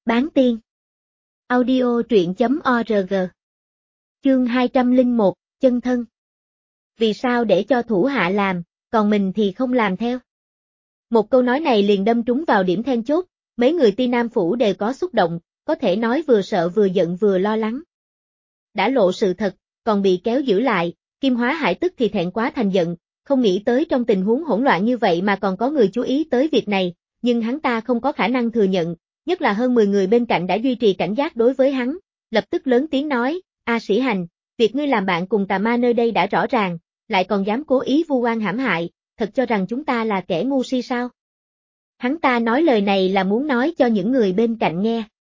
Bán tiên. Audio truyện.org. Chương 201, chân thân. Vì sao để cho thủ hạ làm, còn mình thì không làm theo? Một câu nói này liền đâm trúng vào điểm then chốt, mấy người Ti Nam Phủ đều có xúc động, có thể nói vừa sợ vừa giận vừa lo lắng. Đã lộ sự thật, còn bị kéo giữ lại, Kim Hóa Hải tức thì thẹn quá thành giận, không nghĩ tới trong tình huống hỗn loạn như vậy mà còn có người chú ý tới việc này, nhưng hắn ta không có khả năng thừa nhận, nhất là hơn 10 người bên cạnh đã duy trì cảnh giác đối với hắn, lập tức lớn tiếng nói, A Sĩ Hành, việc ngươi làm bạn cùng tà ma nơi đây đã rõ ràng, lại còn dám cố ý vu oan hãm hại, thật cho rằng chúng ta là kẻ ngu si sao? Hắn ta nói lời này là muốn nói cho những người bên cạnh nghe.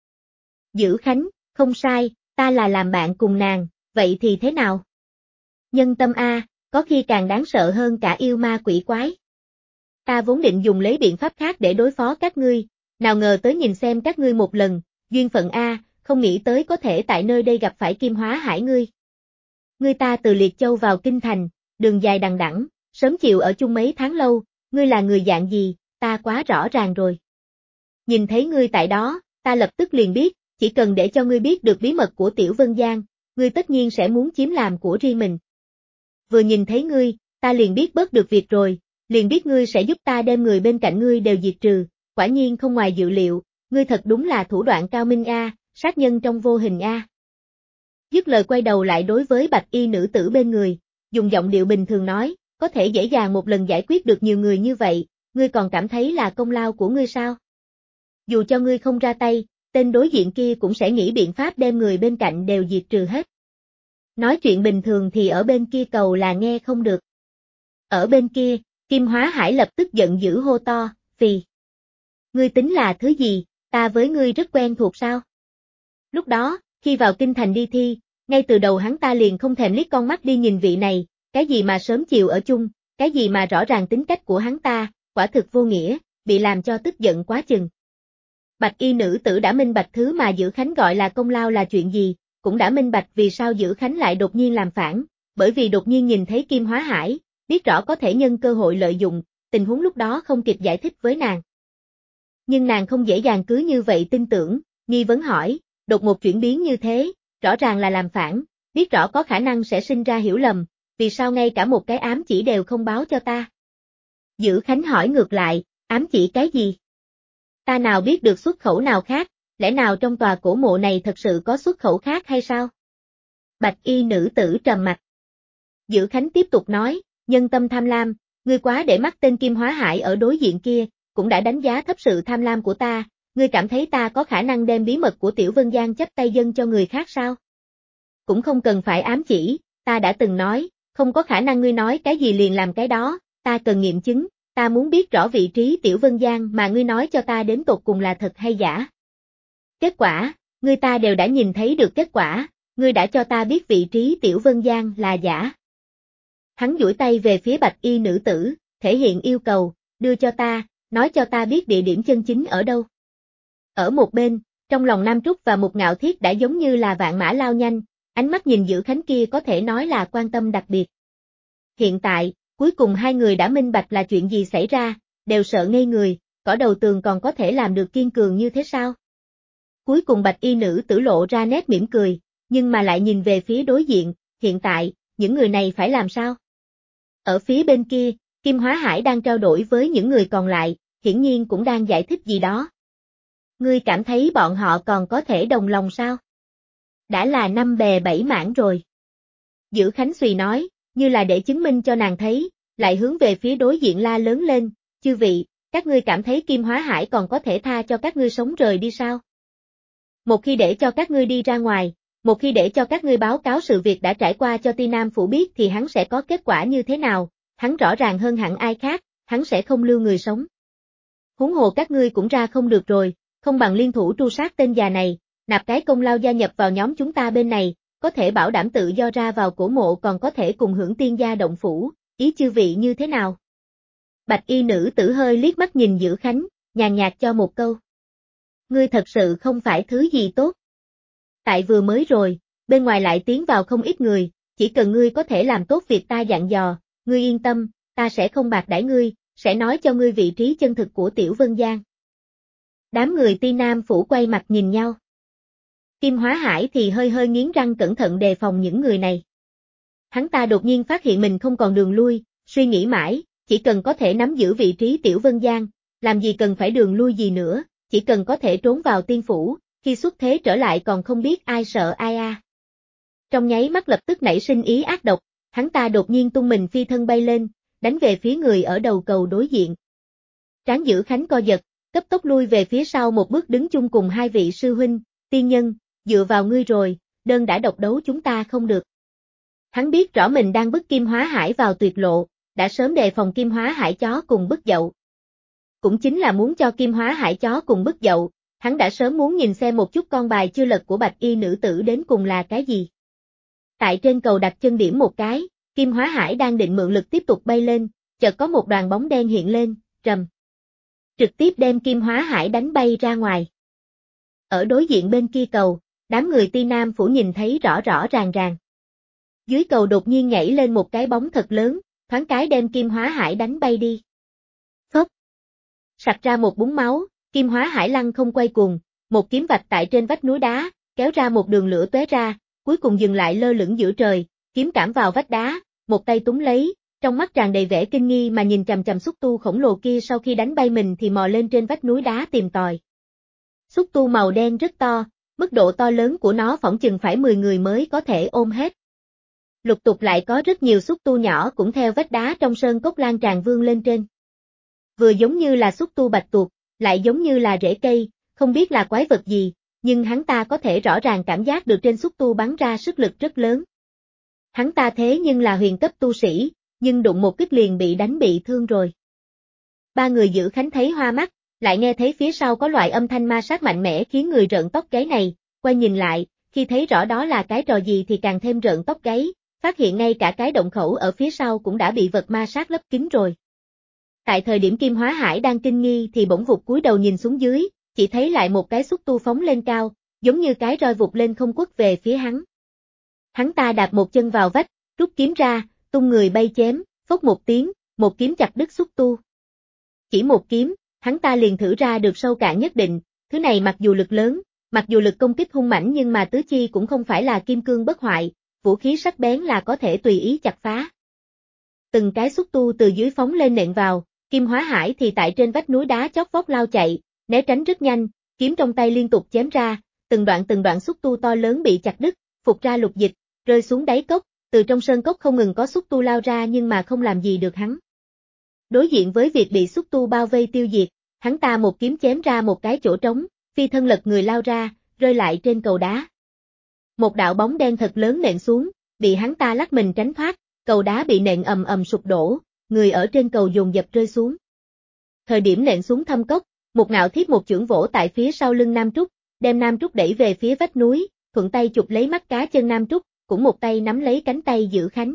Dữ Khánh, không sai, ta là làm bạn cùng nàng, vậy thì thế nào? Nhân tâm A, có khi càng đáng sợ hơn cả yêu ma quỷ quái. Ta vốn định dùng lấy biện pháp khác để đối phó các ngươi, nào ngờ tới nhìn xem các ngươi một lần, duyên phận A, không nghĩ tới có thể tại nơi đây gặp phải Kim Hóa Hải ngươi. Ngươi ta từ Liệt Châu vào Kinh Thành, đường dài đằng đẵng, sớm chiều ở chung mấy tháng lâu, ngươi là người dạng gì, ta quá rõ ràng rồi. Nhìn thấy ngươi tại đó, ta lập tức liền biết, chỉ cần để cho ngươi biết được bí mật của Tiểu Vân Giang, ngươi tất nhiên sẽ muốn chiếm làm của riêng mình. Vừa nhìn thấy ngươi, ta liền biết bớt được việc rồi, liền biết ngươi sẽ giúp ta đem người bên cạnh ngươi đều diệt trừ, quả nhiên không ngoài dự liệu, ngươi thật đúng là thủ đoạn cao minh A, sát nhân trong vô hình A. Dứt lời quay đầu lại đối với bạch y nữ tử bên người, dùng giọng điệu bình thường nói, có thể dễ dàng một lần giải quyết được nhiều người như vậy, ngươi còn cảm thấy là công lao của ngươi sao? Dù cho ngươi không ra tay, tên đối diện kia cũng sẽ nghĩ biện pháp đem người bên cạnh đều diệt trừ hết. Nói chuyện bình thường thì ở bên kia cầu là nghe không được. Ở bên kia, Kim Hóa Hải lập tức giận dữ hô to, phì. Ngươi tính là thứ gì, ta với ngươi rất quen thuộc sao? Lúc đó, khi vào kinh thành đi thi, ngay từ đầu hắn ta liền không thèm liếc con mắt đi nhìn vị này, cái gì mà sớm chiều ở chung, cái gì mà rõ ràng tính cách của hắn ta, quả thực vô nghĩa, bị làm cho tức giận quá chừng. Bạch y nữ tử đã minh bạch thứ mà Dữ Khánh gọi là công lao là chuyện gì, cũng đã minh bạch vì sao Dữ Khánh lại đột nhiên làm phản, bởi vì đột nhiên nhìn thấy Kim Hóa Hải, biết rõ có thể nhân cơ hội lợi dụng, tình huống lúc đó không kịp giải thích với nàng. Nhưng nàng không dễ dàng cứ như vậy tin tưởng, nghi vấn hỏi, đột một chuyển biến như thế, rõ ràng là làm phản, biết rõ có khả năng sẽ sinh ra hiểu lầm, vì sao ngay cả một cái ám chỉ đều không báo cho ta? Dữ Khánh hỏi ngược lại, ám chỉ cái gì? Ta nào biết được xuất khẩu nào khác, lẽ nào trong tòa cổ mộ này thật sự có xuất khẩu khác hay sao? Bạch y nữ tử trầm mặt. Dữ Khánh tiếp tục nói, nhân tâm tham lam, ngươi quá để mắt tên Kim Hóa Hải ở đối diện kia, cũng đã đánh giá thấp sự tham lam của ta, ngươi cảm thấy ta có khả năng đem bí mật của Tiểu Vân Giang chấp tay dâng cho người khác sao? Cũng không cần phải ám chỉ, ta đã từng nói, không có khả năng ngươi nói cái gì liền làm cái đó, ta cần nghiệm chứng, ta muốn biết rõ vị trí Tiểu Vân Giang mà ngươi nói cho ta đến tột cùng là thật hay giả. Kết quả, ngươi ta đều đã nhìn thấy được kết quả, ngươi đã cho ta biết vị trí Tiểu Vân Giang là giả. Hắn duỗi tay về phía bạch y nữ tử, thể hiện yêu cầu, đưa cho ta, nói cho ta biết địa điểm chân chính ở đâu. Ở một bên, trong lòng Nam Trúc và Mục Ngạo Thiết đã giống như là vạn mã lao nhanh, ánh mắt nhìn Dữ Khánh kia có thể nói là quan tâm đặc biệt. Hiện tại, cuối cùng hai người đã minh bạch là chuyện gì xảy ra, đều sợ ngây người, cỏ đầu tường còn có thể làm được kiên cường như thế sao? Cuối cùng bạch y nữ tử lộ ra nét mỉm cười, nhưng mà lại nhìn về phía đối diện, hiện tại, những người này phải làm sao? Ở phía bên kia, Kim Hóa Hải đang trao đổi với những người còn lại, hiển nhiên cũng đang giải thích gì đó. Ngươi cảm thấy bọn họ còn có thể đồng lòng sao? Đã là năm bè bảy mảng rồi. Dữ Khánh Xùy nói, như là để chứng minh cho nàng thấy, lại hướng về phía đối diện la lớn lên, chư vị, các ngươi cảm thấy Kim Hóa Hải còn có thể tha cho các ngươi sống rời đi sao? Một khi để cho các ngươi đi ra ngoài, một khi để cho các ngươi báo cáo sự việc đã trải qua cho Ti Nam Phủ biết thì hắn sẽ có kết quả như thế nào, hắn rõ ràng hơn hẳn ai khác, hắn sẽ không lưu người sống. Huống hồ các ngươi cũng ra không được rồi, không bằng liên thủ tru sát tên già này, nạp cái công lao gia nhập vào nhóm chúng ta bên này, có thể bảo đảm tự do ra vào cổ mộ còn có thể cùng hưởng tiên gia động phủ, ý chư vị như thế nào? Bạch y nữ tử hơi liếc mắt nhìn Dữ Khánh, nhàn nhạt cho một câu. Ngươi thật sự không phải thứ gì tốt. Tại vừa mới rồi, bên ngoài lại tiến vào không ít người, chỉ cần ngươi có thể làm tốt việc ta dặn dò, ngươi yên tâm, ta sẽ không bạc đãi ngươi, sẽ nói cho ngươi vị trí chân thực của Tiểu Vân Giang. Đám người Ti Nam Phủ quay mặt nhìn nhau. Kim Hóa Hải thì hơi hơi nghiến răng cẩn thận đề phòng những người này. Hắn ta đột nhiên phát hiện mình không còn đường lui, suy nghĩ mãi, chỉ cần có thể nắm giữ vị trí Tiểu Vân Giang, làm gì cần phải đường lui gì nữa, chỉ cần có thể trốn vào tiên phủ, khi xuất thế trở lại còn không biết ai sợ ai a. Trong nháy mắt lập tức nảy sinh ý ác độc, hắn ta đột nhiên tung mình phi thân bay lên, đánh về phía người ở đầu cầu đối diện. Tráng Giữ Khánh co giật, cấp tốc lui về phía sau một bước đứng chung cùng hai vị sư huynh, tiên nhân, dựa vào ngươi rồi, đơn đã độc đấu chúng ta không được. Hắn biết rõ mình đang bức Kim Hóa Hải vào tuyệt lộ, đã sớm đề phòng Kim Hóa Hải chó cùng bức dậu. Cũng chính là muốn cho Kim Hóa Hải chó cùng bức dậu, hắn đã sớm muốn nhìn xem một chút con bài chưa lật của bạch y nữ tử đến cùng là cái gì. Tại trên cầu đặt chân điểm một cái, Kim Hóa Hải đang định mượn lực tiếp tục bay lên, chợt có một đoàn bóng đen hiện lên, rầm. Trực tiếp đem Kim Hóa Hải đánh bay ra ngoài. Ở đối diện bên kia cầu, đám người Ti Nam Phủ nhìn thấy rõ rõ ràng ràng. Dưới cầu đột nhiên nhảy lên một cái bóng thật lớn, thoáng cái đem Kim Hóa Hải đánh bay đi. Phốc. Sặc ra một búng máu, Kim Hóa Hải lăn không quay cuồng, một kiếm vạch tại trên vách núi đá, kéo ra một đường lửa tóe ra, cuối cùng dừng lại lơ lửng giữa trời, kiếm cảm vào vách đá, một tay túm lấy, trong mắt tràn đầy vẻ kinh nghi mà nhìn chằm chằm xúc tu khổng lồ kia sau khi đánh bay mình thì mò lên trên vách núi đá tìm tòi. Xúc tu màu đen rất to, mức độ to lớn của nó phỏng chừng phải 10 người mới có thể ôm hết. Lục tục lại có rất nhiều xúc tu nhỏ cũng theo vách đá trong sơn cốc lan tràn vươn lên trên. Vừa giống như là xúc tu bạch tuộc, lại giống như là rễ cây, không biết là quái vật gì, nhưng hắn ta có thể rõ ràng cảm giác được trên xúc tu bắn ra sức lực rất lớn. Hắn ta thế nhưng là huyền cấp tu sĩ, nhưng đụng một kích liền bị đánh bị thương rồi. Ba người Giữ Khánh thấy hoa mắt, lại nghe thấy phía sau có loại âm thanh ma sát mạnh mẽ khiến người rợn tóc gáy này, quay nhìn lại, khi thấy rõ đó là cái trò gì thì càng thêm rợn tóc gáy, phát hiện ngay cả cái động khẩu ở phía sau cũng đã bị vật ma sát lấp kín rồi. Tại thời điểm Kim Hóa Hải đang kinh nghi thì bỗng vụt cúi đầu nhìn xuống dưới, chỉ thấy lại một cái xúc tu phóng lên cao, giống như cái roi vụt lên không quất về phía hắn. Hắn ta đạp một chân vào vách, rút kiếm ra, tung người bay chém, phốc một tiếng, một kiếm chặt đứt xúc tu. Chỉ một kiếm, hắn ta liền thử ra được sâu cạn nhất định, thứ này mặc dù lực lớn, mặc dù lực công kích hung mãnh nhưng mà tứ chi cũng không phải là kim cương bất hoại, vũ khí sắc bén là có thể tùy ý chặt phá. Từng cái xúc tu từ dưới phóng lên nện vào, Kim Hóa Hải thì tại trên vách núi đá chót vót lao chạy, né tránh rất nhanh, kiếm trong tay liên tục chém ra, từng đoạn xúc tu to lớn bị chặt đứt, phục ra lục dịch, rơi xuống đáy cốc, từ trong sơn cốc không ngừng có xúc tu lao ra nhưng mà không làm gì được hắn. Đối diện với việc bị xúc tu bao vây tiêu diệt, hắn ta một kiếm chém ra một cái chỗ trống, phi thân lật người lao ra, rơi lại trên cầu đá. Một đạo bóng đen thật lớn nện xuống, bị hắn ta lắc mình tránh thoát, cầu đá bị nện ầm ầm sụp đổ, người ở trên cầu dồn dập rơi xuống. Thời điểm nện xuống thâm cốc, một Ngạo Thiếp một chưởng vỗ tại phía sau lưng Nam Trúc, đem Nam Trúc đẩy về phía vách núi, thuận tay chụp lấy mắt cá chân Nam Trúc, cũng một tay nắm lấy cánh tay Giữ Khánh.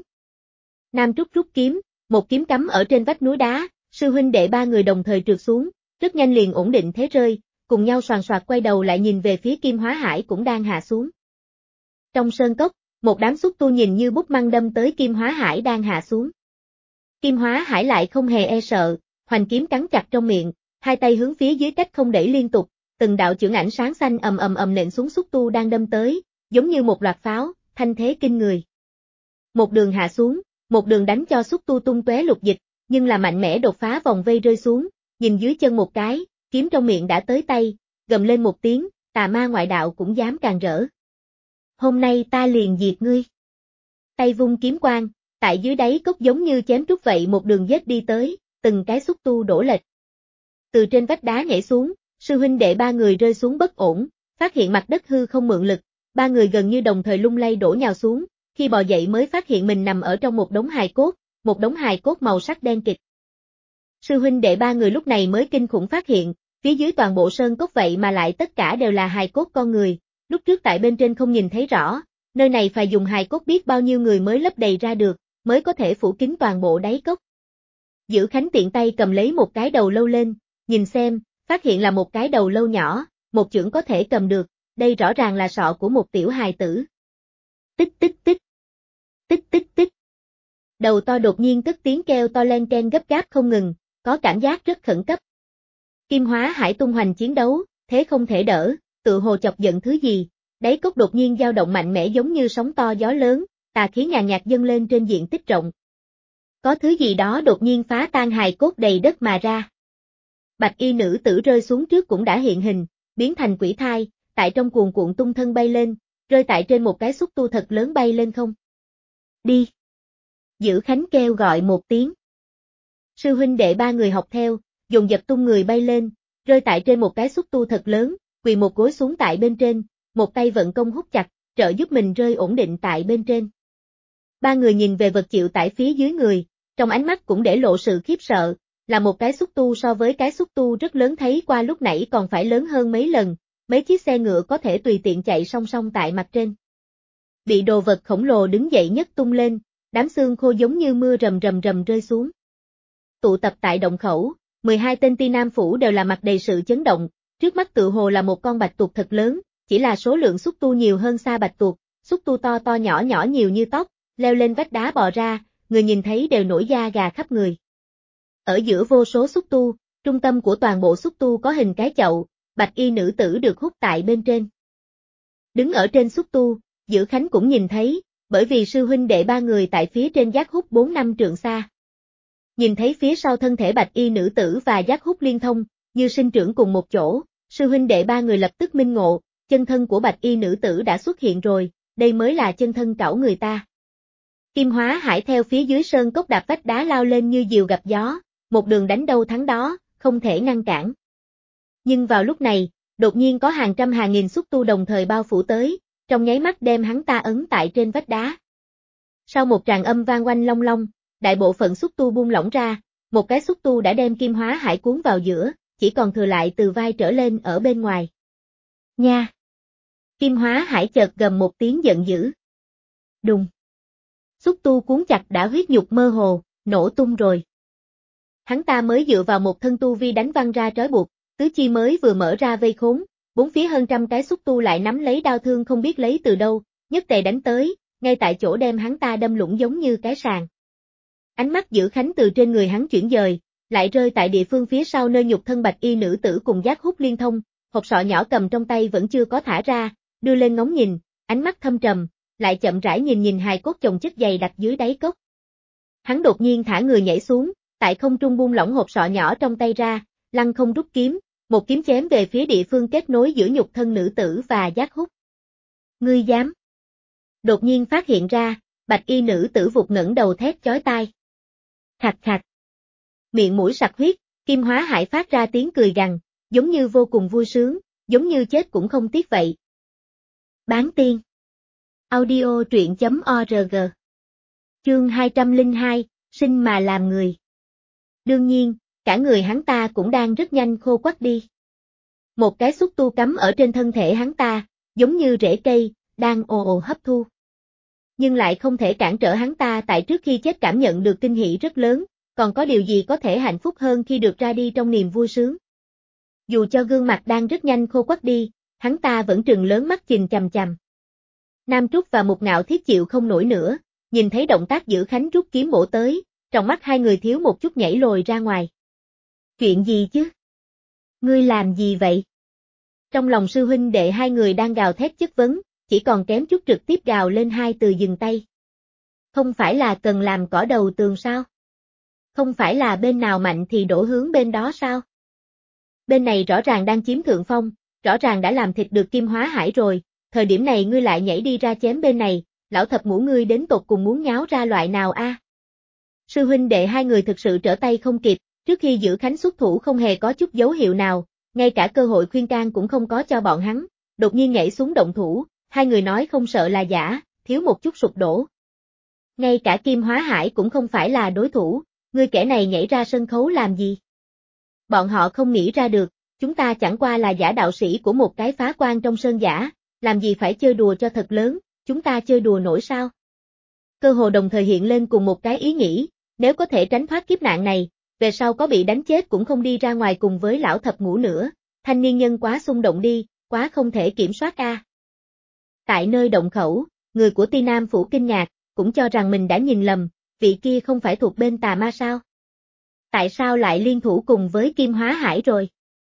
Nam Trúc rút kiếm, một kiếm cắm ở trên vách núi đá, sư huynh đệ ba người đồng thời trượt xuống, rất nhanh liền ổn định thế rơi, cùng nhau soàn soạt quay đầu lại nhìn về phía Kim Hóa Hải cũng đang hạ xuống. Trong sơn cốc, một đám xúc tu nhìn như bút măng đâm tới Kim Hóa Hải đang hạ xuống. Kim Hóa Hải lại không hề e sợ, hoành kiếm cắn chặt trong miệng, hai tay hướng phía dưới cách không đẩy liên tục, từng đạo chưởng ảnh sáng xanh ầm ầm ầm nện xuống xúc tu đang đâm tới, giống như một loạt pháo, thanh thế kinh người. Một đường hạ xuống, một đường đánh cho xúc tu tung tóe lục dịch, nhưng là mạnh mẽ đột phá vòng vây rơi xuống, nhìn dưới chân một cái, kiếm trong miệng đã tới tay, gầm lên một tiếng, tà ma ngoại đạo cũng dám càn rỡ. Hôm nay ta liền diệt ngươi. Tay vung kiếm quang, tại dưới đáy cốc giống như chém trúc vậy một đường vết đi tới, từng cái xúc tu đổ lệch. Từ trên vách đá nhảy xuống, sư huynh đệ ba người rơi xuống bất ổn, phát hiện mặt đất hư không mượn lực, ba người gần như đồng thời lung lay đổ nhào xuống, khi bò dậy mới phát hiện mình nằm ở trong một đống hài cốt màu sắc đen kịt. Sư huynh đệ ba người lúc này mới kinh khủng phát hiện, phía dưới toàn bộ sơn cốc vậy mà lại tất cả đều là hài cốt con người, lúc trước tại bên trên không nhìn thấy rõ, nơi này phải dùng hài cốt biết bao nhiêu người mới lấp đầy ra được, mới có thể phủ kín toàn bộ đáy cốc. Giữ Khánh tiện tay cầm lấy một cái đầu lâu lên, nhìn xem, phát hiện là một cái đầu lâu nhỏ, một chưởng có thể cầm được, đây rõ ràng là sọ của một tiểu hài tử. Tích tích tích. Tích tích tích. Đầu to đột nhiên cất tiếng kêu to len keng gấp gáp không ngừng, có cảm giác rất khẩn cấp. Kim Hóa Hải tung hoành chiến đấu, thế không thể đỡ, tự hồ chọc giận thứ gì, đáy cốc đột nhiên dao động mạnh mẽ giống như sóng to gió lớn, tà khí nhàn nhạt dâng lên trên diện tích rộng. Có thứ gì đó đột nhiên phá tan hài cốt đầy đất mà ra. Bạch y nữ tử rơi xuống trước cũng đã hiện hình, biến thành quỷ thai, tại trong cuồn cuộn tung thân bay lên, rơi tại trên một cái xúc tu thật lớn bay lên không. Đi! Dữ Khánh kêu gọi một tiếng. Sư huynh đệ ba người học theo, dồn dập tung người bay lên, rơi tại trên một cái xúc tu thật lớn, quỳ một gối xuống tại bên trên, một tay vận công hút chặt, trợ giúp mình rơi ổn định tại bên trên. Ba người nhìn về vật chịu tải phía dưới người, trong ánh mắt cũng để lộ sự khiếp sợ, là một cái xúc tu so với cái xúc tu rất lớn thấy qua lúc nãy còn phải lớn hơn mấy lần, mấy chiếc xe ngựa có thể tùy tiện chạy song song tại mặt trên. Bị đồ vật khổng lồ đứng dậy nhấc tung lên, đám xương khô giống như mưa rầm rầm rầm rơi xuống. Tụ tập tại động khẩu, 12 tên ti nam phủ đều là mặt đầy sự chấn động, trước mắt tự hồ là một con bạch tuộc thật lớn, chỉ là số lượng xúc tu nhiều hơn xa bạch tuộc, xúc tu to to nhỏ nhỏ nhiều như tóc, leo lên vách đá bò ra, người nhìn thấy đều nổi da gà khắp người. Ở giữa vô số xúc tu, trung tâm của toàn bộ xúc tu có hình cái chậu, bạch y nữ tử được hút tại bên trên. Đứng ở trên xúc tu, Dữ Khánh cũng nhìn thấy, bởi vì sư huynh đệ ba người tại phía trên giác hút 4 năm trượng xa. Nhìn thấy phía sau thân thể bạch y nữ tử và giác hút liên thông, như sinh trưởng cùng một chỗ, sư huynh đệ ba người lập tức minh ngộ, chân thân của bạch y nữ tử đã xuất hiện rồi, đây mới là chân thân cẩu người ta. Kim Hóa Hải theo phía dưới sơn cốc đạp vách đá lao lên như diều gặp gió, một đường đánh đâu thắng đó, không thể ngăn cản. Nhưng vào lúc này, đột nhiên có hàng trăm hàng nghìn xúc tu đồng thời bao phủ tới, trong nháy mắt đem hắn ta ấn tại trên vách đá. Sau một tràng âm vang oanh long long, đại bộ phận xúc tu buông lỏng ra, một cái xúc tu đã đem Kim Hóa Hải cuốn vào giữa, chỉ còn thừa lại từ vai trở lên ở bên ngoài. Nha! Kim Hóa Hải chợt gầm một tiếng giận dữ. Đùng! Xúc tu cuốn chặt đã huyết nhục mơ hồ, nổ tung rồi. Hắn ta mới dựa vào một thân tu vi đánh văng ra trói buộc, tứ chi mới vừa mở ra vây khốn, bốn phía hơn trăm cái xúc tu lại nắm lấy đao thương không biết lấy từ đâu, nhất tề đánh tới, ngay tại chỗ đem hắn ta đâm lũng giống như cái sàng. Ánh mắt Dữ Khánh từ trên người hắn chuyển dời, lại rơi tại địa phương phía sau nơi nhục thân bạch y nữ tử cùng giác hút liên thông, hộp sọ nhỏ cầm trong tay vẫn chưa có thả ra, đưa lên ngóng nhìn, ánh mắt thâm trầm, lại chậm rãi nhìn hài cốt chồng chất dày đặt dưới đáy cốc. Hắn đột nhiên thả người nhảy xuống, tại không trung buông lỏng hộp sọ nhỏ trong tay ra, lăng không rút kiếm, một kiếm chém về phía địa phương kết nối giữa nhục thân nữ tử và giác hút. Ngươi dám? Đột nhiên phát hiện ra, bạch y nữ tử vụt ngẩng đầu thét chói tai. Khạc khạc. Miệng mũi sặc huyết, Kim Hóa Hải phát ra tiếng cười gằn, giống như vô cùng vui sướng, giống như chết cũng không tiếc vậy. Bán tiên. Audio truyện.org. Chương 202, sinh mà làm người. Đương nhiên, cả người hắn ta cũng đang rất nhanh khô quắt đi. Một cái xúc tu cắm ở trên thân thể hắn ta, giống như rễ cây, đang ồ ồ hấp thu. Nhưng lại không thể cản trở hắn ta tại trước khi chết cảm nhận được kinh hỉ rất lớn, còn có điều gì có thể hạnh phúc hơn khi được ra đi trong niềm vui sướng. Dù cho gương mặt đang rất nhanh khô quắt đi, hắn ta vẫn trừng lớn mắt nhìn chằm chằm. Nam Trúc và Mục Ngạo Thiết chịu không nổi nữa, nhìn thấy động tác Dữ Khánh rút kiếm bổ tới, trong mắt hai người thiếu một chút nhảy lồi ra ngoài. Chuyện gì chứ? Ngươi làm gì vậy? Trong lòng sư huynh đệ hai người đang gào thét chất vấn, chỉ còn kém chút trực tiếp gào lên hai từ dừng tay. Không phải là cần làm cỏ đầu tường sao? Không phải là bên nào mạnh thì đổ hướng bên đó sao? Bên này rõ ràng đang chiếm thượng phong, rõ ràng đã làm thịt được Kim Hóa Hải rồi, thời điểm này ngươi lại nhảy đi ra chém bên này, lão thập ngũ ngươi đến tột cùng muốn nháo ra loại nào a? Sư huynh đệ hai người thực sự trở tay không kịp, trước khi Dữ Khánh xuất thủ không hề có chút dấu hiệu nào, ngay cả cơ hội khuyên can cũng không có cho bọn hắn, đột nhiên nhảy xuống động thủ, hai người nói không sợ là giả, thiếu một chút sụp đổ. Ngay cả Kim Hóa Hải cũng không phải là đối thủ, ngươi kẻ này nhảy ra sân khấu làm gì? Bọn họ không nghĩ ra được, chúng ta chẳng qua là giả đạo sĩ của một cái phá quan trong sơn giả, làm gì phải chơi đùa cho thật lớn, chúng ta chơi đùa nổi sao? Cơ hồ đồng thời hiện lên cùng một cái ý nghĩ, nếu có thể tránh thoát kiếp nạn này, về sau có bị đánh chết cũng không đi ra ngoài cùng với lão thập ngũ nữa, thanh niên nhân quá xung động đi, quá không thể kiểm soát a. Tại nơi động khẩu, người của Ti Nam Phủ kinh ngạc, cũng cho rằng mình đã nhìn lầm, vị kia không phải thuộc bên tà ma sao? Tại sao lại liên thủ cùng với Kim Hóa Hải rồi?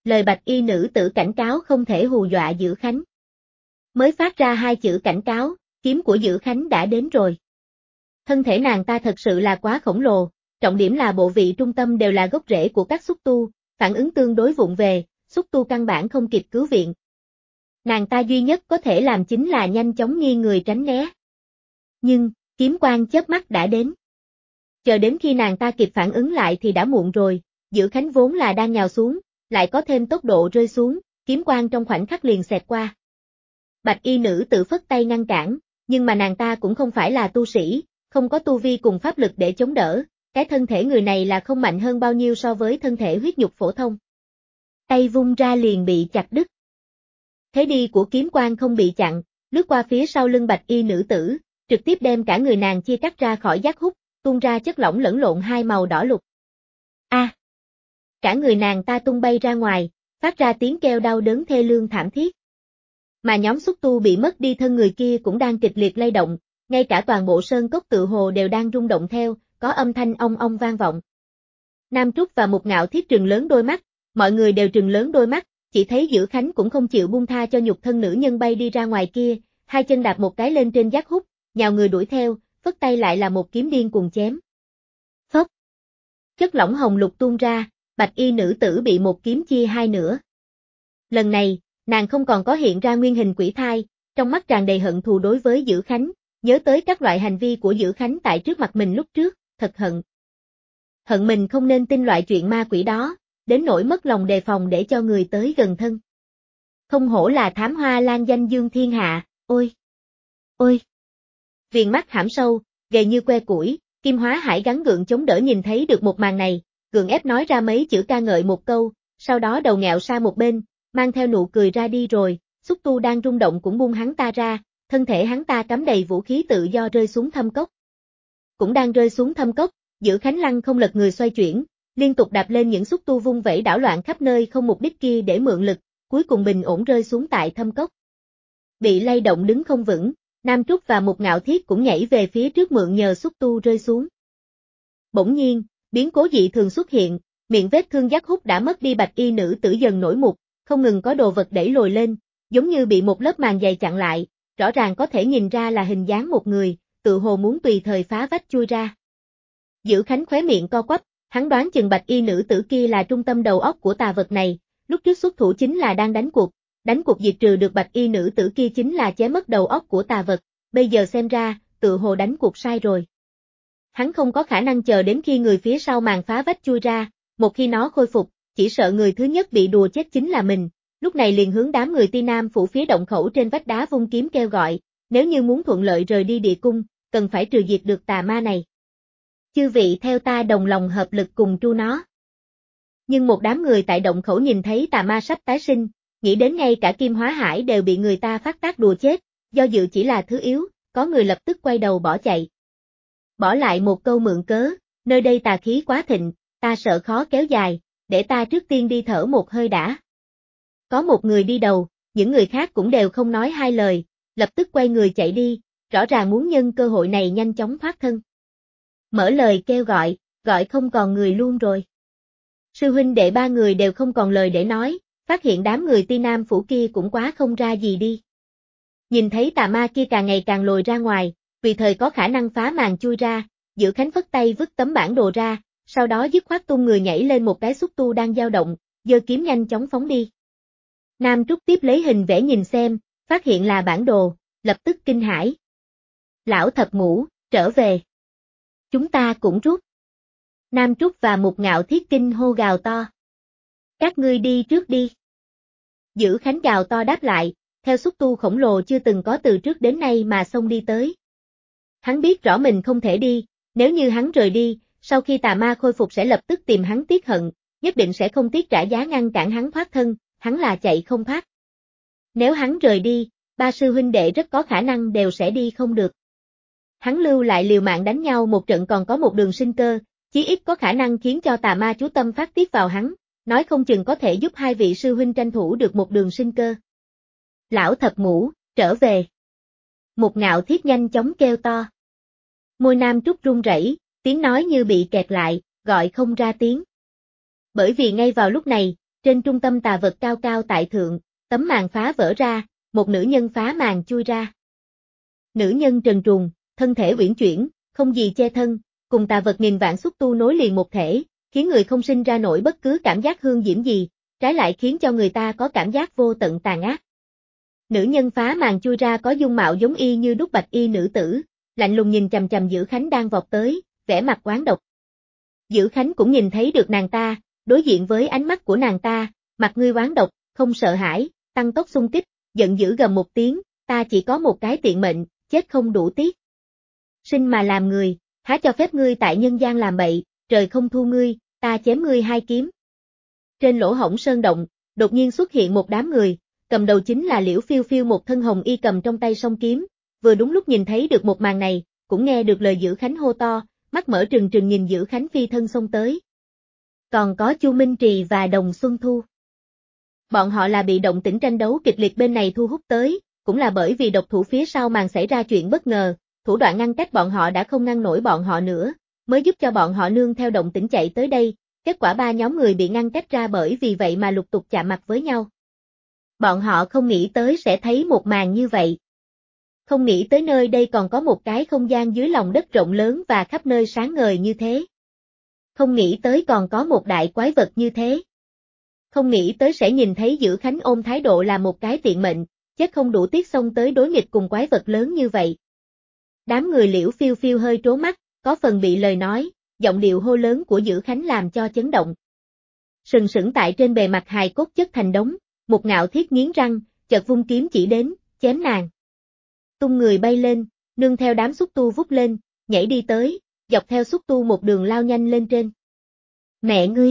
Lời bạch y nữ tử cảnh cáo không thể hù dọa Dữ Khánh. Mới phát ra 2 chữ cảnh cáo, kiếm của Dữ Khánh đã đến rồi. Thân thể nàng ta thật sự là quá khổng lồ, trọng điểm là bộ vị trung tâm đều là gốc rễ của các xúc tu, phản ứng tương đối vụng về, xúc tu căn bản không kịp cứu viện. Nàng ta duy nhất có thể làm chính là nhanh chóng nghiêng người tránh né. Nhưng, kiếm quang chớp mắt đã đến. Chờ đến khi nàng ta kịp phản ứng lại thì đã muộn rồi, Dữ Khánh vốn là đang nhào xuống, lại có thêm tốc độ rơi xuống, kiếm quang trong khoảnh khắc liền xẹt qua. Bạch y nữ tự phất tay ngăn cản, nhưng mà nàng ta cũng không phải là tu sĩ, không có tu vi cùng pháp lực để chống đỡ, cái thân thể người này là không mạnh hơn bao nhiêu so với thân thể huyết nhục phổ thông. Tay vung ra liền bị chặt đứt. Thế đi của kiếm quang không bị chặn, lướt qua phía sau lưng bạch y nữ tử, trực tiếp đem cả người nàng chia cắt ra khỏi giác hút, tuôn ra chất lỏng lẫn lộn 2 màu đỏ lục. A! Cả người nàng ta tung bay ra ngoài, phát ra tiếng kêu đau đớn thê lương thảm thiết. Mà nhóm xúc tu bị mất đi thân người kia cũng đang kịch liệt lay động, ngay cả toàn bộ sơn cốc tự hồ đều đang rung động theo, có âm thanh ong ong vang vọng. Nam Trúc và Mục Ngạo Thiết trừng lớn đôi mắt, mọi người đều trừng lớn đôi mắt, chỉ thấy Dữ Khánh cũng không chịu buông tha cho nhục thân nữ nhân bay đi ra ngoài kia, 2 chân đạp một cái lên trên giác hút, nhào người đuổi theo, phất tay lại là một kiếm điên cuồng chém. Phốc! Chất lỏng hồng lục tuôn ra, bạch y nữ tử bị một kiếm chia 2 nửa. Lần này, nàng không còn có hiện ra nguyên hình quỷ thai, trong mắt tràn đầy hận thù đối với Dữ Khánh, nhớ tới các loại hành vi của Dữ Khánh tại trước mặt mình lúc trước, thật hận. Hận mình không nên tin loại chuyện ma quỷ đó, đến nỗi mất lòng đề phòng để cho người tới gần thân. Không hổ là thám hoa lan danh dương thiên hạ, ôi! Ôi! Viền mắt hãm sâu, gầy như que củi, Kim Hóa Hải gắng gượng chống đỡ nhìn thấy được một màn này, gượng ép nói ra mấy chữ ca ngợi một câu, sau đó đầu nghẹo sang một bên, mang theo nụ cười ra đi rồi, xúc tu đang rung động cũng buông hắn ta ra, thân thể hắn ta cắm đầy vũ khí tự do rơi xuống thâm cốc. Cũng đang rơi xuống thâm cốc, Dữ Khánh lăng không lật người xoay chuyển, liên tục đạp lên những xúc tu vung vẩy đảo loạn khắp nơi không mục đích kia để mượn lực, cuối cùng bình ổn rơi xuống tại thâm cốc. Bị lay động đứng không vững, Nam Trúc và Mục Ngạo Thiết cũng nhảy về phía trước mượn nhờ xúc tu rơi xuống. Bỗng nhiên, biến cố dị thường xuất hiện, miệng vết thương giác hút đã mất đi bạch y nữ tử dần nổi mục, không ngừng có đồ vật đẩy lồi lên, giống như bị một lớp màn dày chặn lại, rõ ràng có thể nhìn ra là hình dáng một người, tự hồ muốn tùy thời phá vách chui ra. Dữ Khánh khóe miệng co quắp, hắn đoán chừng bạch y nữ tử kia là trung tâm đầu óc của tà vật này, lúc trước xuất thủ chính là đang đánh cuộc diệt trừ được bạch y nữ tử kia chính là chém mất đầu óc của tà vật, bây giờ xem ra, tự hồ đánh cuộc sai rồi. Hắn không có khả năng chờ đến khi người phía sau màn phá vách chui ra, một khi nó khôi phục, chỉ sợ người thứ nhất bị đùa chết chính là mình, lúc này liền hướng đám người Ti Nam phủ phía động khẩu trên vách đá vung kiếm kêu gọi, nếu như muốn thuận lợi rời đi địa cung, cần phải trừ diệt được tà ma này. Chư vị theo ta đồng lòng hợp lực cùng tru nó. Nhưng một đám người tại động khẩu nhìn thấy tà ma sắp tái sinh, nghĩ đến ngay cả Kim Hóa Hải đều bị người ta phát tác đùa chết, do dự chỉ là thứ yếu, có người lập tức quay đầu bỏ chạy. Bỏ lại một câu mượn cớ, nơi đây tà khí quá thịnh, ta sợ khó kéo dài, để ta trước tiên đi thở một hơi đã. Có một người đi đầu, những người khác cũng đều không nói hai lời, lập tức quay người chạy đi, rõ ràng muốn nhân cơ hội này nhanh chóng thoát thân. Mở lời kêu gọi không còn người luôn rồi. Sư huynh đệ 3 người đều không còn lời để nói, phát hiện đám người Ti Nam phủ kia cũng quá không ra gì đi. Nhìn thấy tà ma kia càng ngày càng lồi ra ngoài, vì thời có khả năng phá màn chui ra, Dữ Khánh phất tay vứt tấm bản đồ ra, sau đó dứt khoát tung người nhảy lên một cái xúc tu đang dao động, giơ kiếm nhanh chóng phóng đi. Nam Trúc tiếp lấy hình vẽ nhìn xem, phát hiện là bản đồ, lập tức kinh hãi. Lão thập ngũ, trở về. Chúng ta cũng rút. Nam Trúc và Mục Ngạo Thiết kinh hô gào to. Các ngươi đi trước đi. Dữ Khánh gào to đáp lại, theo xúc tu khổng lồ chưa từng có từ trước đến nay mà xông đi tới. Hắn biết rõ mình không thể đi, nếu như hắn rời đi, sau khi tà ma khôi phục sẽ lập tức tìm hắn tiếc hận, nhất định sẽ không tiếc trả giá ngăn cản hắn thoát thân, hắn là chạy không thoát. Nếu hắn rời đi, 3 sư huynh đệ rất có khả năng đều sẽ đi không được. Hắn lưu lại liều mạng đánh nhau một trận còn có một đường sinh cơ, chí ít có khả năng khiến cho tà ma chú tâm phát tiết vào hắn, nói không chừng có thể giúp 2 vị sư huynh tranh thủ được một đường sinh cơ. Lão thập ngũ, trở về. Mục Ngạo Thiết nhanh chóng kêu to. Môi Nam Trúc run rẩy, tiếng nói như bị kẹt lại, gọi không ra tiếng. Bởi vì ngay vào lúc này, Trên trung tâm tà vật cao cao tại thượng, tấm màn phá vỡ ra, một nữ nhân phá màn chui ra. Nữ nhân trần truồng, thân thể uyển chuyển, không gì che thân, cùng tà vật nghìn vạn xúc tu nối liền một thể, khiến người không sinh ra nổi bất cứ cảm giác hương diễm gì, trái lại khiến cho người ta có cảm giác vô tận tàn ác. Nữ nhân phá màn chui ra có dung mạo giống y như đúc bạch y nữ tử, lạnh lùng nhìn chằm chằm Dữ Khánh đang vọt tới, vẻ mặt oán độc. Dữ Khánh cũng nhìn thấy được nàng ta, đối diện với ánh mắt của nàng ta, mặt ngươi oán độc, không sợ hãi, tăng tốc xung kích, giận dữ gầm một tiếng, ta chỉ có một cái tiện mệnh, chết không đủ tiếc. Sinh mà làm người, há cho phép ngươi tại nhân gian làm bậy, trời không thu ngươi, ta chém ngươi hai kiếm. Trên lỗ hổng sơn động, đột nhiên xuất hiện một đám người, cầm đầu chính là Liễu Phiêu Phiêu một thân hồng y cầm trong tay song kiếm, vừa đúng lúc nhìn thấy được một màn này, cũng nghe được lời Dữ Khánh hô to, mắt mở trừng trừng nhìn Dữ Khánh phi thân xông tới. Còn có Chu Minh Trì và Đồng Xuân Thu. Bọn họ là bị động tĩnh tranh đấu kịch liệt bên này thu hút tới, cũng là bởi vì độc thủ phía sau màn xảy ra chuyện bất ngờ, thủ đoạn ngăn cách bọn họ đã không ngăn nổi bọn họ nữa, mới giúp cho bọn họ nương theo động tĩnh chạy tới đây, kết quả ba nhóm người bị ngăn cách ra bởi vì vậy mà lục tục chạm mặt với nhau. Bọn họ không nghĩ tới sẽ thấy một màn như vậy. Không nghĩ tới nơi đây còn có một cái không gian dưới lòng đất rộng lớn và khắp nơi sáng ngời như thế. Không nghĩ tới còn có một đại quái vật như thế. Không nghĩ tới sẽ nhìn thấy Dữ Khánh ôm thái độ là một cái tiện mệnh, chết không đủ tiếc xông tới đối nghịch cùng quái vật lớn như vậy. Đám người Liễu Phiêu Phiêu hơi trố mắt, có phần bị lời nói, giọng điệu hô lớn của Dữ Khánh làm cho chấn động. Sừng sững tại trên bề mặt hài cốt chất thành đống, một ngạo thiết nghiến răng, chợt vung kiếm chỉ đến, chém nàng. Tung người bay lên, nương theo đám xúc tu vút lên, nhảy đi tới, dọc theo xúc tu một đường lao nhanh lên trên. Mẹ ngươi!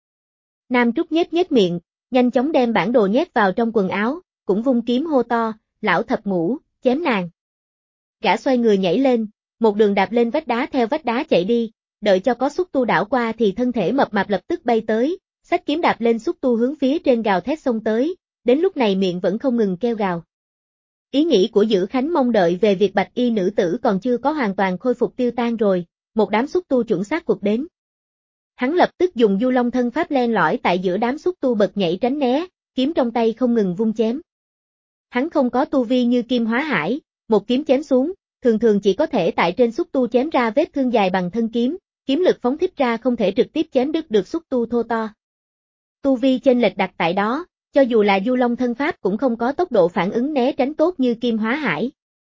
Nam Trúc nhếch miệng, nhanh chóng đem bản đồ nhét vào trong quần áo, cũng vung kiếm hô to, lão thập ngũ, chém nàng. Gã xoay người nhảy lên, một đường đạp lên vách đá theo vách đá chạy đi, đợi cho có xúc tu đảo qua thì thân thể mập mạp lập tức bay tới, xách kiếm đạp lên xúc tu hướng phía trên gào thét xông tới, đến lúc này miệng vẫn không ngừng kêu gào. Ý nghĩ của Dữ Khánh mong đợi về việc bạch y nữ tử còn chưa có hoàn toàn khôi phục tiêu tan rồi, một đám xúc tu chuẩn xác cuộc đến. Hắn lập tức dùng Du Long thân pháp len lỏi tại giữa đám xúc tu bật nhảy tránh né, kiếm trong tay không ngừng vung chém. Hắn không có tu vi như Kim Hóa Hải, một kiếm chém xuống, thường thường chỉ có thể tại trên xúc tu chém ra vết thương dài bằng thân kiếm, kiếm lực phóng thích ra không thể trực tiếp chém đứt được xúc tu thô to. Tu vi chênh lệch đặt tại đó, cho dù là Du Long thân pháp cũng không có tốc độ phản ứng né tránh tốt như Kim Hóa Hải.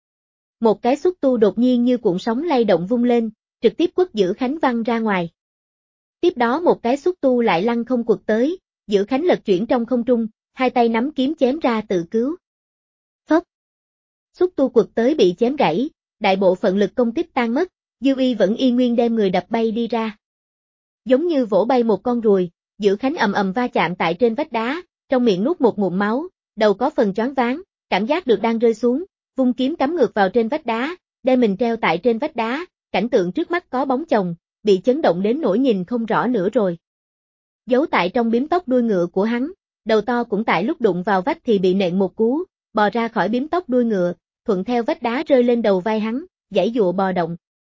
Một cái xúc tu đột nhiên như cuộn sóng lay động vung lên, trực tiếp quất Dữ Khánh văng ra ngoài. Tiếp đó một cái xúc tu lại lăn không quật tới, Dữ Khánh lật chuyển trong không trung, hai tay nắm kiếm chém ra tự cứu. Phốc! Xúc tu quật tới bị chém gãy, đại bộ phận lực công kích tan mất, Dư Uy vẫn y nguyên đem người đập bay đi ra. Giống như vỗ bay một con ruồi, Dữ Khánh ầm ầm va chạm tại trên vách đá, trong miệng nuốt một ngụm máu, đầu có phần choáng váng, cảm giác được đang rơi xuống, vung kiếm cắm ngược vào trên vách đá, đem mình treo tại trên vách đá, cảnh tượng trước mắt có bóng chồng, bị chấn động đến nỗi nhìn không rõ nữa rồi. Giấu tại trong bím tóc đuôi ngựa của hắn, đầu to cũng tại lúc đụng vào vách thì bị nện một cú, bò ra khỏi bím tóc đuôi ngựa, thuận theo vách đá rơi lên đầu vai hắn, giãy giụa bò động.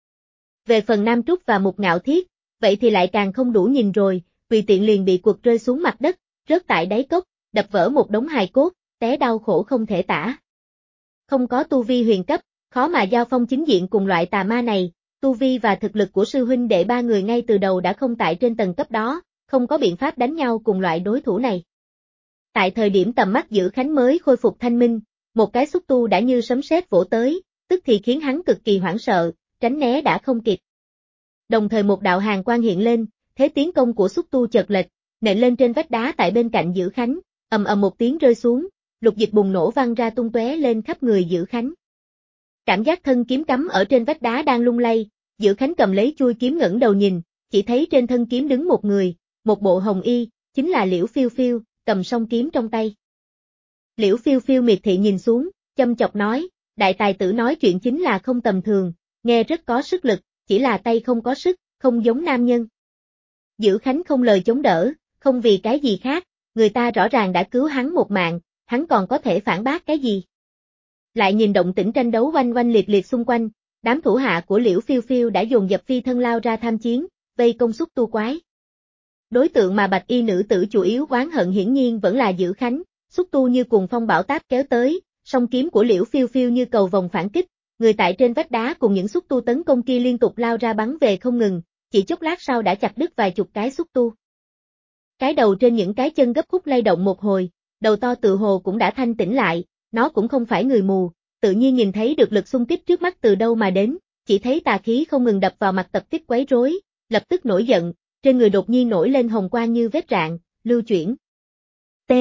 Về phần Nam Trúc và Mục Ngạo Thiết, vậy thì lại càng không đủ nhìn rồi, tùy tiện liền bị quật rơi xuống mặt đất, rớt tại đáy cốc, đập vỡ một đống hài cốt, té đau khổ không thể tả. Không có tu vi huyền cấp, khó mà giao phong chính diện cùng loại tà ma này, tu vi và thực lực của sư huynh đệ ba người ngay từ đầu đã không tại trên tầng cấp đó, không có biện pháp đánh nhau cùng loại đối thủ này. Tại thời điểm tầm mắt Dữ Khánh mới khôi phục thanh minh, một cái xúc tu đã như sấm sét vỗ tới, tức thì khiến hắn cực kỳ hoảng sợ, tránh né đã không kịp. Đồng thời một đạo hàn quang hiện lên, thế tiến công của xúc tu chợt lệch, nện lên trên vách đá tại bên cạnh Dữ Khánh, ầm ầm một tiếng rơi xuống, lục dịch bùng nổ văng ra tung tóe lên khắp người Dữ Khánh. Cảm giác thân kiếm cắm ở trên vách đá đang lung lay, Dữ Khánh cầm lấy chuôi kiếm ngẩng đầu nhìn, chỉ thấy trên thân kiếm đứng một người, một bộ hồng y, chính là Liễu Phiêu Phiêu, cầm song kiếm trong tay. Liễu Phiêu Phiêu miệt thị nhìn xuống, châm chọc nói, đại tài tử nói chuyện chính là không tầm thường, nghe rất có sức lực, chỉ là tay không có sức, không giống nam nhân. Dữ Khánh không lời chống đỡ, không vì cái gì khác, người ta rõ ràng đã cứu hắn một mạng, hắn còn có thể phản bác cái gì. Lại nhìn động tĩnh tranh đấu oanh oanh liệt liệt xung quanh, đám thủ hạ của Liễu Phiêu Phiêu đã dồn dập phi thân lao ra tham chiến, vây công xúc tu quái. Đối tượng mà bạch y nữ tử chủ yếu oán hận hiển nhiên vẫn là Dữ Khánh, xúc tu như cuồng phong bão táp kéo tới, song kiếm của Liễu Phiêu Phiêu như cầu vồng phản kích, người tại trên vách đá cùng những xúc tu tấn công kia liên tục lao ra bắn về không ngừng, chỉ chốc lát sau đã chặt đứt vài chục cái xúc tu. Cái đầu trên những cái chân gấp khúc lay động một hồi, đầu to tự hồ cũng đã thanh tỉnh lại, nó cũng không phải người mù, tự nhiên nhìn thấy được lực xung kích trước mắt từ đâu mà đến, chỉ thấy tà khí không ngừng đập vào mặt tập kích quấy rối, lập tức nổi giận, trên người đột nhiên nổi lên hồng quang như vết rạn, lưu chuyển. T.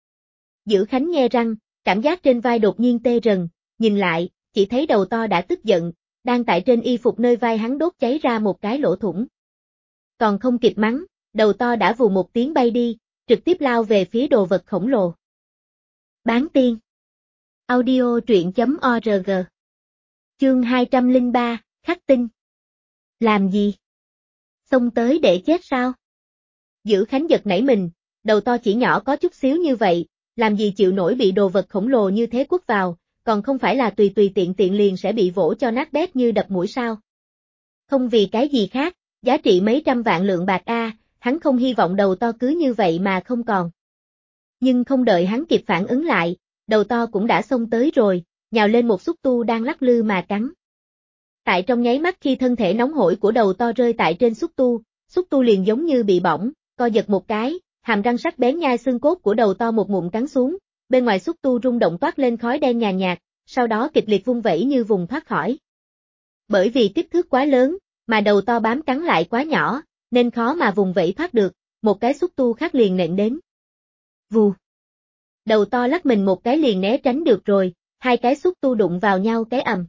Dữ Khánh nhe răng, cảm giác trên vai đột nhiên tê rần, nhìn lại, chỉ thấy đầu to đã tức giận, đang tại trên y phục nơi vai hắn đốt cháy ra một cái lỗ thủng. Còn không kịp mắng, đầu to đã vù một tiếng bay đi, trực tiếp lao về phía đồ vật khổng lồ. Bán tiên. Audio truyện.org. Chương 203, Khắc tinh. Làm gì? Xông tới để chết sao? Dữ Khánh giật nảy mình, đầu to chỉ nhỏ có chút xíu như vậy, làm gì chịu nổi bị đồ vật khổng lồ như thế quất vào, còn không phải là tùy tùy tiện tiện liền sẽ bị vỗ cho nát bét như đập mũi sao? Không vì cái gì khác, giá trị mấy trăm vạn lượng bạc hắn không hy vọng đầu to cứ như vậy mà không còn. Nhưng không đợi hắn kịp phản ứng lại, đầu to cũng đã xông tới rồi, nhào lên một xúc tu đang lắc lư mà cắn. Tại trong nháy mắt khi thân thể nóng hổi của đầu to rơi tại trên xúc tu liền giống như bị bỏng, co giật một cái, hàm răng sắc bén nhai xương cốt của đầu to một ngụm cắn xuống, bên ngoài xúc tu rung động toát lên khói đen nhàn nhạt, sau đó kịch liệt vung vẩy như vùng thoát khỏi. Bởi vì kích thước quá lớn, mà đầu to bám cắn lại quá nhỏ, nên khó mà vùng vẫy thoát được, một cái xúc tu khác liền nện đến. Vù. Đầu to lắc mình một cái liền né tránh được rồi, hai cái xúc tu đụng vào nhau cái ầm.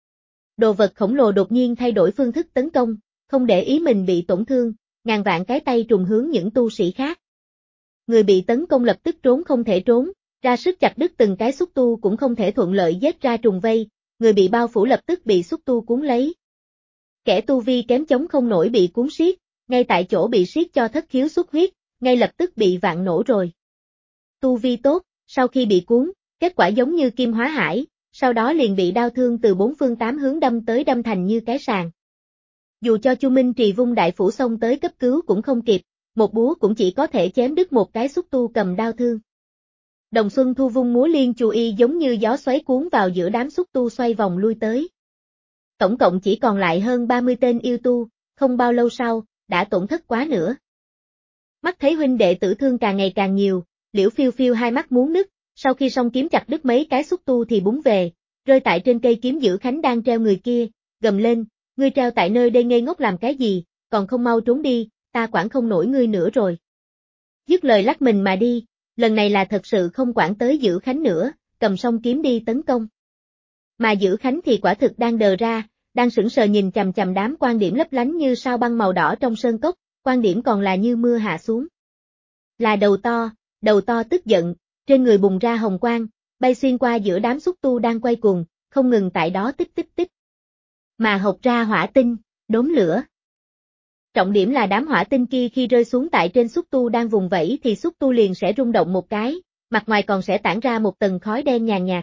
Đồ vật khổng lồ đột nhiên thay đổi phương thức tấn công, không để ý mình bị tổn thương, ngàn vạn cái tay trùng hướng những tu sĩ khác. Người bị tấn công lập tức trốn không thể trốn, ra sức chặt đứt từng cái xúc tu cũng không thể thuận lợi giết ra trùng vây, người bị bao phủ lập tức bị xúc tu cuốn lấy. Kẻ tu vi kém chống không nổi bị cuốn siết, ngay tại chỗ bị siết cho thất khiếu xuất huyết, ngay lập tức bị vạn nổ rồi. Tu vi tốt, sau khi bị cuốn, kết quả giống như kim hóa hải, sau đó liền bị đau thương từ bốn phương tám hướng đâm tới đâm thành như cái sàng. Dù cho Chu Minh Trì vung đại phủ xông tới cấp cứu cũng không kịp, một búa cũng chỉ có thể chém đứt một cái xúc tu cầm đau thương. Đồng Xuân Thu vung múa liên chu y giống như gió xoáy cuốn vào giữa đám xúc tu xoay vòng lui tới. Tổng cộng chỉ còn lại hơn 30 tên yêu tu, không bao lâu sau, đã tổn thất quá nữa. Mắt thấy huynh đệ tử thương càng ngày càng nhiều, Liễu Phiêu Phiêu hai mắt muốn nứt, sau khi song kiếm chặt đứt mấy cái xúc tu thì búng về, rơi tại trên cây kiếm Dữ Khánh đang treo người kia, gầm lên, ngươi treo tại nơi đây ngây ngốc làm cái gì, còn không mau trốn đi, ta quản không nổi ngươi nữa rồi. Dứt lời lắc mình mà đi, lần này là thật sự không quản tới Dữ Khánh nữa, cầm song kiếm đi tấn công. Mà Dữ Khánh thì quả thực đang đờ ra, đang sững sờ nhìn chằm chằm đám quan điểm lấp lánh như sao băng màu đỏ trong sơn cốc, quan điểm còn là như mưa hạ xuống. Là đầu to tức giận, trên người bùng ra hồng quang, bay xuyên qua giữa đám xúc tu đang quay cuồng, không ngừng tại đó tích tích tích. Mà hộc ra hỏa tinh, đốm lửa. Trọng điểm là đám hỏa tinh kia khi rơi xuống tại trên xúc tu đang vùng vẫy thì xúc tu liền sẽ rung động một cái, mặt ngoài còn sẽ tản ra một tầng khói đen nhàn nhạt.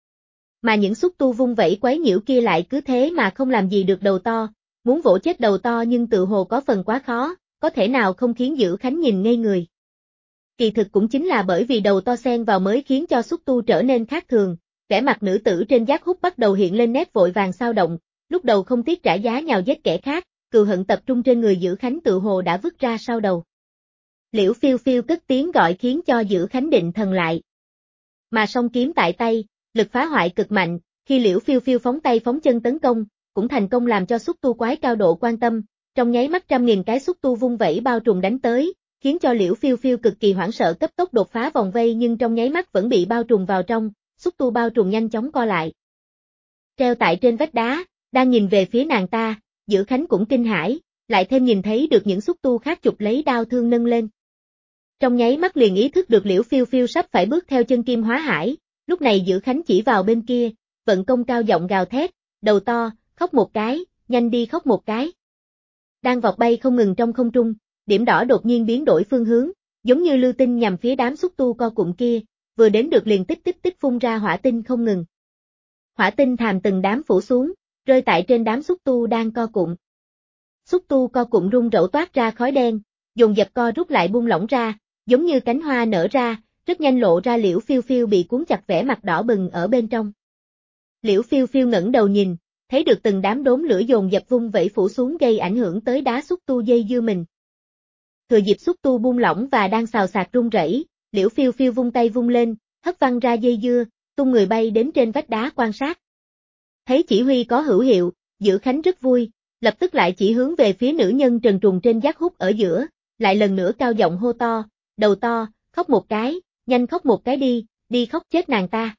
Mà những xúc tu vung vẫy quấy nhiễu kia lại cứ thế mà không làm gì được đầu to, muốn vỗ chết đầu to nhưng tự hồ có phần quá khó, có thể nào không khiến Dữ Khánh nhìn ngây người. Kỳ thực cũng chính là bởi vì đầu to xen vào mới khiến cho xúc tu trở nên khác thường, vẻ mặt nữ tử trên giác hút bắt đầu hiện lên nét vội vàng xao động, lúc đầu không tiếc trả giá nhào giết kẻ khác, cừu hận tập trung trên người Dữ Khánh tự hồ đã vứt ra sau đầu. Liễu Phiêu Phiêu cất tiếng gọi khiến cho Dữ Khánh định thần lại. Mà song kiếm tại tay, lực phá hoại cực mạnh, khi Liễu Phiêu Phiêu phóng tay phóng chân tấn công, cũng thành công làm cho xúc tu quái cao độ quan tâm, trong nháy mắt trăm nghìn cái xúc tu vung vẩy bao trùm đánh tới, khiến cho Liễu Phiêu Phiêu cực kỳ hoảng sợ cấp tốc đột phá vòng vây nhưng trong nháy mắt vẫn bị bao trùm vào trong, xúc tu bao trùm nhanh chóng co lại. Treo tại trên vách đá, đang nhìn về phía nàng ta, Dữ Khánh cũng kinh hãi, lại thêm nhìn thấy được những xúc tu khác chụp lấy đao thương nâng lên. Trong nháy mắt liền ý thức được Liễu Phiêu Phiêu sắp phải bước theo chân kim hóa hải, lúc này Dữ Khánh chỉ vào bên kia, vận công cao giọng gào thét, đầu to, khóc một cái, nhanh đi khóc một cái. Đang vọt bay không ngừng trong không trung, điểm đỏ đột nhiên biến đổi phương hướng, giống như lưu tinh nhằm phía đám xúc tu co cụm kia, vừa đến được liền tích tích tích phun ra hỏa tinh không ngừng. Hỏa tinh thàm từng đám phủ xuống, rơi tại trên đám xúc tu đang co cụm. Xúc tu co cụm rung rẩu toát ra khói đen, dồn dập co rút lại buông lỏng ra, giống như cánh hoa nở ra, rất nhanh lộ ra Liễu Phiêu Phiêu bị cuốn chặt vẻ mặt đỏ bừng ở bên trong. Liễu Phiêu Phiêu ngẩng đầu nhìn, thấy được từng đám đốm lửa dồn dập vung vẩy phủ xuống gây ảnh hưởng tới đá xúc tu dây dưa mình. Thừa dịp xúc tu buông lỏng và đang xào xạc rung rẩy, Liễu Phiêu Phiêu vung tay vung lên, hất văng ra dây dưa, tung người bay đến trên vách đá quan sát. Thấy chỉ huy có hữu hiệu, Dữ Khánh rất vui, lập tức lại chỉ hướng về phía nữ nhân trần truồng trên giác hút ở giữa, lại lần nữa cao giọng hô to, đầu to, khóc một cái, nhanh khóc một cái đi, đi khóc chết nàng ta.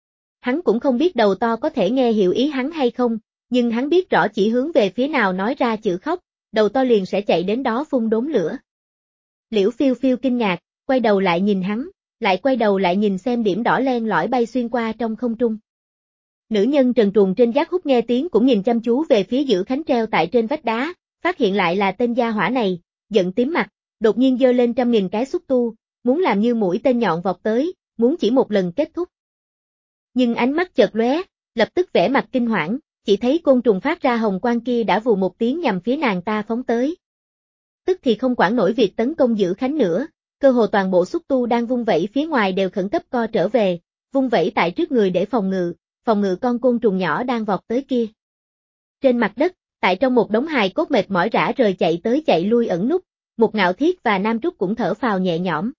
Hắn cũng không biết đầu to có thể nghe hiểu ý hắn hay không, nhưng hắn biết rõ chỉ hướng về phía nào nói ra chữ khóc, đầu to liền sẽ chạy đến đó phun đốm lửa. Liễu Phiêu Phiêu kinh ngạc, quay đầu lại nhìn hắn, lại quay đầu lại nhìn xem điểm đỏ len lỏi bay xuyên qua trong không trung. Nữ nhân trần truồng trên giác hút nghe tiếng cũng nhìn chăm chú về phía Dữ Khánh treo tại trên vách đá, phát hiện lại là tên gia hỏa này, giận tím mặt, đột nhiên giơ lên 100.000 cái xúc tu, muốn làm như mũi tên nhọn vọt tới, muốn chỉ một lần kết thúc. Nhưng ánh mắt chợt lóe, lập tức vẻ mặt kinh hoảng, chỉ thấy côn trùng phát ra hồng quang kia đã vù một tiếng nhằm phía nàng ta phóng tới. Tức thì không quản nổi việc tấn công Dữ Khánh nữa, cơ hồ toàn bộ xúc tu đang vung vẩy phía ngoài đều khẩn cấp co trở về, vung vẩy tại trước người để phòng ngự con côn trùng nhỏ đang vọt tới kia. Trên mặt đất, tại trong một đống hài cốt mệt mỏi rã rời chạy tới chạy lui ẩn núp, Mục Ngạo Thiết và Nam Trúc cũng thở phào nhẹ nhõm.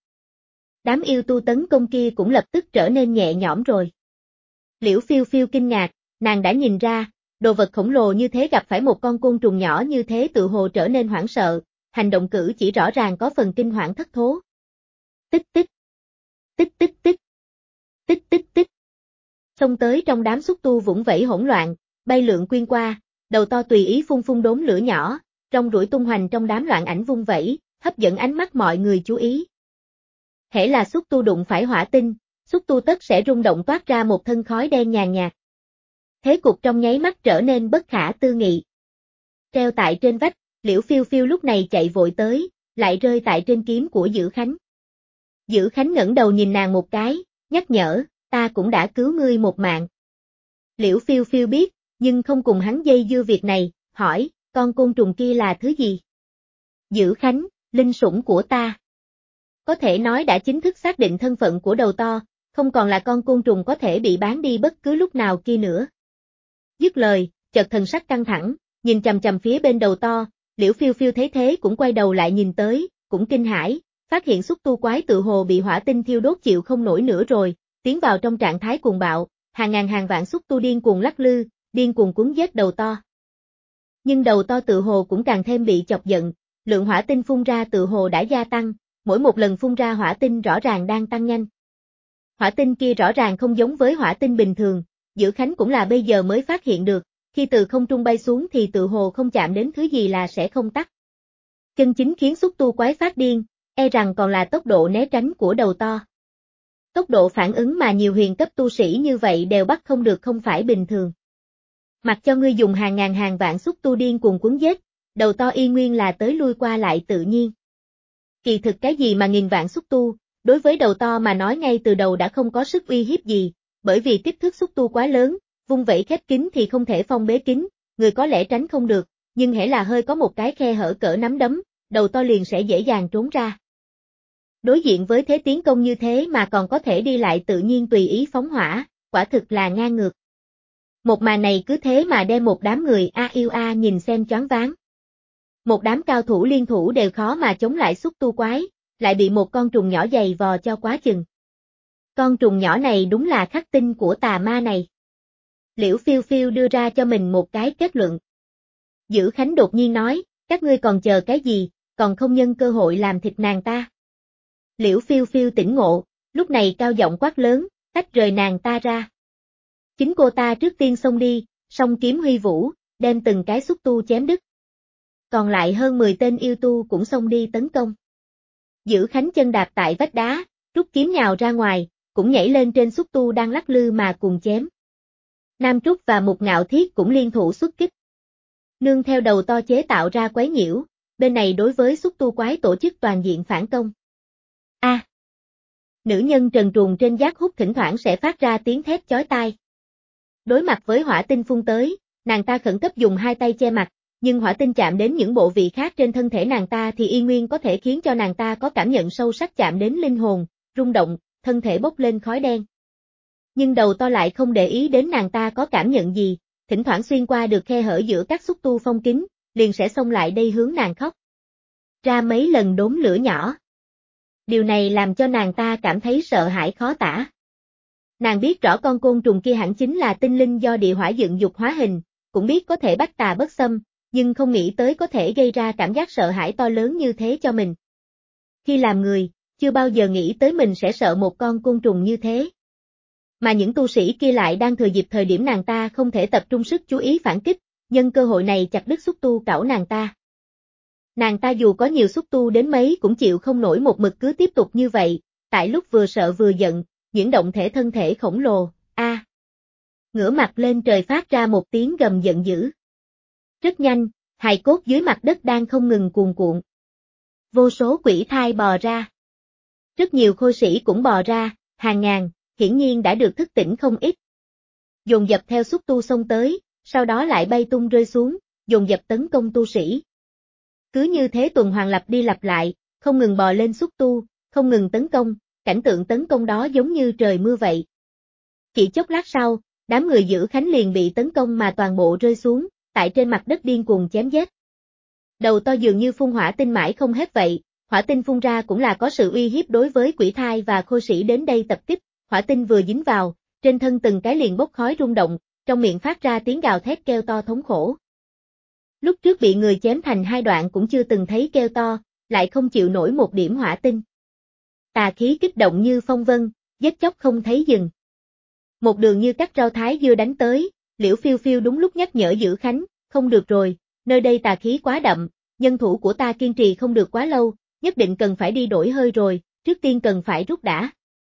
Đám yêu tu tấn công kia cũng lập tức trở nên nhẹ nhõm rồi. Liễu Phiêu Phiêu kinh ngạc, nàng đã nhìn ra, đồ vật khổng lồ như thế gặp phải một con côn trùng nhỏ như thế tự hồ trở nên hoảng sợ, hành động cử chỉ rõ ràng có phần kinh hoảng thất thố. Tích tích, tích tích tích, tích tích tích. Xông tới trong đám xúc tu vũng vẫy hỗn loạn, bay lượn quyên qua, đầu to tùy ý phun đốm lửa nhỏ, rong ruổi tung hoành trong đám loạn ảnh vung vẫy, hấp dẫn ánh mắt mọi người chú ý. Hễ là xúc tu đụng phải hỏa tinh, xúc tu tất sẽ rung động toát ra một thân khói đen nhàn nhạt. Thế cục trong nháy mắt trở nên bất khả tư nghị. Treo tại trên vách, Liễu Phiêu Phiêu lúc này chạy vội tới, lại rơi tại trên kiếm của Dữ Khánh. Dữ Khánh ngẩng đầu nhìn nàng một cái, nhắc nhở, ta cũng đã cứu ngươi một mạng. Liễu Phiêu Phiêu biết, nhưng không cùng hắn dây dưa việc này, hỏi, con côn trùng kia là thứ gì? Dữ Khánh, linh sủng của ta. Có thể nói đã chính thức xác định thân phận của đầu to, không còn là con côn trùng có thể bị bán đi bất cứ lúc nào kia nữa. Dứt lời, chợt thần sắc căng thẳng, nhìn chằm chằm phía bên đầu to, Liễu Phiêu Phiêu thấy thế cũng quay đầu lại nhìn tới, cũng kinh hãi, phát hiện xúc tu quái tự hồ bị hỏa tinh thiêu đốt chịu không nổi nữa rồi, tiến vào trong trạng thái cuồng bạo, hàng ngàn hàng vạn xúc tu điên cuồng lắc lư, điên cuồng cuốn giết đầu to. Nhưng đầu to tự hồ cũng càng thêm bị chọc giận, lượng hỏa tinh phun ra tự hồ đã gia tăng, mỗi một lần phun ra hỏa tinh rõ ràng đang tăng nhanh. Hỏa tinh kia rõ ràng không giống với hỏa tinh bình thường, Dữ Khánh cũng là bây giờ mới phát hiện được, khi từ không trung bay xuống thì tự hồ không chạm đến thứ gì là sẽ không tắt. Chân chính khiến xúc tu quái phát điên, e rằng còn là tốc độ né tránh của đầu to. Tốc độ phản ứng mà nhiều huyền cấp tu sĩ như vậy đều bắt không được không phải bình thường. Mặc cho ngươi dùng hàng ngàn hàng vạn xúc tu điên cuồng cuốn giết, đầu to y nguyên là tới lui qua lại tự nhiên. Kỳ thực cái gì mà nghìn vạn xúc tu, đối với đầu to mà nói ngay từ đầu đã không có sức uy hiếp gì, bởi vì kích thước xúc tu quá lớn, vung vẩy khép kín thì không thể phong bế kín, người có lẽ tránh không được, nhưng hễ là hơi có một cái khe hở cỡ nắm đấm, đầu to liền sẽ dễ dàng trốn ra. Đối diện với thế tiến công như thế mà còn có thể đi lại tự nhiên tùy ý phóng hỏa, quả thực là ngang ngược. Một màn này cứ thế mà đem một đám người yêu nhìn xem choáng váng. Một đám cao thủ liên thủ đều khó mà chống lại xúc tu quái, lại bị một con trùng nhỏ giày vò cho quá chừng. Con trùng nhỏ này đúng là khắc tinh của tà ma này. Liễu Phiêu Phiêu đưa ra cho mình một cái kết luận. Dữ Khánh đột nhiên nói, các ngươi còn chờ cái gì, còn không nhân cơ hội làm thịt nàng ta. Liễu Phiêu Phiêu tỉnh ngộ, lúc này cao giọng quát lớn, tách rời nàng ta ra. Chính cô ta trước tiên xông đi, song kiếm huy vũ, đem từng cái xúc tu chém đứt. Còn lại hơn 10 tên yêu tu cũng xông đi tấn công. Dữ Khánh chân đạp tại vách đá, rút kiếm nhào ra ngoài, cũng nhảy lên trên xúc tu đang lắc lư mà cùng chém. Nam Trúc và Mục Ngạo Thiết cũng liên thủ xuất kích. Nương theo đầu to chế tạo ra quấy nhiễu, bên này đối với xúc tu quái tổ chức toàn diện phản công. Nữ nhân trần truồng trên giác hút thỉnh thoảng sẽ phát ra tiếng thét chói tai. Đối mặt với hỏa tinh phun tới, nàng ta khẩn cấp dùng hai tay che mặt, nhưng hỏa tinh chạm đến những bộ vị khác trên thân thể nàng ta thì y nguyên có thể khiến cho nàng ta có cảm nhận sâu sắc chạm đến linh hồn, rung động, thân thể bốc lên khói đen. Nhưng đầu to lại không để ý đến nàng ta có cảm nhận gì, thỉnh thoảng xuyên qua được khe hở giữa các xúc tu phong kín, liền sẽ xông lại đây hướng nàng khóc. Ra mấy lần đốm lửa nhỏ. Điều này làm cho nàng ta cảm thấy sợ hãi khó tả. Nàng biết rõ con côn trùng kia hẳn chính là tinh linh do địa hỏa dựng dục hóa hình, cũng biết có thể bách tà bất xâm, nhưng không nghĩ tới có thể gây ra cảm giác sợ hãi to lớn như thế cho mình. Khi làm người, chưa bao giờ nghĩ tới mình sẽ sợ một con côn trùng như thế. Mà những tu sĩ kia lại đang thừa dịp thời điểm nàng ta không thể tập trung sức chú ý phản kích, nhân cơ hội này chặt đứt xúc tu cẩu nàng ta. Nàng ta dù có nhiều xúc tu đến mấy cũng chịu không nổi một mực cứ tiếp tục như vậy, tại lúc vừa sợ vừa giận, những động thể thân thể khổng lồ, ngửa mặt lên trời phát ra một tiếng gầm giận dữ. Rất nhanh, hài cốt dưới mặt đất đang không ngừng cuồn cuộn. Vô số quỷ thai bò ra. Rất nhiều khôi sĩ cũng bò ra, hàng ngàn, hiển nhiên đã được thức tỉnh không ít. Dồn dập theo xúc tu xông tới, sau đó lại bay tung rơi xuống, dồn dập tấn công tu sĩ. Cứ như thế tuần hoàn lặp đi lặp lại, không ngừng bò lên xúc tu, không ngừng tấn công, cảnh tượng tấn công đó giống như trời mưa vậy. Chỉ chốc lát sau, đám người giữ khánh liền bị tấn công mà toàn bộ rơi xuống, tại trên mặt đất điên cuồng chém giết. Đầu to dường như phun hỏa tinh mãi không hết vậy, hỏa tinh phun ra cũng là có sự uy hiếp đối với quỷ thai và khôi sĩ đến đây tập kích, hỏa tinh vừa dính vào, trên thân từng cái liền bốc khói rung động, trong miệng phát ra tiếng gào thét kêu to thống khổ. Lúc trước bị người chém thành hai đoạn cũng chưa từng thấy kêu to, lại không chịu nổi một điểm hỏa tinh. Tà khí kích động như phong vân, giết chóc không thấy dừng. Một đường như cắt rau thái dưa đánh tới, Liễu Phiêu Phiêu đúng lúc nhắc nhở Giữ Khánh, không được rồi, nơi đây tà khí quá đậm, nhân thủ của ta kiên trì không được quá lâu, nhất định cần phải đi đổi hơi rồi, trước tiên cần phải rút đã.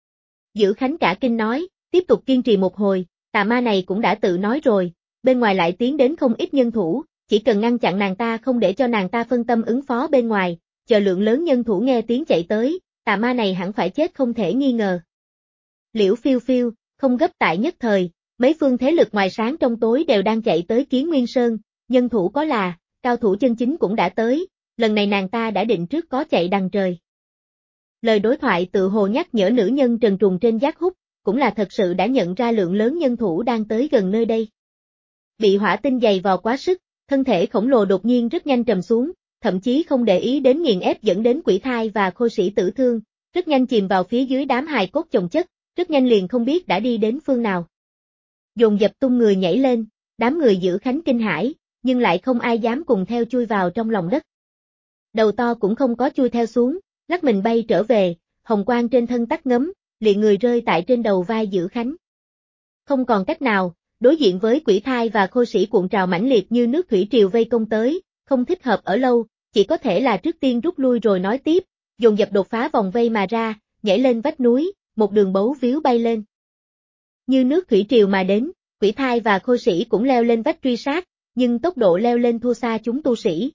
Giữ Khánh cả kinh nói, tiếp tục kiên trì một hồi, tà ma này cũng đã tự nói rồi, bên ngoài lại tiến đến không ít nhân thủ, chỉ cần ngăn chặn nàng ta không để cho nàng ta phân tâm ứng phó bên ngoài, chờ lượng lớn nhân thủ nghe tiếng chạy tới, tà ma này hẳn phải chết không thể nghi ngờ. Liễu Phiêu Phiêu, không gấp tại nhất thời, mấy phương thế lực ngoài sáng trong tối đều đang chạy tới Kiến Nguyên Sơn, nhân thủ có là, cao thủ chân chính cũng đã tới, lần này nàng ta đã định trước có chạy đằng trời. Lời đối thoại tự hồ nhắc nhở nữ nhân trần truồng trên giác hút, cũng là thật sự đã nhận ra lượng lớn nhân thủ đang tới gần nơi đây. Bị hỏa tinh dày vò quá sức, thân thể khổng lồ đột nhiên rất nhanh trầm xuống, thậm chí không để ý đến nghiền ép dẫn đến quỷ thai và khôi sĩ tử thương, rất nhanh chìm vào phía dưới đám hài cốt chồng chất, rất nhanh liền không biết đã đi đến phương nào. Dồn dập tung người nhảy lên, đám người Giữ Khánh kinh hãi, nhưng lại không ai dám cùng theo chui vào trong lòng đất. Đầu to cũng không có chui theo xuống, lắc mình bay trở về, hồng quang trên thân tắt ngấm, liệng người rơi tại trên đầu vai Giữ Khánh. Không còn cách nào, đối diện với quỷ thai và khôi sĩ cuộn trào mãnh liệt như nước thủy triều vây công tới, không thích hợp ở lâu, chỉ có thể là trước tiên rút lui rồi nói tiếp, dồn dập đột phá vòng vây mà ra, nhảy lên vách núi, một đường bấu víu bay lên. Như nước thủy triều mà đến, quỷ thai và khôi sĩ cũng leo lên vách truy sát, nhưng tốc độ leo lên thua xa chúng tu sĩ.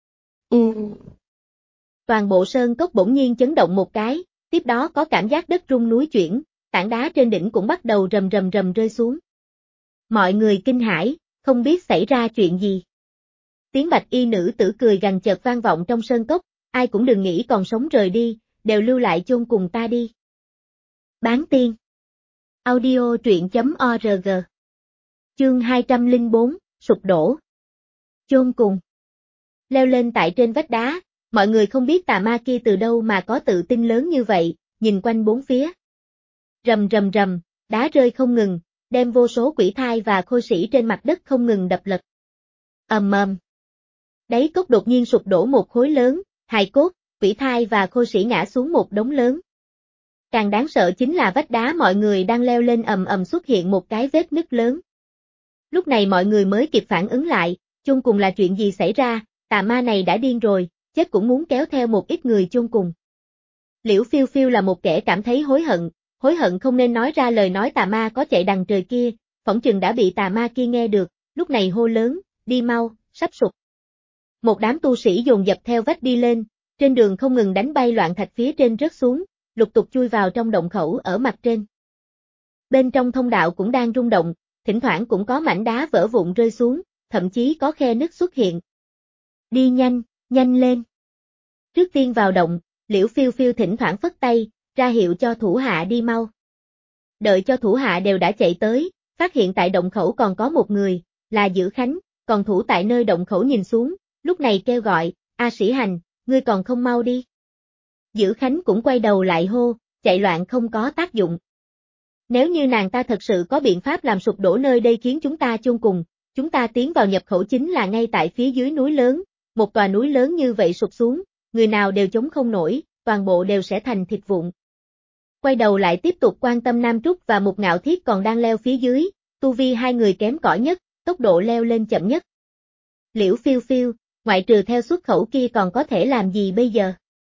Toàn bộ sơn cốc bỗng nhiên chấn động một cái, tiếp đó có cảm giác đất rung núi chuyển, tảng đá trên đỉnh cũng bắt đầu rầm rầm rầm rơi xuống. Mọi người kinh hãi, không biết xảy ra chuyện gì. Tiếng bạch y nữ tử cười gằn chợt vang vọng trong sơn cốc, ai cũng đừng nghĩ còn sống rời đi, đều lưu lại chôn cùng ta đi. Bán tiên. Audio truyện.org. Chương 204, sụp đổ. Chôn cùng. Leo lên tại trên vách đá, mọi người không biết tà ma kia từ đâu mà có tự tin lớn như vậy, nhìn quanh bốn phía. Rầm rầm rầm, đá rơi không ngừng, đem vô số quỷ thai và khôi sĩ trên mặt đất không ngừng đập lật. Ầm ầm. Đáy cốc đột nhiên sụp đổ một khối lớn, hài cốt, quỷ thai và khôi sĩ ngã xuống một đống lớn. Càng đáng sợ chính là vách đá mọi người đang leo lên ầm ầm xuất hiện một cái vết nứt lớn. Lúc này mọi người mới kịp phản ứng lại, chôn cùng là chuyện gì xảy ra, tà ma này đã điên rồi, chết cũng muốn kéo theo một ít người chôn cùng. Liễu Phiêu Phiêu là một kẻ cảm thấy hối hận không nên nói ra lời nói tà ma có chạy đằng trời kia, phỏng chừng đã bị tà ma kia nghe được, lúc này hô lớn, đi mau, sắp sụp. Một đám tu sĩ dồn dập theo vách đi lên, trên đường không ngừng đánh bay loạn thạch phía trên rớt xuống, lục tục chui vào trong động khẩu ở mặt trên. Bên trong thông đạo cũng đang rung động, thỉnh thoảng cũng có mảnh đá vỡ vụn rơi xuống, thậm chí có khe nứt xuất hiện. Đi nhanh, nhanh lên. Trước tiên vào động, Liễu Phiêu Phiêu thỉnh thoảng phất tay, ra hiệu cho thủ hạ đi mau. Đợi cho thủ hạ đều đã chạy tới, phát hiện tại động khẩu còn có một người, là Dữ Khánh, còn thủ tại nơi động khẩu nhìn xuống, lúc này kêu gọi, A Sĩ Hành, ngươi còn không mau đi. Dữ Khánh cũng quay đầu lại hô, chạy loạn không có tác dụng. Nếu như nàng ta thật sự có biện pháp làm sụp đổ nơi đây khiến chúng ta chôn cùng, chúng ta tiến vào nhập khẩu chính là ngay tại phía dưới núi lớn, một tòa núi lớn như vậy sụp xuống, người nào đều chống không nổi, toàn bộ đều sẽ thành thịt vụn. Quay đầu lại tiếp tục quan tâm Nam Trúc và Mục Ngạo Thiết còn đang leo phía dưới, tu vi hai người kém cỏi nhất, tốc độ leo lên chậm nhất. Liễu Phiêu Phiêu, ngoại trừ theo xuất khẩu kia còn có thể làm gì bây giờ?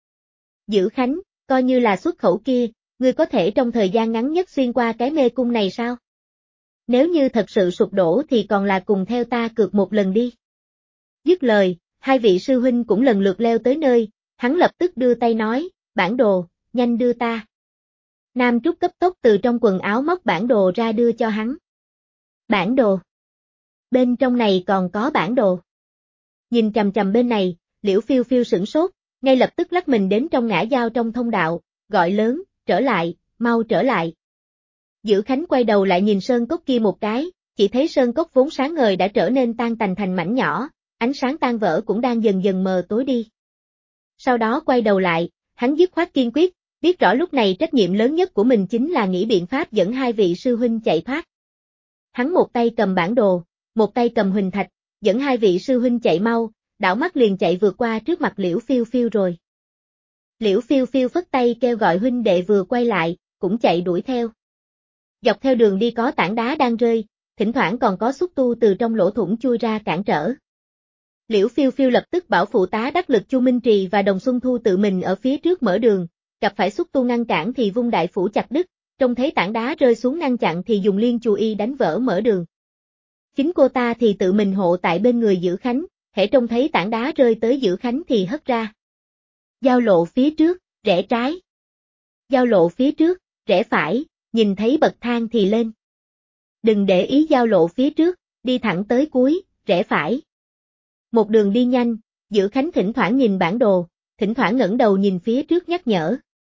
Dữ Khánh, coi như là xuất khẩu kia, ngươi có thể trong thời gian ngắn nhất xuyên qua cái mê cung này sao? Nếu như thật sự sụp đổ thì còn là cùng theo ta cược một lần đi. Dứt lời, hai vị sư huynh cũng lần lượt leo tới nơi, hắn lập tức đưa tay nói, bản đồ, nhanh đưa ta. Nam Trúc cấp tốc từ trong quần áo móc bản đồ ra đưa cho hắn. Bản đồ. Bên trong này còn có bản đồ. Nhìn chằm chằm bên này, Liễu Phiêu Phiêu sửng sốt, ngay lập tức lắc mình đến trong ngã giao trong thông đạo, gọi lớn, trở lại, mau trở lại. Dữ Khánh quay đầu lại nhìn sơn cốc kia một cái, chỉ thấy sơn cốc vốn sáng ngời đã trở nên tan tành thành mảnh nhỏ, ánh sáng tan vỡ cũng đang dần dần mờ tối đi. Sau đó quay đầu lại, hắn dứt khoát kiên quyết, biết rõ lúc này trách nhiệm lớn nhất của mình chính là nghĩ biện pháp dẫn hai vị sư huynh chạy thoát. Hắn một tay cầm bản đồ, một tay cầm huỳnh thạch, dẫn hai vị sư huynh chạy mau, đảo mắt liền chạy vượt qua trước mặt Liễu Phiêu Phiêu rồi. Liễu Phiêu Phiêu phất tay kêu gọi huynh đệ vừa quay lại, cũng chạy đuổi theo. Dọc theo đường đi có tảng đá đang rơi, thỉnh thoảng còn có xúc tu từ trong lỗ thủng chui ra cản trở. Liễu Phiêu Phiêu lập tức bảo phụ tá đắc lực Chu Minh Trì và Đồng Xuân Thu tự mình ở phía trước mở đường, gặp phải xúc tu ngăn cản thì vung đại phủ chặt đứt, trông thấy tảng đá rơi xuống ngăn chặn thì dùng liên chù y đánh vỡ mở đường. Chính cô ta thì tự mình hộ tại bên người Dữ Khánh, hễ trông thấy tảng đá rơi tới Dữ Khánh thì hất ra. Giao lộ phía trước, rẽ trái. Giao lộ phía trước, rẽ phải, nhìn thấy bậc thang thì lên. Đừng để ý giao lộ phía trước, đi thẳng tới cuối, rẽ phải. Một đường đi nhanh, Dữ Khánh thỉnh thoảng nhìn bản đồ, thỉnh thoảng ngẩng đầu nhìn phía trước nhắc nhở.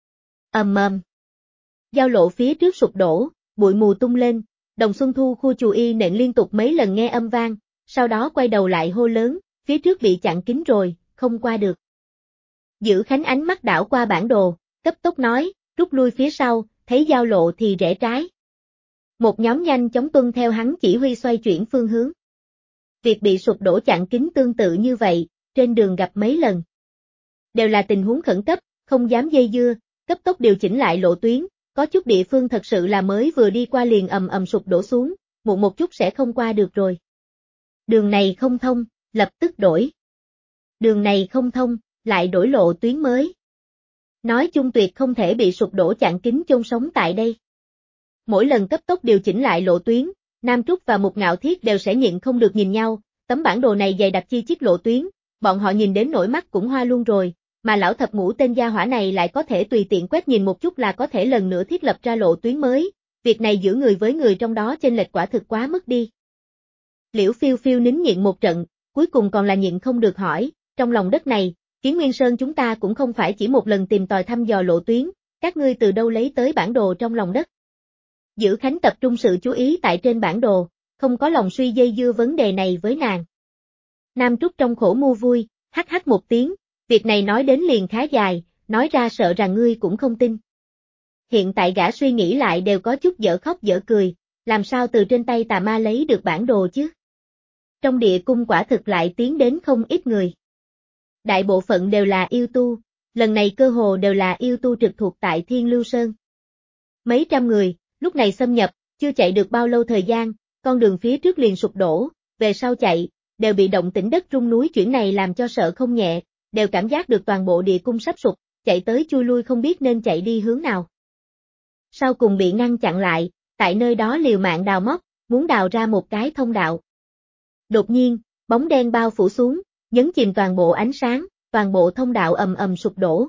Ầm ầm. Giao lộ phía trước sụp đổ, bụi mù tung lên, Đồng Xuân Thu khu chù y nện liên tục mấy lần nghe âm vang, sau đó quay đầu lại hô lớn, phía trước bị chặn kín rồi, không qua được. Dữ Khánh ánh mắt đảo qua bản đồ, cấp tốc nói, rút lui phía sau, thấy giao lộ thì rẽ trái. Một nhóm nhanh chóng tuân theo hắn chỉ huy xoay chuyển phương hướng. Việc bị sụp đổ chặn kín tương tự như vậy, trên đường gặp mấy lần. Đều là tình huống khẩn cấp, không dám dây dưa, cấp tốc điều chỉnh lại lộ tuyến, có chút địa phương thật sự là mới vừa đi qua liền ầm ầm sụp đổ xuống, muộn một chút sẽ không qua được rồi. Đường này không thông, lập tức đổi. Đường này không thông, lại đổi lộ tuyến mới. Nói chung tuyệt không thể bị sụp đổ chặn kín chôn sống tại đây. Mỗi lần cấp tốc điều chỉnh lại lộ tuyến, Nam Trúc và Mục Ngạo Thiết đều sẽ nhịn không được nhìn nhau, tấm bản đồ này dày đặc chi chít lộ tuyến, bọn họ nhìn đến nỗi mắt cũng hoa luôn rồi, mà lão thập ngũ tên gia hỏa này lại có thể tùy tiện quét nhìn một chút là có thể lần nữa thiết lập ra lộ tuyến mới, việc này giữa người với người trong đó chênh lệch quả thực quá mức đi. Liễu Phiêu Phiêu nín nhịn một trận, cuối cùng còn là nhịn không được hỏi, trong lòng đất này, Kiến Nguyên Sơn chúng ta cũng không phải chỉ một lần tìm tòi thăm dò lộ tuyến, các ngươi từ đâu lấy tới bản đồ trong lòng đất. Dữ Khánh tập trung sự chú ý tại trên bản đồ, không có lòng suy dây dưa vấn đề này với nàng. Nam Trúc trong khổ mua vui, hắc hắc một tiếng, việc này nói đến liền khá dài, nói ra sợ rằng ngươi cũng không tin. Hiện tại gã suy nghĩ lại đều có chút dở khóc dở cười, làm sao từ trên tay tà ma lấy được bản đồ chứ? Trong địa cung quả thực lại tiến đến không ít người. Đại bộ phận đều là yêu tu, lần này cơ hồ đều là yêu tu trực thuộc tại Thiên Lưu Sơn. Mấy trăm người, lúc này xâm nhập, chưa chạy được bao lâu thời gian, con đường phía trước liền sụp đổ, về sau chạy, đều bị động tĩnh đất rung núi chuyển này làm cho sợ không nhẹ, đều cảm giác được toàn bộ địa cung sắp sụp, chạy tới chui lui không biết nên chạy đi hướng nào. Sau cùng bị ngăn chặn lại, tại nơi đó liều mạng đào móc, muốn đào ra một cái thông đạo. Đột nhiên, bóng đen bao phủ xuống, nhấn chìm toàn bộ ánh sáng, toàn bộ thông đạo ầm ầm sụp đổ.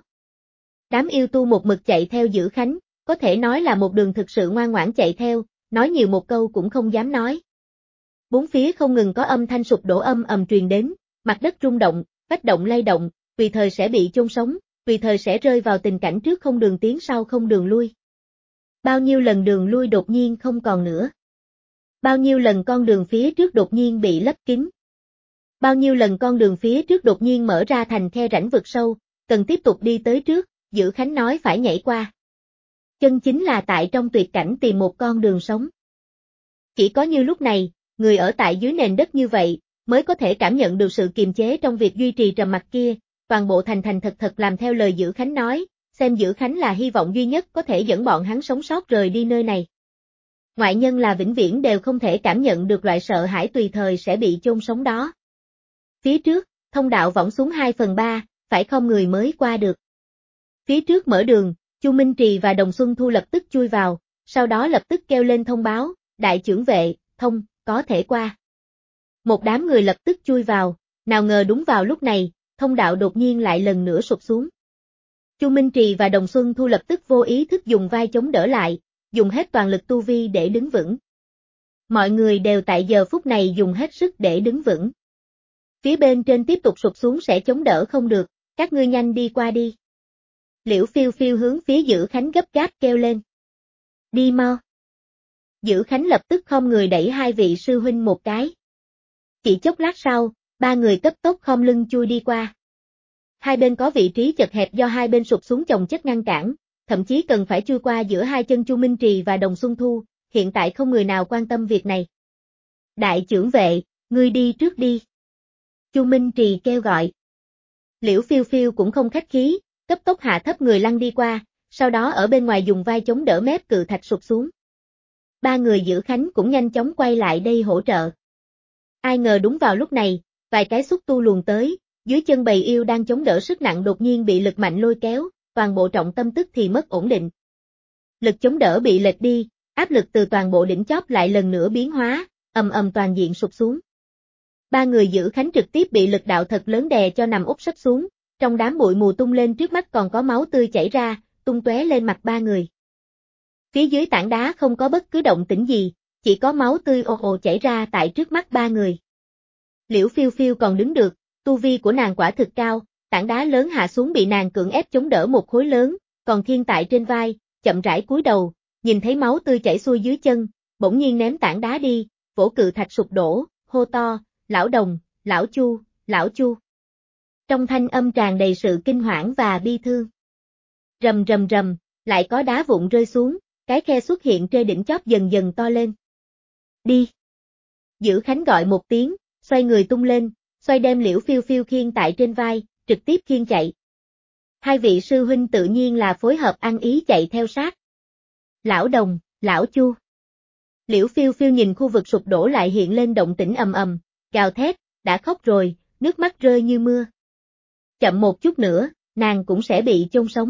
Đám yêu tu một mực chạy theo Dữ Khánh, có thể nói là một đường thực sự ngoan ngoãn chạy theo, nói nhiều một câu cũng không dám nói. Bốn phía không ngừng có âm thanh sụp đổ ầm ầm truyền đến, mặt đất rung động, vách động lay động, tùy thời sẽ bị chôn sống, tùy thời sẽ rơi vào tình cảnh trước không đường tiến sau không đường lui. Bao nhiêu lần đường lui đột nhiên không còn nữa. Bao nhiêu lần con đường phía trước đột nhiên bị lấp kín. Bao nhiêu lần con đường phía trước đột nhiên mở ra thành khe rãnh vực sâu, cần tiếp tục đi tới trước, Dữ Khánh nói phải nhảy qua. Chân chính là tại trong tuyệt cảnh tìm một con đường sống. Chỉ có như lúc này, người ở tại dưới nền đất như vậy, mới có thể cảm nhận được sự kiềm chế trong việc duy trì trầm mặc kia, toàn bộ thành thành thật làm theo lời Dữ Khánh nói, xem Dữ Khánh là hy vọng duy nhất có thể dẫn bọn hắn sống sót rời đi nơi này. Ngoại nhân là vĩnh viễn đều không thể cảm nhận được loại sợ hãi tùy thời sẽ bị chôn sống đó. Phía trước, thông đạo võng xuống 2/3, phải không người mới qua được. Phía trước mở đường, Chu Minh Trì và Đồng Xuân Thu lập tức chui vào, sau đó lập tức kêu lên thông báo, đại trưởng vệ, thông, có thể qua. Một đám người lập tức chui vào, nào ngờ đúng vào lúc này, thông đạo đột nhiên lại lần nữa sụp xuống. Chu Minh Trì và Đồng Xuân Thu lập tức vô ý thức dùng vai chống đỡ lại, dùng hết toàn lực tu vi để đứng vững. Mọi người đều tại giờ phút này dùng hết sức để đứng vững. Phía bên trên tiếp tục sụp xuống sẽ chống đỡ không được, các ngươi nhanh đi qua đi. Liễu Phiêu Phiêu hướng phía Dữ Khánh gấp gáp kêu lên. Đi mau. Dữ Khánh lập tức khom người đẩy hai vị sư huynh một cái. Chỉ chốc lát sau, ba người cấp tốc khom lưng chui đi qua. Hai bên có vị trí chật hẹp do hai bên sụp xuống chồng chất ngăn cản, thậm chí cần phải chui qua giữa hai chân Chu Minh Trì và Đồng Xuân Thu, hiện tại không người nào quan tâm việc này. Đại trưởng vệ, ngươi đi trước đi. Chu Minh Trì kêu gọi. Liễu Phiêu Phiêu cũng không khách khí, cấp tốc hạ thấp người lăn đi qua, sau đó ở bên ngoài dùng vai chống đỡ mép cự thạch sụp xuống. Ba người Dữ Khánh cũng nhanh chóng quay lại đây hỗ trợ. Ai ngờ đúng vào lúc này, vài cái xúc tu luồn tới, dưới chân bầy yêu đang chống đỡ sức nặng đột nhiên bị lực mạnh lôi kéo, toàn bộ trọng tâm tức thì mất ổn định. Lực chống đỡ bị lệch đi, áp lực từ toàn bộ đỉnh chóp lại lần nữa biến hóa, ầm ầm toàn diện sụp xuống. Ba người Dữ Khánh trực tiếp bị lực đạo thật lớn đè cho nằm úp sấp xuống, trong đám bụi mù tung lên trước mắt còn có máu tươi chảy ra, tung tóe lên mặt ba người. Phía dưới tảng đá không có bất cứ động tĩnh gì, chỉ có máu tươi ồ ồ chảy ra tại trước mắt ba người. Liễu Phiêu Phiêu còn đứng được, tu vi của nàng quả thực cao, tảng đá lớn hạ xuống bị nàng cưỡng ép chống đỡ một khối lớn, còn Thiên tại trên vai, chậm rãi cúi đầu, nhìn thấy máu tươi chảy xuôi dưới chân, bỗng nhiên ném tảng đá đi, vỗ cự thạch sụp đổ, hô to, lão Đồng, lão Chu, lão Chu. Trong thanh âm tràn đầy sự kinh hoảng và bi thương. Rầm rầm rầm, lại có đá vụn rơi xuống, cái khe xuất hiện trên đỉnh chóp dần dần to lên. Đi. Dữ Khánh gọi một tiếng, xoay người tung lên, xoay đem Liễu Phiêu Phiêu khiêng tại trên vai, trực tiếp khiêng chạy. Hai vị sư huynh tự nhiên là phối hợp ăn ý chạy theo sát. Lão Đồng, lão Chu. Liễu Phiêu Phiêu nhìn khu vực sụp đổ lại hiện lên động tĩnh ầm ầm, gào thét, đã khóc rồi, nước mắt rơi như mưa. Chậm một chút nữa, nàng cũng sẽ bị chôn sống.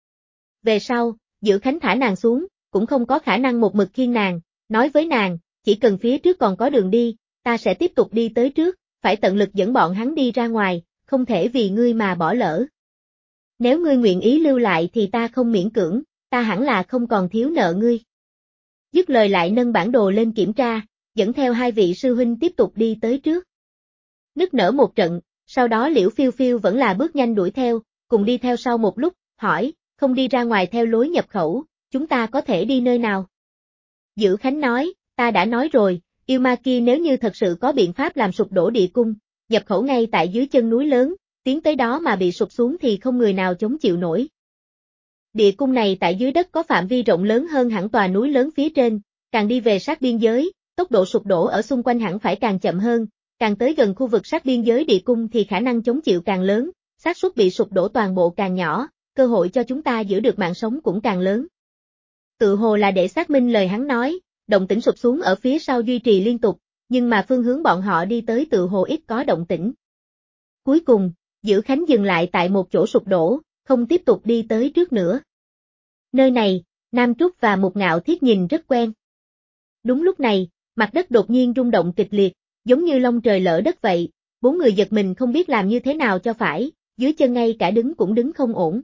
Về sau, Dữ Khánh thả nàng xuống, cũng không có khả năng một mực khiêng nàng, nói với nàng, chỉ cần phía trước còn có đường đi, ta sẽ tiếp tục đi tới trước, phải tận lực dẫn bọn hắn đi ra ngoài, không thể vì ngươi mà bỏ lỡ. Nếu ngươi nguyện ý lưu lại thì ta không miễn cưỡng, ta hẳn là không còn thiếu nợ ngươi. Dứt lời lại nâng bản đồ lên kiểm tra, dẫn theo hai vị sư huynh tiếp tục đi tới trước. Nức nở một trận, sau đó Liễu Phiêu Phiêu vẫn là bước nhanh đuổi theo, cùng đi theo sau một lúc, hỏi, không đi ra ngoài theo lối nhập khẩu, chúng ta có thể đi nơi nào? Dữ Khánh nói, ta đã nói rồi, yêu ma kia nếu như thật sự có biện pháp làm sụp đổ địa cung, nhập khẩu ngay tại dưới chân núi lớn, tiến tới đó mà bị sụp xuống thì không người nào chống chịu nổi. Địa cung này tại dưới đất có phạm vi rộng lớn hơn hẳn tòa núi lớn phía trên, càng đi về sát biên giới, tốc độ sụp đổ ở xung quanh hẳn phải càng chậm hơn, càng tới gần khu vực sát biên giới địa cung thì khả năng chống chịu càng lớn, xác suất bị sụp đổ toàn bộ càng nhỏ, cơ hội cho chúng ta giữ được mạng sống cũng càng lớn. Tự hồ là để xác minh lời hắn nói, động tĩnh sụp xuống ở phía sau duy trì liên tục, nhưng mà phương hướng bọn họ đi tới tự hồ ít có động tĩnh. Cuối cùng, Dữ Khánh dừng lại tại một chỗ sụp đổ, không tiếp tục đi tới trước nữa. Nơi này, Nam Trúc và Mục Ngạo Thiết nhìn rất quen. Đúng lúc này, mặt đất đột nhiên rung động kịch liệt, giống như long trời lỡ đất vậy, bốn người giật mình không biết làm như thế nào cho phải, dưới chân ngay cả đứng cũng đứng không ổn.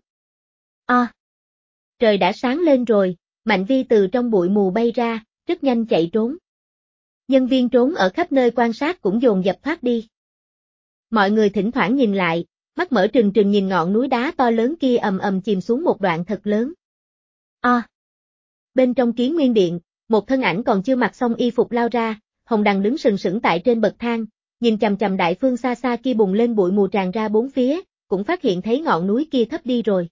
Trời đã sáng lên rồi, Mạnh Vi từ trong bụi mù bay ra, rất nhanh chạy trốn. Nhân viên trốn ở khắp nơi quan sát cũng dồn dập thoát đi. Mọi người thỉnh thoảng nhìn lại, mắt mở trừng trừng nhìn ngọn núi đá to lớn kia ầm ầm chìm xuống một đoạn thật lớn. Bên trong Kiến Nguyên Điện, một thân ảnh còn chưa mặc xong y phục lao ra, Hồng Đằng đứng sừng sững tại trên bậc thang, nhìn chằm chằm đại phương xa xa kia bùng lên bụi mù tràn ra bốn phía, cũng phát hiện thấy ngọn núi kia thấp đi rồi.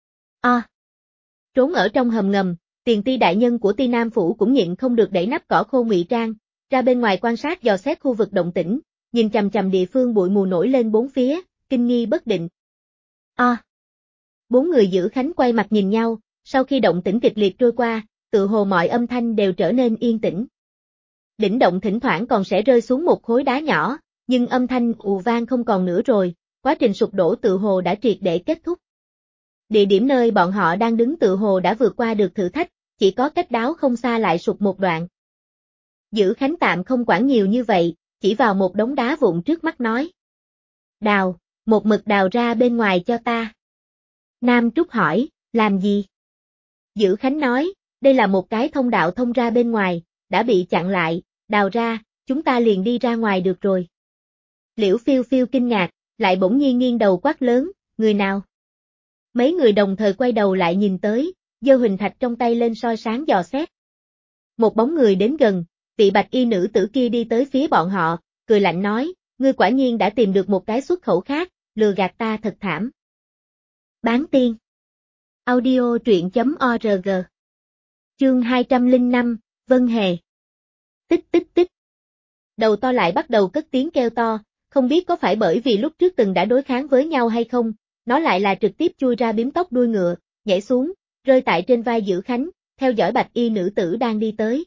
Trốn ở trong hầm ngầm, Tiền Ti đại nhân của Ti Nam phủ cũng nhịn không được đẩy nắp cỏ khô ngụy trang, ra bên ngoài quan sát dò xét khu vực động tĩnh, nhìn chằm chằm địa phương bụi mù nổi lên bốn phía, kinh nghi bất định. Bốn người giữ khánh quay mặt nhìn nhau, sau khi động tĩnh kịch liệt trôi qua, tự hồ mọi âm thanh đều trở nên yên tĩnh. Đỉnh động thỉnh thoảng còn sẽ rơi xuống một khối đá nhỏ, nhưng âm thanh ù vang không còn nữa rồi, quá trình sụp đổ tự hồ đã triệt để kết thúc. Địa điểm nơi bọn họ đang đứng tự hồ đã vượt qua được thử thách, chỉ có cách đó không xa lại sụp một đoạn. Giữ khánh tạm không quản nhiều như vậy, chỉ vào một đống đá vụn trước mắt nói. Đào, một mực đào ra bên ngoài cho ta. Nam Trúc hỏi, làm gì? Giữ khánh nói, đây là một cái thông đạo thông ra bên ngoài, đã bị chặn lại, đào ra, chúng ta liền đi ra ngoài được rồi. Liễu Phiêu Phiêu kinh ngạc, lại bỗng nhiên nghiêng đầu quát lớn, người nào? Mấy người đồng thời quay đầu lại nhìn tới, giơ huỳnh thạch trong tay lên soi sáng dò xét. Một bóng người đến gần, vị bạch y nữ tử kia đi tới phía bọn họ, cười lạnh nói, ngươi quả nhiên đã tìm được một cái xuất khẩu khác, lừa gạt ta thật thảm. Bán tiên. Audio truyện.org. Chương 205, Vân Hề. Tích tích tích. Đầu to lại bắt đầu cất tiếng kêu to, không biết có phải bởi vì lúc trước từng đã đối kháng với nhau hay không, nó lại là trực tiếp chui ra biếm tóc đuôi ngựa, nhảy xuống, rơi tại trên vai Giữ Khánh, theo dõi bạch y nữ tử đang đi tới.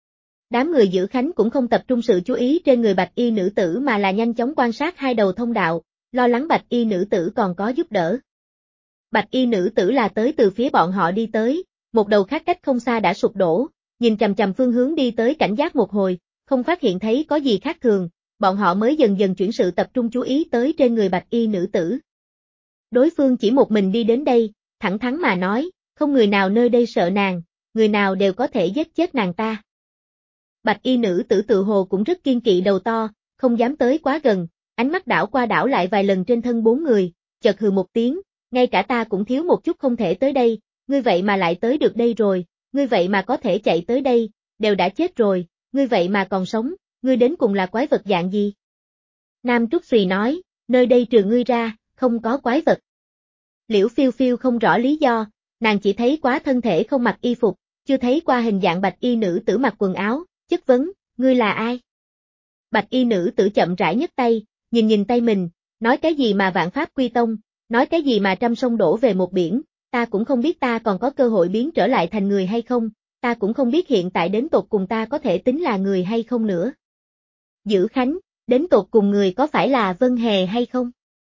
Đám người Giữ Khánh cũng không tập trung sự chú ý trên người bạch y nữ tử mà là nhanh chóng quan sát hai đầu thông đạo, lo lắng bạch y nữ tử còn có giúp đỡ. Bạch y nữ tử là tới từ phía bọn họ đi tới, một đầu khác cách không xa đã sụp đổ, nhìn chằm chằm phương hướng đi tới cảnh giác một hồi, không phát hiện thấy có gì khác thường, bọn họ mới dần dần chuyển sự tập trung chú ý tới trên người bạch y nữ tử. Đối phương chỉ một mình đi đến đây, thẳng thắn mà nói, không người nào nơi đây sợ nàng, người nào đều có thể giết chết nàng ta. Bạch y nữ tử tự hồ cũng rất kiên kỵ đầu to, không dám tới quá gần, ánh mắt đảo qua đảo lại vài lần trên thân bốn người, chợt hừ một tiếng, ngay cả ta cũng thiếu một chút không thể tới đây, ngươi vậy mà lại tới được đây rồi, ngươi vậy mà có thể chạy tới đây, đều đã chết rồi, ngươi vậy mà còn sống, ngươi đến cùng là quái vật dạng gì? Nam Trúc Xùy nói, nơi đây trừ ngươi ra, không có quái vật. Liễu Phiêu Phiêu không rõ lý do, nàng chỉ thấy quá thân thể không mặc y phục, chưa thấy qua hình dạng bạch y nữ tử mặc quần áo, chất vấn, ngươi là ai? Bạch y nữ tử chậm rãi nhấc tay, nhìn tay mình, nói cái gì mà vạn pháp quy tông, nói cái gì mà trăm sông đổ về một biển, ta cũng không biết ta còn có cơ hội biến trở lại thành người hay không, ta cũng không biết hiện tại đến tột cùng ta có thể tính là người hay không nữa. Giữ Khánh, đến tột cùng người có phải là Vân Hề hay không?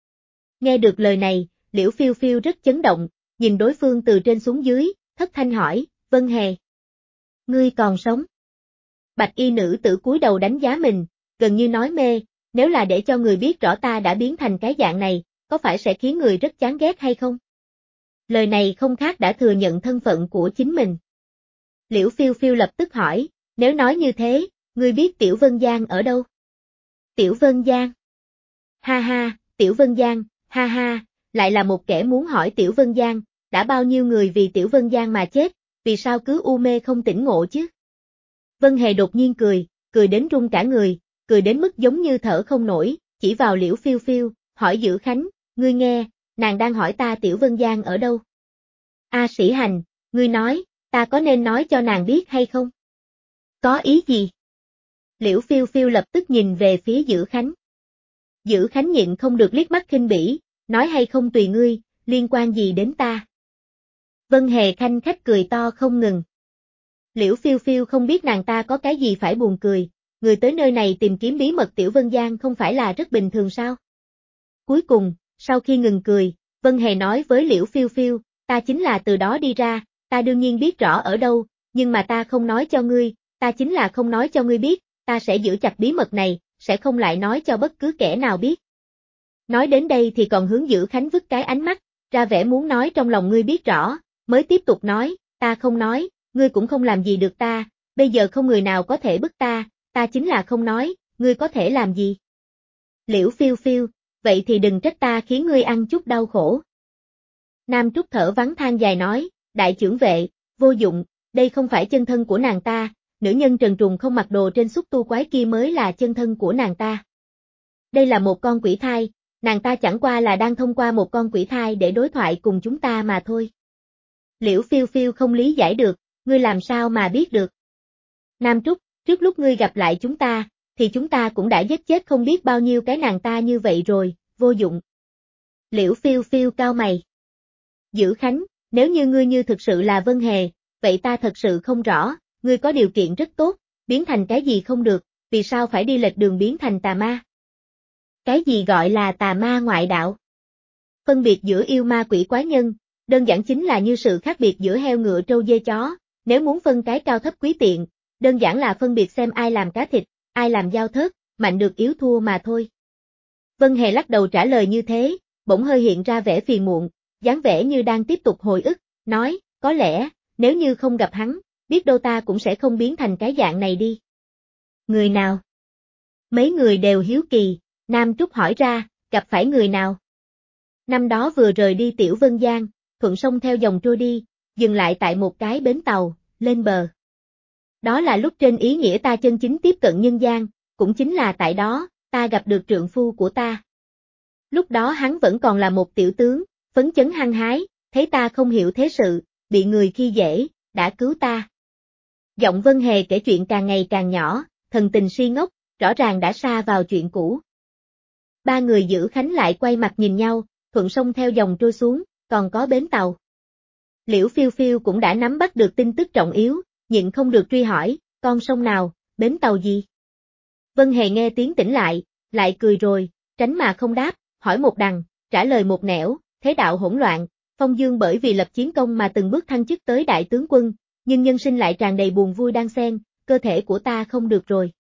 Nghe được lời này, Liễu Phiêu Phiêu rất chấn động, nhìn đối phương từ trên xuống dưới, thất thanh hỏi, Vân Hề. Ngươi còn sống? Bạch y nữ tử cúi đầu đánh giá mình, gần như nói mê, nếu là để cho người biết rõ ta đã biến thành cái dạng này, có phải sẽ khiến người rất chán ghét hay không? Lời này không khác đã thừa nhận thân phận của chính mình. Liễu Phiêu Phiêu lập tức hỏi, nếu nói như thế, ngươi biết Tiểu Vân Giang ở đâu? Tiểu Vân Giang? Ha ha, Tiểu Vân Giang, ha ha, lại là một kẻ muốn hỏi Tiểu Vân Giang, đã bao nhiêu người vì Tiểu Vân Giang mà chết, vì sao cứ u mê không tỉnh ngộ chứ? Vân Hề đột nhiên cười đến run cả người, cười đến mức giống như thở không nổi, chỉ vào Liễu Phiêu Phiêu, hỏi Giữ Khánh, ngươi nghe, nàng đang hỏi ta Tiểu Vân Giang ở đâu? A Sĩ Hành, ngươi nói, ta có nên nói cho nàng biết hay không? Có ý gì? Liễu Phiêu Phiêu lập tức nhìn về phía Giữ Khánh. Giữ Khánh nhịn không được liếc mắt khinh bỉ, nói hay không tùy ngươi, liên quan gì đến ta? Vân Hề khanh khách cười to không ngừng. Liễu Phiêu Phiêu không biết nàng ta có cái gì phải buồn cười, người tới nơi này tìm kiếm bí mật Tiểu Vân Giang không phải là rất bình thường sao? Cuối cùng, sau khi ngừng cười, Vân Hề nói với Liễu Phiêu Phiêu, ta chính là từ đó đi ra, ta đương nhiên biết rõ ở đâu, nhưng mà ta không nói cho ngươi, ta chính là không nói cho ngươi biết, ta sẽ giữ chặt bí mật này, sẽ không lại nói cho bất cứ kẻ nào biết. Nói đến đây thì còn hướng Giữ Khánh vứt cái ánh mắt, ra vẻ muốn nói trong lòng ngươi biết rõ, mới tiếp tục nói, ta không nói, ngươi cũng không làm gì được ta, bây giờ không người nào có thể bức ta chính là không nói, ngươi có thể làm gì? Liễu Phiêu Phiêu, vậy thì đừng trách ta khiến ngươi ăn chút đau khổ. Nam Trúc thở vắng than dài nói, đại trưởng vệ, vô dụng, đây không phải chân thân của nàng ta, nữ nhân trần truồng không mặc đồ trên xúc tu quái kia mới là chân thân của nàng ta. Đây là một con quỷ thai, nàng ta chẳng qua là đang thông qua một con quỷ thai để đối thoại cùng chúng ta mà thôi. Liễu Phiêu Phiêu không lý giải được, ngươi làm sao mà biết được. Nam Trúc, trước lúc ngươi gặp lại chúng ta, thì chúng ta cũng đã giết chết không biết bao nhiêu cái nàng ta như vậy rồi, vô dụng. Liễu Phiêu Phiêu cau mày. Dữ Khánh, nếu như ngươi như thực sự là Vân Hề, vậy ta thật sự không rõ, ngươi có điều kiện rất tốt, biến thành cái gì không được, vì sao phải đi lệch đường biến thành tà ma? Cái gì gọi là tà ma ngoại đạo? Phân biệt giữa yêu ma quỷ quái nhân, đơn giản chính là như sự khác biệt giữa heo ngựa trâu dê chó, nếu muốn phân cái cao thấp quý tiện, đơn giản là phân biệt xem ai làm cá thịt, ai làm dao thớt, mạnh được yếu thua mà thôi. Vân Hề lắc đầu trả lời như thế, bỗng hơi hiện ra vẻ phiền muộn, dáng vẻ như đang tiếp tục hồi ức, nói, có lẽ, nếu như không gặp hắn, biết đâu ta cũng sẽ không biến thành cái dạng này đi. Người nào? Mấy người đều hiếu kỳ, Nam Trúc hỏi ra, gặp phải người nào? Năm đó vừa rời đi Tiểu Vân Giang, thuận sông theo dòng trôi đi, dừng lại tại một cái bến tàu, lên bờ. Đó là lúc trên ý nghĩa ta chân chính tiếp cận nhân gian, cũng chính là tại đó, ta gặp được trượng phu của ta. Lúc đó hắn vẫn còn là một tiểu tướng, phấn chấn hăng hái, thấy ta không hiểu thế sự, bị người khi dễ, đã cứu ta. Giọng Vân Hề kể chuyện càng ngày càng nhỏ, thần tình si ngốc, rõ ràng đã sa vào chuyện cũ. Ba người Dữ Khánh lại quay mặt nhìn nhau, thuận sông theo dòng trôi xuống, còn có bến tàu. Liễu Phiêu Phiêu cũng đã nắm bắt được tin tức trọng yếu, nhịn không được truy hỏi, con sông nào, bến tàu gì? Vân Hề nghe tiếng tỉnh lại cười rồi, tránh mà không đáp, hỏi một đằng, trả lời một nẻo, thế đạo hỗn loạn, Phong Dương bởi vì lập chiến công mà từng bước thăng chức tới đại tướng quân, nhưng nhân sinh lại tràn đầy buồn vui đan xen, cơ thể của ta không được rồi.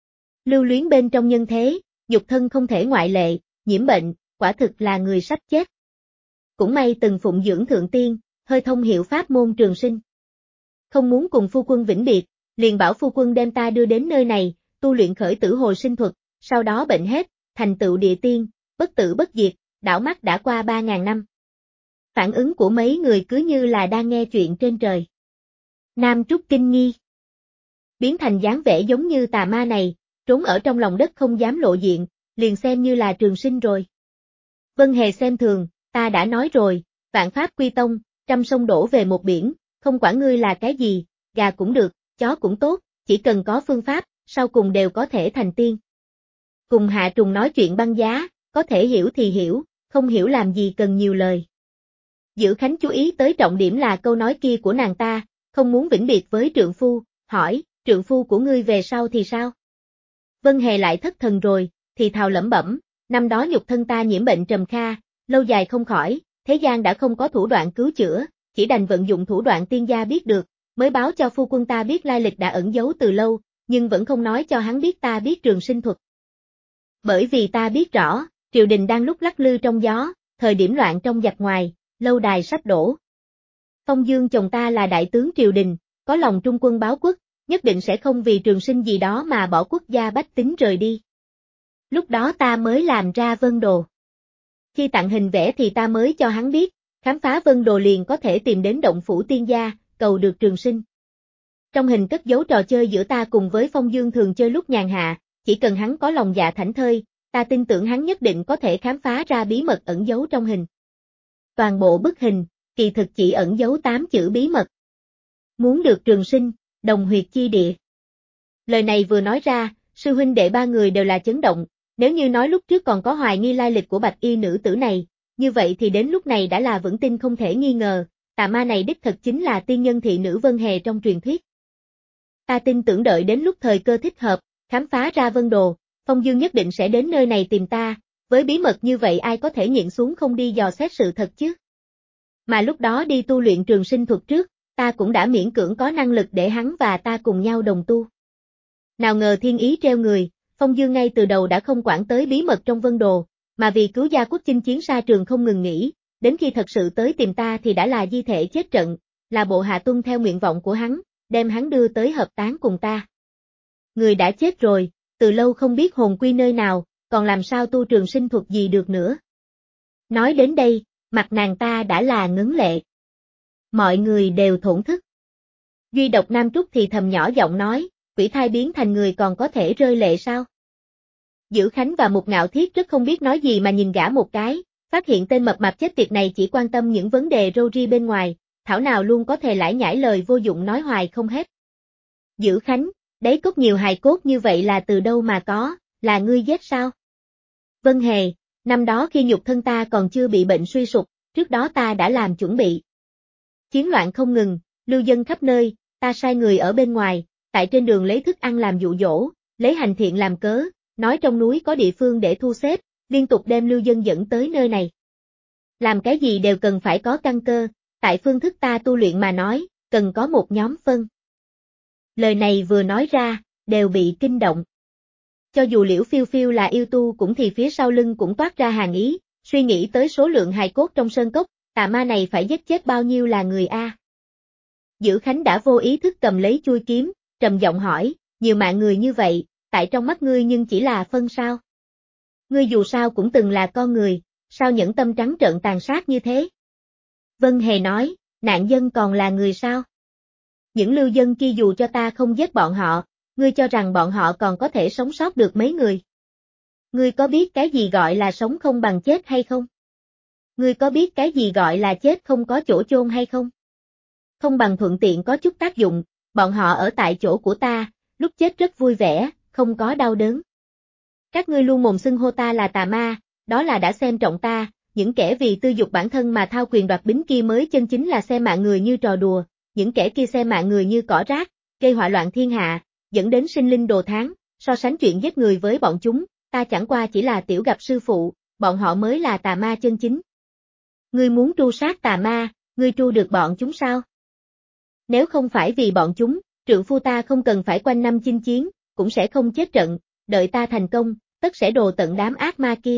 Lưu luyến bên trong nhân thế, nhục thân không thể ngoại lệ, nhiễm bệnh, quả thực là người sắp chết. Cũng may từng phụng dưỡng thượng tiên, hơi thông hiểu pháp môn trường sinh. Không muốn cùng phu quân vĩnh biệt, liền bảo phu quân đem ta đưa đến nơi này, tu luyện khởi tử hồi sinh thuật, sau đó bệnh hết, thành tựu địa tiên, bất tử bất diệt, đảo mắt đã qua 3.000 năm. Phản ứng của mấy người cứ như là đang nghe chuyện trên trời. Nam Trúc kinh nghi. Biến thành dáng vẻ giống như tà ma này, trốn ở trong lòng đất không dám lộ diện, liền xem như là trường sinh rồi. Vân Hề xem thường, ta đã nói rồi, vạn pháp quy tông, trăm sông đổ về một biển, không quản ngươi là cái gì, gà cũng được, chó cũng tốt, chỉ cần có phương pháp, sau cùng đều có thể thành tiên. Cùng Hạ Trùng nói chuyện băng giá, có thể hiểu thì hiểu, không hiểu làm gì cần nhiều lời. Dữ Khánh chú ý tới trọng điểm là câu nói kia của nàng ta, không muốn vĩnh biệt với trượng phu, hỏi, trượng phu của ngươi về sau thì sao? Vân Hề lại thất thần rồi, thì thào lẩm bẩm, năm đó nhục thân ta nhiễm bệnh trầm kha, lâu dài không khỏi, thế gian đã không có thủ đoạn cứu chữa, chỉ đành vận dụng thủ đoạn tiên gia biết được, mới báo cho phu quân ta biết lai lịch đã ẩn giấu từ lâu, nhưng vẫn không nói cho hắn biết ta biết trường sinh thuật. Bởi vì ta biết rõ, triều đình đang lúc lắc lư trong gió, thời điểm loạn trong giặc ngoài, lâu đài sắp đổ. Phong Dương chồng ta là đại tướng triều đình, có lòng trung quân báo quốc, nhất định sẽ không vì trường sinh gì đó mà bỏ quốc gia bách tính rời đi. Lúc đó ta mới làm ra vân đồ. Khi tặng hình vẽ thì ta mới cho hắn biết, khám phá vân đồ liền có thể tìm đến động phủ tiên gia, cầu được trường sinh. Trong hình cất giấu trò chơi giữa ta cùng với Phong Dương thường chơi lúc nhàn hạ, chỉ cần hắn có lòng dạ thảnh thơi, ta tin tưởng hắn nhất định có thể khám phá ra bí mật ẩn giấu trong hình. Toàn bộ bức hình, kỳ thực chỉ ẩn giấu 8 chữ bí mật. Muốn được trường sinh, đồng huyệt chi địa. Lời này vừa nói ra, sư huynh đệ ba người đều là chấn động, nếu như nói lúc trước còn có hoài nghi lai lịch của bạch y nữ tử này, như vậy thì đến lúc này đã là vững tin không thể nghi ngờ, tà ma này đích thực chính là tiên nhân thị nữ Vân Hề trong truyền thuyết. Ta tin tưởng đợi đến lúc thời cơ thích hợp, khám phá ra vân đồ, Phong Dương nhất định sẽ đến nơi này tìm ta, với bí mật như vậy ai có thể nhịn xuống không đi dò xét sự thật chứ. Mà lúc đó đi tu luyện trường sinh thuật trước, ta cũng đã miễn cưỡng có năng lực để hắn và ta cùng nhau đồng tu. Nào ngờ thiên ý treo người, Phong Dương ngay từ đầu đã không quản tới bí mật trong vân đồ, mà vì cứu gia quốc chinh chiến xa trường không ngừng nghỉ, đến khi thật sự tới tìm ta thì đã là di thể chết trận, là bộ hạ tuân theo nguyện vọng của hắn, đem hắn đưa tới hợp táng cùng ta. Người đã chết rồi, từ lâu không biết hồn quy nơi nào, còn làm sao tu trường sinh thuật gì được nữa. Nói đến đây, mặt nàng ta đã là ngấn lệ. Mọi người đều thổn thức. Duy độc Nam Trúc thì thầm nhỏ giọng nói, quỷ thai biến thành người còn có thể rơi lệ sao? Dữ Khánh và Mục Ngạo Thiết rất không biết nói gì mà nhìn gã một cái, phát hiện tên mập mạp chết tiệt này chỉ quan tâm những vấn đề râu ria bên ngoài, thảo nào luôn có thể lải nhải lời vô dụng nói hoài không hết. Dữ Khánh, đấy cốt nhiều hài cốt như vậy là từ đâu mà có, là ngươi giết sao? Vân Hề, năm đó khi nhục thân ta còn chưa bị bệnh suy sụp, trước đó ta đã làm chuẩn bị. Chiến loạn không ngừng, lưu dân khắp nơi, ta sai người ở bên ngoài, tại trên đường lấy thức ăn làm dụ dỗ, lấy hành thiện làm cớ, nói trong núi có địa phương để thu xếp, liên tục đem lưu dân dẫn tới nơi này. Làm cái gì đều cần phải có căn cơ, tại phương thức ta tu luyện mà nói, cần có một nhóm phân. Lời này vừa nói ra, đều bị kinh động. Cho dù Liễu Phiêu Phiêu là yêu tu cũng thì phía sau lưng cũng toát ra hàn ý, suy nghĩ tới số lượng hài cốt trong sơn cốc, tà ma này phải giết chết bao nhiêu là người a? Dữ Khánh đã vô ý thức cầm lấy chuôi kiếm, trầm giọng hỏi, nhiều mạng người như vậy, tại trong mắt ngươi nhưng chỉ là phân sao? Ngươi dù sao cũng từng là con người, sao nhẫn tâm trắng trợn tàn sát như thế? Vân Hề nói, nạn dân còn là người sao? Những lưu dân kia dù cho ta không giết bọn họ, ngươi cho rằng bọn họ còn có thể sống sót được mấy người? Ngươi có biết cái gì gọi là sống không bằng chết hay không? Ngươi có biết cái gì gọi là chết không có chỗ chôn hay không? Không bằng thuận tiện có chút tác dụng, bọn họ ở tại chỗ của ta, lúc chết rất vui vẻ, không có đau đớn. Các ngươi luôn mồm xưng hô ta là tà ma, đó là đã xem trọng ta, những kẻ vì tư dục bản thân mà thao quyền đoạt bính kia mới chân chính là xem mạng người như trò đùa, những kẻ kia xem mạng người như cỏ rác, gây họa loạn thiên hạ, dẫn đến sinh linh đồ thán, so sánh chuyện giết người với bọn chúng, ta chẳng qua chỉ là tiểu gặp sư phụ, bọn họ mới là tà ma chân chính. Ngươi muốn tru sát tà ma, ngươi tru được bọn chúng sao? Nếu không phải vì bọn chúng, trượng phu ta không cần phải quanh năm chinh chiến, cũng sẽ không chết trận, đợi ta thành công, tất sẽ đồ tận đám ác ma kia.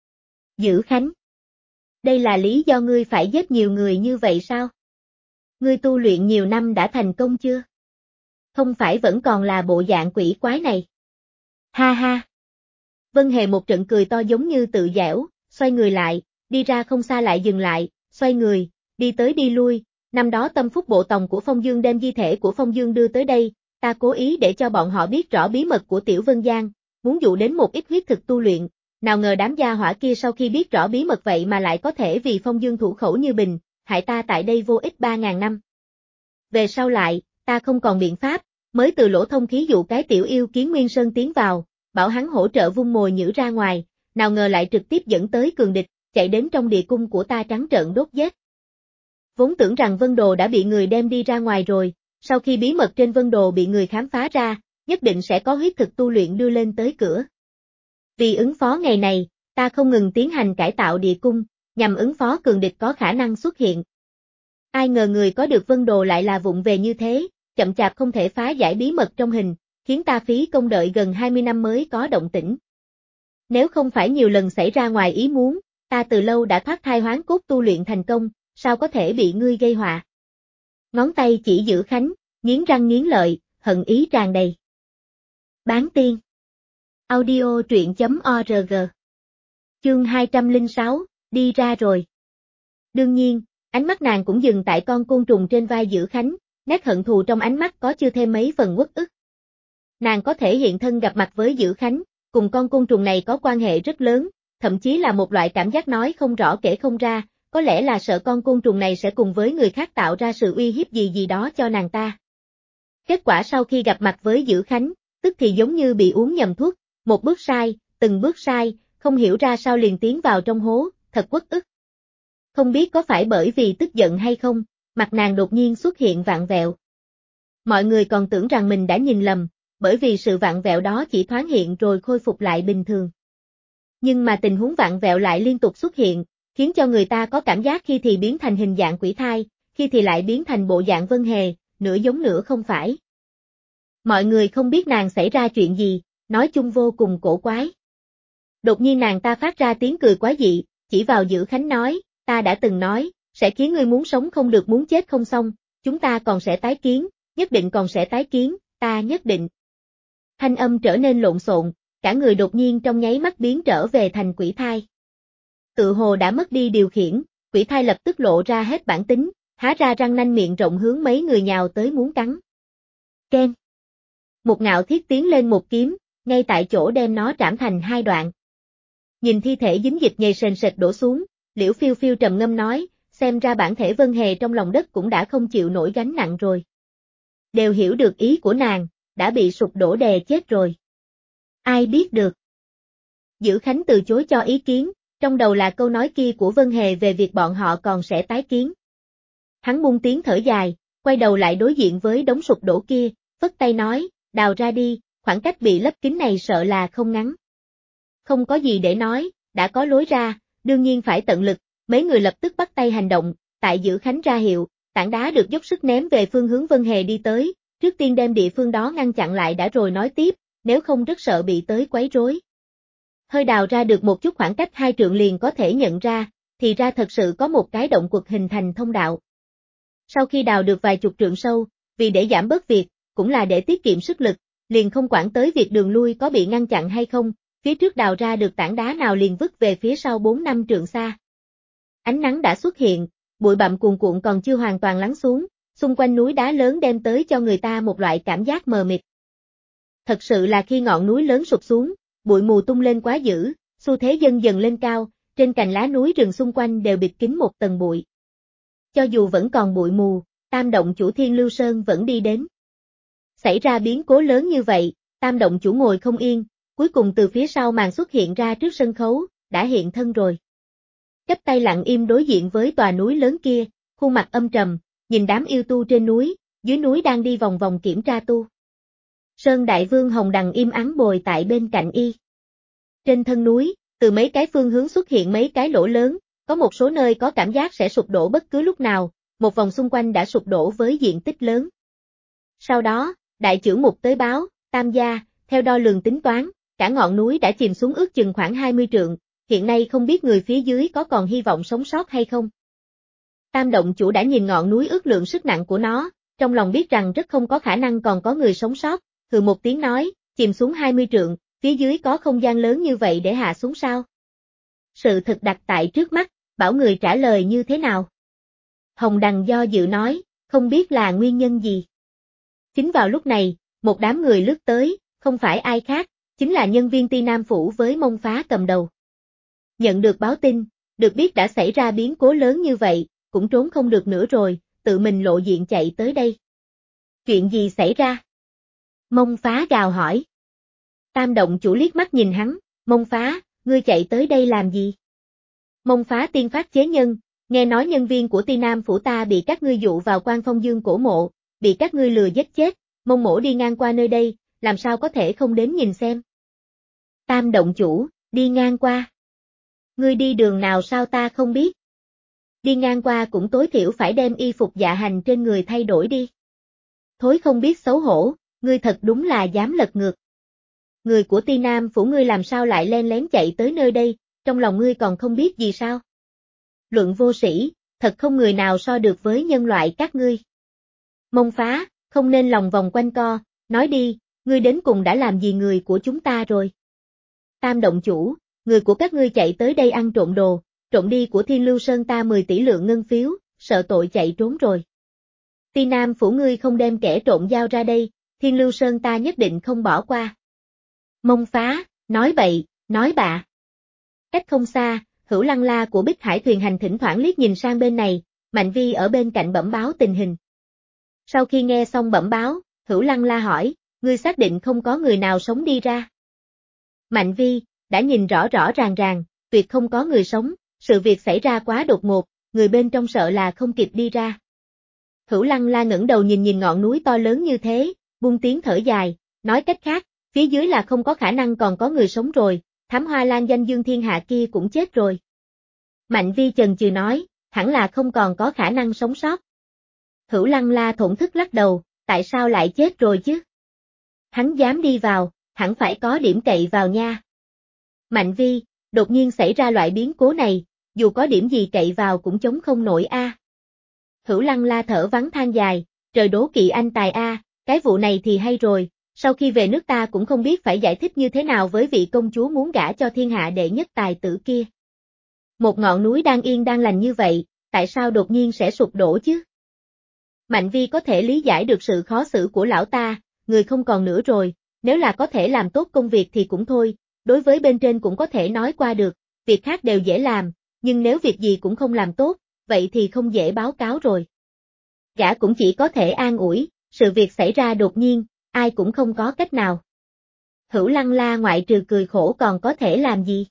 Dữ Khánh, đây là lý do ngươi phải giết nhiều người như vậy sao? Ngươi tu luyện nhiều năm đã thành công chưa? Không phải vẫn còn là bộ dạng quỷ quái này. Ha ha. Vân Hề một trận cười to giống như tự giễu, xoay người lại, đi ra không xa lại dừng lại, xoay người, đi tới đi lui, năm đó tâm phúc bộ tòng của Phong Dương đem di thể của Phong Dương đưa tới đây, ta cố ý để cho bọn họ biết rõ bí mật của Tiểu Vân Giang, muốn dụ đến một ít huyết thực tu luyện, nào ngờ đám gia hỏa kia sau khi biết rõ bí mật vậy mà lại có thể vì Phong Dương thủ khẩu như bình, hại ta tại đây vô ích 3.000 năm. Về sau lại, ta không còn biện pháp, mới từ lỗ thông khí dụ cái tiểu yêu Kiến Nguyên Sơn tiến vào, bảo hắn hỗ trợ vung mồi nhử ra ngoài, nào ngờ lại trực tiếp dẫn tới cường địch, chạy đến trong địa cung của ta trắng trợn đốt giết. Vốn tưởng rằng Vân Đồ đã bị người đem đi ra ngoài rồi, sau khi bí mật trên Vân Đồ bị người khám phá ra, nhất định sẽ có huyết thực tu luyện đưa lên tới cửa. Vì ứng phó ngày này, ta không ngừng tiến hành cải tạo địa cung, nhằm ứng phó cường địch có khả năng xuất hiện. Ai ngờ người có được Vân Đồ lại là vụng về như thế, chậm chạp không thể phá giải bí mật trong hình, khiến ta phí công đợi gần 20 năm mới có động tĩnh. Nếu không phải nhiều lần xảy ra ngoài ý muốn, ta từ lâu đã thoát thai hoán cốt tu luyện thành công, sao có thể bị ngươi gây họa. Ngón tay chỉ Dữ Khánh, nghiến răng nghiến lợi, hận ý tràn đầy. Bán tiên. Audio truyện.org. Chương 206, đi ra rồi. Đương nhiên, ánh mắt nàng cũng dừng tại con côn trùng trên vai Dữ Khánh, nét hận thù trong ánh mắt có chưa thêm mấy phần uất ức. Nàng có thể hiện thân gặp mặt với Dữ Khánh, cùng con côn trùng này có quan hệ rất lớn, thậm chí là một loại cảm giác nói không rõ kể không ra, có lẽ là sợ con côn trùng này sẽ cùng với người khác tạo ra sự uy hiếp gì gì đó cho nàng ta. Kết quả sau khi gặp mặt với Dữ Khánh, tức thì giống như bị uống nhầm thuốc, một bước sai, từng bước sai, không hiểu ra sao liền tiến vào trong hố, thật uất ức. Không biết có phải bởi vì tức giận hay không, mặt nàng đột nhiên xuất hiện vặn vẹo. Mọi người còn tưởng rằng mình đã nhìn lầm, bởi vì sự vặn vẹo đó chỉ thoáng hiện rồi khôi phục lại bình thường. Nhưng mà tình huống vặn vẹo lại liên tục xuất hiện, khiến cho người ta có cảm giác khi thì biến thành hình dạng quỷ thai, khi thì lại biến thành bộ dạng Vân Hề, nửa giống nửa không phải. Mọi người không biết nàng xảy ra chuyện gì, nói chung vô cùng cổ quái. Đột nhiên nàng ta phát ra tiếng cười quái dị, chỉ vào Dữ Khánh nói, ta đã từng nói, sẽ khiến ngươi muốn sống không được muốn chết không xong, chúng ta còn sẽ tái kiến, nhất định còn sẽ tái kiến, ta nhất định. Thanh âm trở nên lộn xộn, cả người đột nhiên trong nháy mắt biến trở về thành quỷ thai. Tự hồ đã mất đi điều khiển, quỷ thai lập tức lộ ra hết bản tính, há ra răng nanh miệng rộng hướng mấy người nhào tới muốn cắn. Keng. Một Ngạo Thiết tiến lên một kiếm, ngay tại chỗ đem nó trảm thành hai đoạn. Nhìn thi thể dính dịch nhầy sền sệt đổ xuống, Liễu Phiêu Phiêu trầm ngâm nói, xem ra bản thể Vân Hề trong lòng đất cũng đã không chịu nổi gánh nặng rồi. Đều hiểu được ý của nàng, đã bị sụp đổ đè chết rồi. Ai biết được. Dữ Khánh từ chối cho ý kiến, trong đầu là câu nói kia của Vân Hề về việc bọn họ còn sẽ tái kiến. Hắn buông tiếng thở dài, quay đầu lại đối diện với đống sụp đổ kia, phất tay nói, đào ra đi, khoảng cách bị lấp kín này sợ là không ngắn. Không có gì để nói, đã có lối ra, đương nhiên phải tận lực, mấy người lập tức bắt tay hành động, tại Dữ Khánh ra hiệu, tảng đá được dốc sức ném về phương hướng Vân Hề đi tới, trước tiên đem địa phương đó ngăn chặn lại đã rồi nói tiếp, nếu không rất sợ bị tới quấy rối. Hơi đào ra được một chút khoảng cách 2 trượng liền có thể nhận ra, thì ra thật sự có một cái động quật hình thành thông đạo. Sau khi đào được vài chục trượng sâu, vì để giảm bớt việc, cũng là để tiết kiệm sức lực, liền không quản tới việc đường lui có bị ngăn chặn hay không, phía trước đào ra được tảng đá nào liền vứt về phía sau 4-5 trượng xa. Ánh nắng đã xuất hiện, bụi bặm cuồn cuộn còn chưa hoàn toàn lắng xuống, xung quanh núi đá lớn đem tới cho người ta một loại cảm giác mờ mịt. Thật sự là khi ngọn núi lớn sụp xuống, bụi mù tung lên quá dữ, xu thế dần dần lên cao, trên cành lá núi rừng xung quanh đều bịt kín một tầng bụi. Cho dù vẫn còn bụi mù, Tam động chủ Thiên Lưu Sơn vẫn đi đến. Xảy ra biến cố lớn như vậy, Tam động chủ ngồi không yên, cuối cùng từ phía sau màn xuất hiện ra trước sân khấu, đã hiện thân rồi. Chắp tay lặng im đối diện với tòa núi lớn kia, khuôn mặt âm trầm, nhìn đám yêu tu trên núi, dưới núi đang đi vòng vòng kiểm tra tu. Sơn Đại Vương Hồng Đằng im ắng bồi tại bên cạnh y. Trên thân núi, từ mấy cái phương hướng xuất hiện mấy cái lỗ lớn, có một số nơi có cảm giác sẽ sụp đổ bất cứ lúc nào, một vòng xung quanh đã sụp đổ với diện tích lớn. Sau đó, đại trưởng mục tới báo, Tam gia, theo đo lường tính toán, cả ngọn núi đã chìm xuống ước chừng khoảng 20 trượng, hiện nay không biết người phía dưới có còn hy vọng sống sót hay không. Tam động chủ đã nhìn ngọn núi ước lượng sức nặng của nó, trong lòng biết rằng rất không có khả năng còn có người sống sót, hừ một tiếng nói, chìm xuống 20 trượng, phía dưới có không gian lớn như vậy để hạ xuống sao? Sự thật đặt tại trước mắt, bảo người trả lời như thế nào? Hồng Đằng do dự nói, không biết là nguyên nhân gì. Chính vào lúc này, một đám người lướt tới, không phải ai khác, chính là nhân viên Ti Nam Phủ với Mông Phá cầm đầu. Nhận được báo tin, được biết đã xảy ra biến cố lớn như vậy, cũng trốn không được nữa rồi, tự mình lộ diện chạy tới đây. Chuyện gì xảy ra? Mông Phá gào hỏi. Tam động chủ liếc mắt nhìn hắn, Mông Phá, ngươi chạy tới đây làm gì? Mông Phá tiên phát chế nhân, nghe nói nhân viên của Ti Nam Phủ ta bị các ngươi dụ vào Quan Phong Dương cổ mộ, bị các ngươi lừa giết chết, Mông mỗ đi ngang qua nơi đây, làm sao có thể không đến nhìn xem? Tam động chủ, đi ngang qua. Ngươi đi đường nào sao ta không biết? Đi ngang qua cũng tối thiểu phải đem y phục dạ hành trên người thay đổi đi. Thối không biết xấu hổ, ngươi thật đúng là dám lật ngược. Người của Ti Nam Phủ ngươi làm sao lại len lén chạy tới nơi đây, trong lòng ngươi còn không biết gì sao? Luận vô sĩ, thật không người nào so được với nhân loại các ngươi. Mông Phá, không nên lòng vòng quanh co, nói đi, ngươi đến cùng đã làm gì người của chúng ta rồi? Tam động chủ, người của các ngươi chạy tới đây ăn trộm đồ, trộm đi của Thiên Lưu Sơn ta 10 tỷ lượng ngân phiếu, sợ tội chạy trốn rồi. Ti Nam Phủ ngươi không đem kẻ trộm giao ra đây, Thiên Lưu Sơn ta nhất định không bỏ qua. Mông Phá, nói bậy, nói bạ. Cách không xa, Hữu Lăng La của Bích Hải thuyền hành thỉnh thoảng liếc nhìn sang bên này, Mạnh Vi ở bên cạnh bẩm báo tình hình. Sau khi nghe xong bẩm báo, Hữu Lăng La hỏi, ngươi xác định không có người nào sống đi ra? Mạnh Vi, đã nhìn rõ rõ ràng, tuyệt không có người sống, sự việc xảy ra quá đột ngột, người bên trong sợ là không kịp đi ra. Hữu Lăng La ngẩng đầu nhìn ngọn núi to lớn như thế, buông tiếng thở dài, nói cách khác, phía dưới là không có khả năng còn có người sống rồi, Thám Hoa Lan danh dương thiên hạ kia cũng chết rồi. Mạnh Vi chần chừ nói, hẳn là không còn có khả năng sống sót. Hữu Lăng La thổn thức lắc đầu, tại sao lại chết rồi chứ? Hắn dám đi vào, hẳn phải có điểm cậy vào nha. Mạnh Vi, đột nhiên xảy ra loại biến cố này, dù có điểm gì cậy vào cũng chống không nổi a. Hữu Lăng La thở vắng than dài, trời đố kỵ anh tài a, cái vụ này thì hay rồi, Sau khi về nước ta cũng không biết phải giải thích như thế nào với vị công chúa muốn gả cho thiên hạ đệ nhất tài tử kia. Một ngọn núi đang yên đang lành như vậy, tại sao đột nhiên sẽ sụp đổ chứ? Mạnh Vi có thể lý giải được sự khó xử của lão ta, người không còn nữa rồi, nếu là có thể làm tốt công việc thì cũng thôi, đối với bên trên cũng có thể nói qua được, việc khác đều dễ làm, nhưng nếu việc gì cũng không làm tốt, vậy thì không dễ báo cáo rồi. Gã cũng chỉ có thể an ủi, sự việc xảy ra đột nhiên, ai cũng không có cách nào. Hữu Lăng La ngoại trừ cười khổ còn có thể làm gì?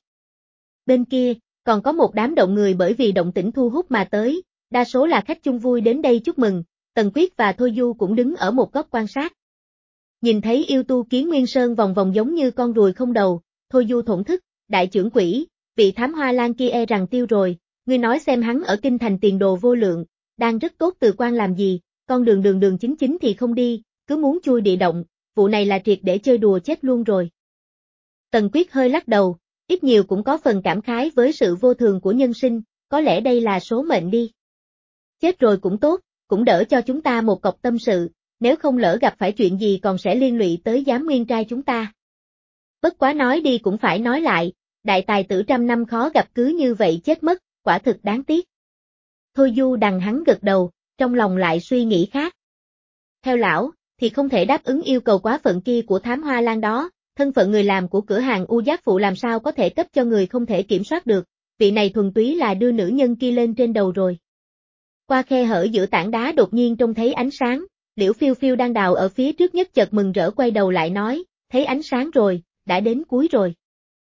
Bên kia, còn có một đám động người bởi vì động tĩnh thu hút mà tới, đa số là khách chung vui đến đây chúc mừng, Tần Quyết và Thôi Du cũng đứng ở một góc quan sát. Nhìn thấy yêu tu Kiến Nguyên Sơn vòng vòng giống như con ruồi không đầu, Thôi Du thổn thức, đại trưởng quỹ, vị thám hoa lan kia e rằng tiêu rồi, ngươi nói xem hắn ở kinh thành tiền đồ vô lượng, đang rất tốt từ quan làm gì, con đường chính chính thì không đi, cứ muốn chui địa động, vụ này là triệt để chơi đùa chết luôn rồi. Tần Quyết hơi lắc đầu, ít nhiều cũng có phần cảm khái với sự vô thường của nhân sinh, có lẽ đây là số mệnh đi. Chết rồi cũng tốt, cũng đỡ cho chúng ta một cọc tâm sự, nếu không lỡ gặp phải chuyện gì còn sẽ liên lụy tới giám nguyên trai chúng ta. Bất quá nói đi cũng phải nói lại, đại tài tử trăm năm khó gặp cứ như vậy chết mất, quả thực đáng tiếc. Thôi Du đằng hắn gật đầu, trong lòng lại suy nghĩ khác. Theo lão, thì không thể đáp ứng yêu cầu quá phận kia của thám hoa lan đó, thân phận người làm của cửa hàng U Giác Phụ làm sao có thể cấp cho người không thể kiểm soát được, vị này thuần túy là đưa nữ nhân kia lên trên đầu rồi. Qua khe hở giữa tảng đá đột nhiên trông thấy ánh sáng, Liễu Phiêu Phiêu đang đào ở phía trước nhất chợt mừng rỡ quay đầu lại nói, thấy ánh sáng rồi, đã đến cuối rồi.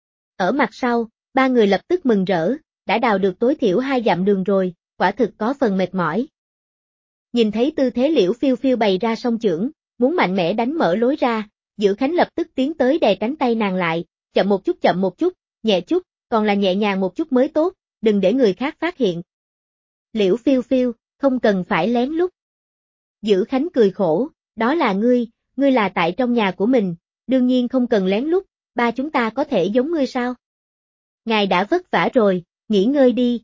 Ở mặt sau, ba người lập tức mừng rỡ, đã đào được tối thiểu 2 dặm đường rồi, quả thực có phần mệt mỏi. Nhìn thấy tư thế Liễu Phiêu Phiêu bày ra song chưởng, muốn mạnh mẽ đánh mở lối ra, Dữ Khánh lập tức tiến tới đè cánh tay nàng lại, chậm một chút, nhẹ chút, còn là nhẹ nhàng một chút mới tốt, đừng để người khác phát hiện. Liễu Phiêu Phiêu, không cần phải lén lút. Dữ Khánh cười khổ, đó là ngươi là tại trong nhà của mình, đương nhiên không cần lén lút, ba chúng ta có thể giống ngươi sao? Ngài đã vất vả rồi, nghỉ ngơi đi,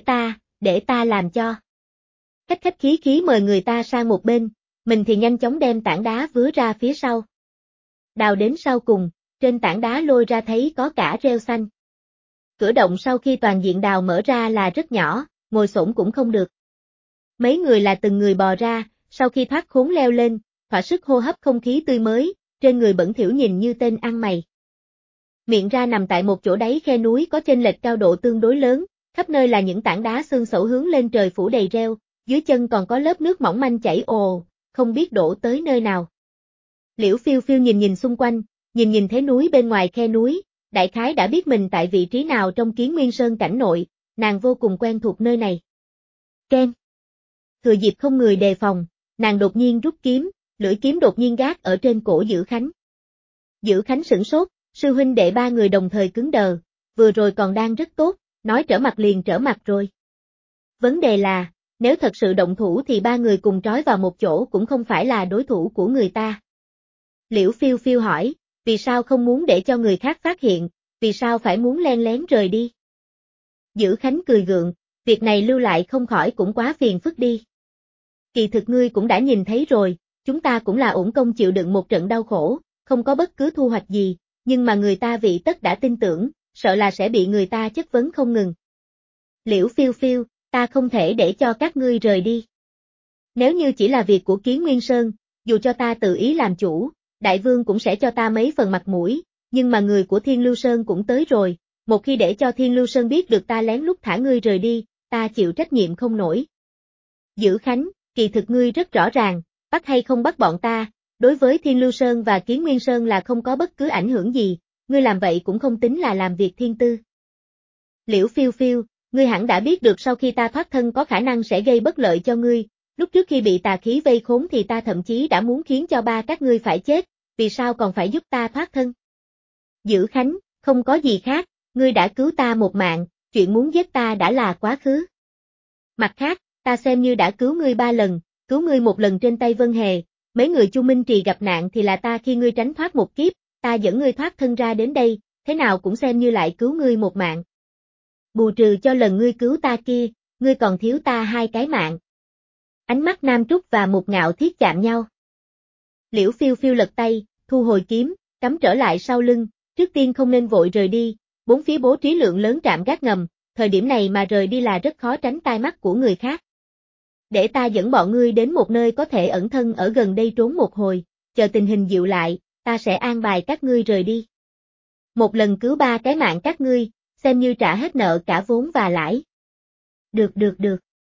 để ta làm cho. Khách khí khí mời người ta sang một bên, mình thì nhanh chóng đem tảng đá vứa ra phía sau. Đào đến sau cùng, trên tảng đá lôi ra thấy có cả rêu xanh. Cửa động sau khi toàn diện đào mở ra là rất nhỏ, ngồi xổm cũng không được. Mấy người là từng người bò ra, sau khi thoát khốn leo lên, thỏa sức hô hấp không khí tươi mới, trên người bẩn thỉu nhìn như tên ăn mày. Miệng ra nằm tại một chỗ đáy khe núi có chênh lệch cao độ tương đối lớn, khắp nơi là những tảng đá xương xẩu hướng lên trời phủ đầy rêu, dưới chân còn có lớp nước mỏng manh chảy ồ, không biết đổ tới nơi nào. Liễu Phiêu Phiêu nhìn xung quanh, nhìn thế núi bên ngoài khe núi, đại khái đã biết mình tại vị trí nào trong Kiến Nguyên Sơn cảnh nội, nàng vô cùng quen thuộc nơi này. Ken. Thừa dịp không người đề phòng, nàng đột nhiên rút kiếm, lưỡi kiếm đột nhiên gác ở trên cổ Dữ Khánh. Dữ Khánh sửng sốt, sư huynh đệ ba người đồng thời cứng đờ, vừa rồi còn đang rất tốt, nói trở mặt liền trở mặt rồi. Vấn đề là, nếu thật sự động thủ thì ba người cùng trói vào một chỗ cũng không phải là đối thủ của người ta. Liễu Phiêu Phiêu hỏi, vì sao không muốn để cho người khác phát hiện, vì sao phải muốn len lén rời đi? Dữ Khánh cười gượng, việc này lưu lại không khỏi cũng quá phiền phức đi. Kỳ thực ngươi cũng đã nhìn thấy rồi, chúng ta cũng là uổng công chịu đựng một trận đau khổ, không có bất cứ thu hoạch gì, nhưng mà người ta vị tất đã tin tưởng, sợ là sẽ bị người ta chất vấn không ngừng. Liễu Phiêu Phiêu, ta không thể để cho các ngươi rời đi. Nếu như chỉ là việc của Kiến Nguyên Sơn, dù cho ta tự ý làm chủ, đại vương cũng sẽ cho ta mấy phần mặt mũi, nhưng mà người của Thiên Lưu Sơn cũng tới rồi, một khi để cho Thiên Lưu Sơn biết được ta lén lút thả ngươi rời đi, ta chịu trách nhiệm không nổi. Dữ Khánh, kỳ thực ngươi rất rõ ràng, bắt hay không bắt bọn ta, đối với Thiên Lưu Sơn và Kiến Nguyên Sơn là không có bất cứ ảnh hưởng gì, ngươi làm vậy cũng không tính là làm việc thiên tư. Liễu Phiêu Phiêu, ngươi hẳn đã biết được sau khi ta thoát thân có khả năng sẽ gây bất lợi cho ngươi, lúc trước khi bị tà khí vây khốn thì ta thậm chí đã muốn khiến cho ba các ngươi phải chết, vì sao còn phải giúp ta thoát thân? Dữ Khánh, không có gì khác, ngươi đã cứu ta một mạng, chuyện muốn giết ta đã là quá khứ. Mặt khác, ta xem như đã cứu ngươi 3 lần, cứu ngươi một lần trên tay Vân Hề, mấy người Chu Minh Trì gặp nạn thì là ta khi ngươi tránh thoát một kiếp, ta dẫn ngươi thoát thân ra đến đây, thế nào cũng xem như lại cứu ngươi một mạng. Bù trừ cho lần ngươi cứu ta kia, ngươi còn thiếu ta 2 cái mạng. Ánh mắt Nam Trúc và Mục Ngạo Thiết chạm nhau. Liễu Phiêu Phiêu lật tay, thu hồi kiếm, cắm trở lại sau lưng, trước tiên không nên vội rời đi, bốn phía bố trí lượng lớn trạm gác ngầm, thời điểm này mà rời đi là rất khó tránh tai mắt của người khác. Để ta dẫn bọn ngươi đến một nơi có thể ẩn thân ở gần đây trốn một hồi, chờ tình hình dịu lại, ta sẽ an bài các ngươi rời đi. Một lần cứu 3 cái mạng các ngươi, xem như trả hết nợ cả vốn và lãi. Được.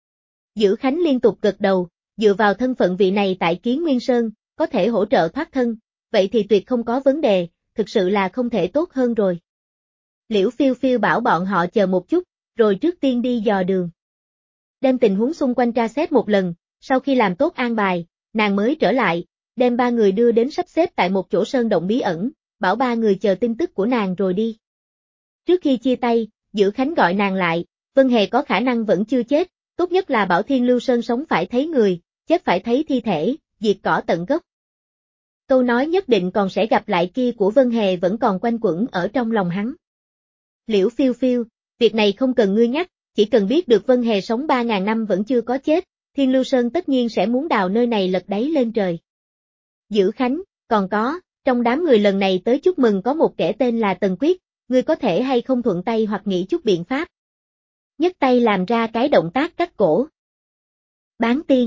Dữ Khánh liên tục gật đầu, dựa vào thân phận vị này tại Kiến Nguyên Sơn, có thể hỗ trợ thoát thân, vậy thì tuyệt không có vấn đề, thực sự là không thể tốt hơn rồi. Liễu Phiêu Phiêu bảo bọn họ chờ một chút, rồi trước tiên đi dò đường. Đem tình huống xung quanh tra xét một lần, sau khi làm tốt an bài, nàng mới trở lại, đem 3 người đưa đến sắp xếp tại một chỗ sơn động bí ẩn, bảo 3 người chờ tin tức của nàng rồi đi. Trước khi chia tay, Dữ Khánh gọi nàng lại, Vân Hề có khả năng vẫn chưa chết, tốt nhất là bảo Thiên Lưu Sơn sống phải thấy người, chết phải thấy thi thể, diệt cỏ tận gốc. Câu nói nhất định còn sẽ gặp lại kia của Vân Hề vẫn còn quanh quẩn ở trong lòng hắn. Liễu Phiêu Phiêu, việc này không cần ngươi nhắc, chỉ cần biết được Vân Hề sống 3.000 năm vẫn chưa có chết, Thiên Lưu Sơn tất nhiên sẽ muốn đào nơi này lật đáy lên trời. Dữ Khánh, còn có, trong đám người lần này tới chúc mừng có một kẻ tên là Tần Quyết, ngươi có thể hay không thuận tay hoặc nghĩ chút biện pháp. Nhấc tay làm ra cái động tác cắt cổ. Bán tiên.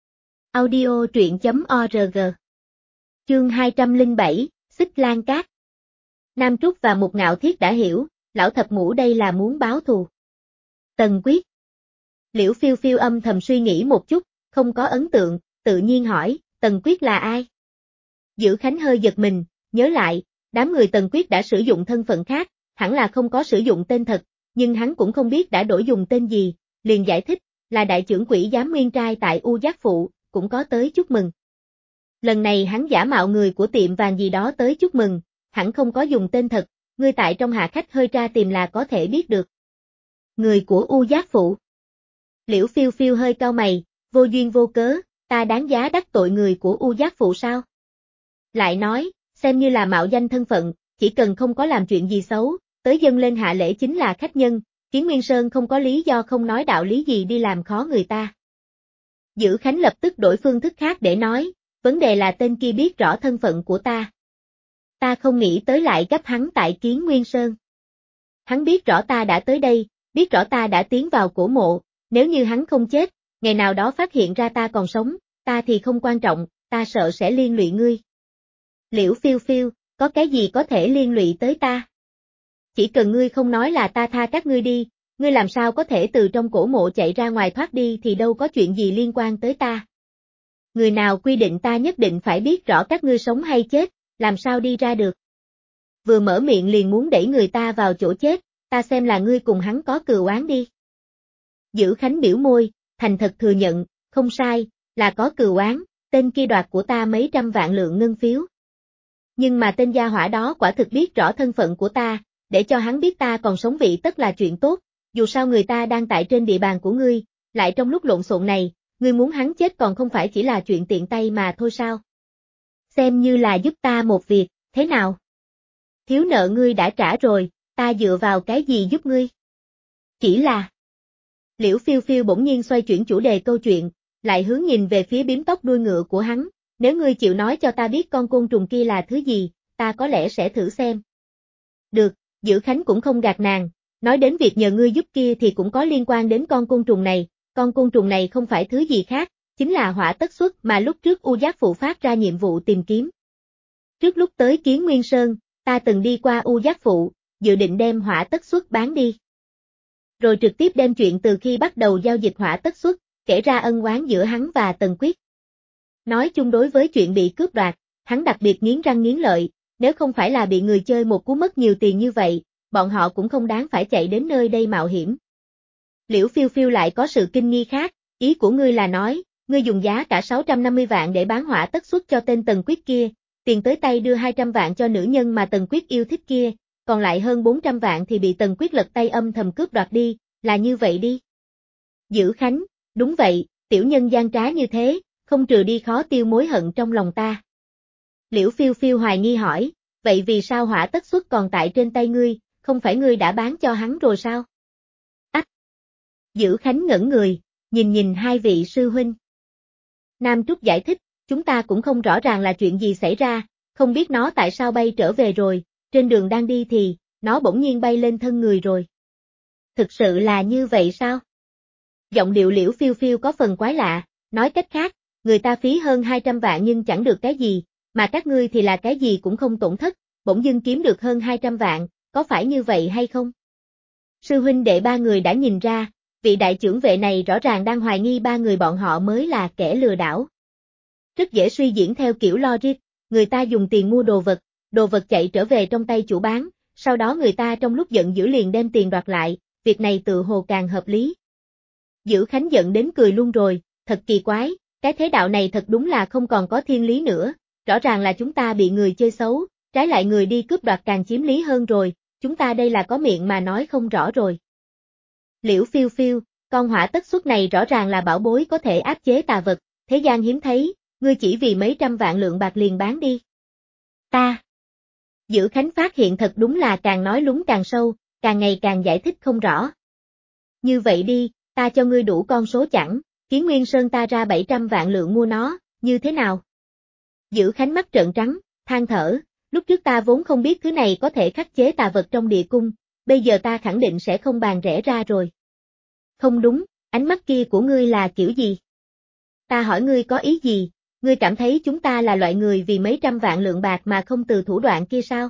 Audio truyện.org. Chương 207, Xích Lan Cát. Nam Trúc và Mục Ngạo Thiết đã hiểu, lão thập ngũ đây là muốn báo thù. Tần Quyết. Liễu Phiêu Phiêu âm thầm suy nghĩ một chút, không có ấn tượng, tự nhiên hỏi, Tần Quyết là ai? Dữ Khánh hơi giật mình, nhớ lại, đám người Tần Quyết đã sử dụng thân phận khác, hẳn là không có sử dụng tên thật, nhưng hắn cũng không biết đã đổi dùng tên gì, liền giải thích, là đại trưởng quỹ giám nguyên trai tại U Giác Phụ, cũng có tới chúc mừng. Lần này hắn giả mạo người của tiệm vàng gì đó tới chúc mừng, hẳn không có dùng tên thật, ngươi tại trong hạ khách hơi tra tìm là có thể biết được. Người của U Giác Phụ. Liễu Phiêu Phiêu hơi cau mày, vô duyên vô cớ, ta đáng giá đắc tội người của U Giác Phụ sao? Lại nói, xem như là mạo danh thân phận, chỉ cần không có làm chuyện gì xấu, tới dâng lên hạ lễ chính là khách nhân, Kiến Nguyên Sơn không có lý do không nói đạo lý gì đi làm khó người ta. Dữ Khánh lập tức đổi phương thức khác để nói, vấn đề là tên kia biết rõ thân phận của ta. Ta không nghĩ tới lại gấp hắn tại Kiến Nguyên Sơn. Hắn biết rõ ta đã tới đây, biết rõ ta đã tiến vào cổ mộ, nếu như hắn không chết, ngày nào đó phát hiện ra ta còn sống, ta thì không quan trọng, ta sợ sẽ liên lụy ngươi. Liễu Phiêu Phiêu, có cái gì có thể liên lụy tới ta? Chỉ cần ngươi không nói là ta tha các ngươi đi, ngươi làm sao có thể từ trong cổ mộ chạy ra ngoài thoát đi thì đâu có chuyện gì liên quan tới ta. Người nào quy định ta nhất định phải biết rõ các ngươi sống hay chết, làm sao đi ra được. Vừa mở miệng liền muốn đẩy người ta vào chỗ chết, ta xem là ngươi cùng hắn có cừu oán đi. Dữ Khánh biểu môi, thành thật thừa nhận, không sai, là có cừu oán, tên kia đoạt của ta mấy trăm vạn lượng ngân phiếu. Nhưng mà tên gia hỏa đó quả thực biết rõ thân phận của ta, để cho hắn biết ta còn sống vị tất là chuyện tốt, dù sao người ta đang tại trên địa bàn của ngươi, lại trong lúc lộn xộn này, ngươi muốn hắn chết còn không phải chỉ là chuyện tiện tay mà thôi sao? Xem như là giúp ta một việc, thế nào? Thiếu nợ ngươi đã trả rồi, ta dựa vào cái gì giúp ngươi? Chỉ là... Liễu Phiêu Phiêu bỗng nhiên xoay chuyển chủ đề câu chuyện, lại hướng nhìn về phía biếm tóc đuôi ngựa của hắn, nếu ngươi chịu nói cho ta biết con côn trùng kia là thứ gì, ta có lẽ sẽ thử xem. Được, Dữ Khánh cũng không gạt nàng, nói đến việc nhờ ngươi giúp kia thì cũng có liên quan đến con côn trùng này không phải thứ gì khác, chính là hỏa tất xuất mà lúc trước U Giác Phụ phát ra nhiệm vụ tìm kiếm. Trước lúc tới Kiến Nguyên Sơn, ta từng đi qua U Giác Phụ, dự định đem hỏa tất xuất bán đi. Rồi trực tiếp đem chuyện từ khi bắt đầu giao dịch hỏa tất xuất, kể ra ân oán giữa hắn và Tần Quyết. Nói chung đối với chuyện bị cướp đoạt, hắn đặc biệt nghiến răng nghiến lợi, nếu không phải là bị người chơi một cú mất nhiều tiền như vậy, bọn họ cũng không đáng phải chạy đến nơi đây mạo hiểm. Liễu Phiêu Phiêu lại có sự kinh nghi khác, ý của ngươi là nói, ngươi dùng giá cả 650 vạn để bán hỏa tất xuất cho tên Tần Quyết kia, tiền tới tay đưa 200 vạn cho nữ nhân mà Tần Quyết yêu thích kia, còn lại hơn 400 vạn thì bị Tần Quyết lật tay âm thầm cướp đoạt đi, là như vậy đi. Dữ Khánh, đúng vậy, tiểu nhân gian trá như thế, không trừ đi khó tiêu mối hận trong lòng ta. Liễu Phiêu Phiêu hoài nghi hỏi, vậy vì sao hỏa tất xuất còn tại trên tay ngươi, không phải ngươi đã bán cho hắn rồi sao? Ách! Dữ Khánh ngẩn người, nhìn hai vị sư huynh. Nam Trúc giải thích, chúng ta cũng không rõ ràng là chuyện gì xảy ra, không biết nó tại sao bay trở về rồi, trên đường đang đi thì, nó bỗng nhiên bay lên thân người rồi. Thực sự là như vậy sao? Giọng điệu Liễu Phiêu Phiêu có phần quái lạ, nói cách khác, người ta phí hơn 200 vạn nhưng chẳng được cái gì, mà các ngươi thì là cái gì cũng không tổn thất, bỗng dưng kiếm được hơn 200 vạn, có phải như vậy hay không? Sư huynh đệ ba người đã nhìn ra, vị đại trưởng vệ này rõ ràng đang hoài nghi ba người bọn họ mới là kẻ lừa đảo. Rất dễ suy diễn theo kiểu logic, người ta dùng tiền mua đồ vật chạy trở về trong tay chủ bán, sau đó người ta trong lúc giận dữ liền đem tiền đoạt lại, việc này tự hồ càng hợp lý. Dữ Khánh giận đến cười luôn rồi, thật kỳ quái, cái thế đạo này thật đúng là không còn có thiên lý nữa, rõ ràng là chúng ta bị người chơi xấu, trái lại người đi cướp đoạt càng chiếm lý hơn rồi, chúng ta đây là có miệng mà nói không rõ rồi. Liễu Phiêu Phiêu, con hỏa tất xuất này rõ ràng là bảo bối có thể áp chế tà vật, thế gian hiếm thấy, ngươi chỉ vì mấy trăm vạn lượng bạc liền bán đi. Ta. Dữ Khánh phát hiện thật đúng là càng nói lúng càng sâu, càng ngày càng giải thích không rõ. Như vậy đi, ta cho ngươi đủ con số chẳng, Kiến Nguyên Sơn ta ra 700 vạn lượng mua nó, như thế nào? Dữ Khánh mắt trợn trắng, than thở, lúc trước ta vốn không biết thứ này có thể khắc chế tà vật trong địa cung, bây giờ ta khẳng định sẽ không bàn rẻ ra rồi. Không đúng, ánh mắt kia của ngươi là kiểu gì? Ta hỏi ngươi có ý gì, ngươi cảm thấy chúng ta là loại người vì mấy trăm vạn lượng bạc mà không từ thủ đoạn kia sao?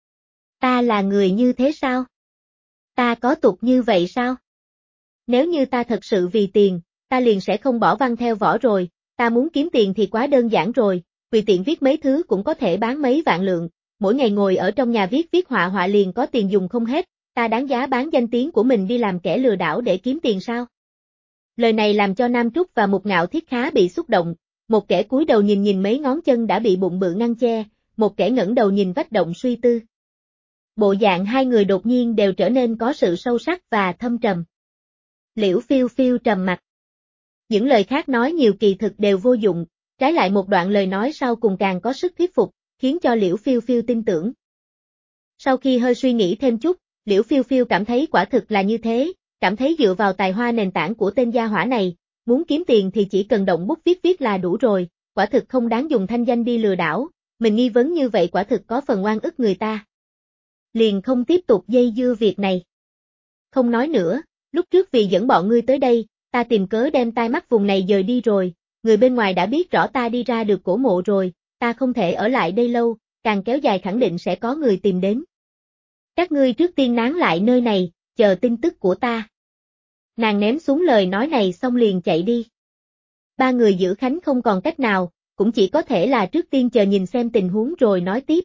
Ta là người như thế sao? Ta có tục như vậy sao? Nếu như ta thật sự vì tiền, ta liền sẽ không bỏ văn theo vỏ rồi, ta muốn kiếm tiền thì quá đơn giản rồi, tùy tiện viết mấy thứ cũng có thể bán mấy vạn lượng, mỗi ngày ngồi ở trong nhà viết họa liền có tiền dùng không hết, ta đáng giá bán danh tiếng của mình đi làm kẻ lừa đảo để kiếm tiền sao? Lời này làm cho Nam Trúc và Mục Ngạo Thiết khá bị xúc động, một kẻ cúi đầu nhìn mấy ngón chân đã bị bụng bự ngăn che, một kẻ ngẩng đầu nhìn vách động suy tư. Bộ dạng hai người đột nhiên đều trở nên có sự sâu sắc và thâm trầm. Liễu Phiêu Phiêu trầm mặt. Những lời khác nói nhiều kỳ thực đều vô dụng, trái lại một đoạn lời nói sau cùng càng có sức thuyết phục, khiến cho Liễu Phiêu Phiêu tin tưởng. Sau khi hơi suy nghĩ thêm chút, Liễu Phiêu Phiêu cảm thấy quả thực là như thế, cảm thấy dựa vào tài hoa nền tảng của tên gia hỏa này, muốn kiếm tiền thì chỉ cần động bút viết là đủ rồi, quả thực không đáng dùng thanh danh đi lừa đảo, mình nghi vấn như vậy quả thực có phần oan ức người ta. Liền không tiếp tục dây dưa việc này. Không nói nữa, lúc trước vì dẫn bọn ngươi tới đây, ta tìm cớ đem tai mắt vùng này dời đi rồi, người bên ngoài đã biết rõ ta đi ra được cổ mộ rồi, ta không thể ở lại đây lâu, càng kéo dài khẳng định sẽ có người tìm đến. Các ngươi trước tiên nán lại nơi này, chờ tin tức của ta. Nàng ném xuống lời nói này xong liền chạy đi. Ba người Dữ Khánh không còn cách nào, cũng chỉ có thể là trước tiên chờ nhìn xem tình huống rồi nói tiếp.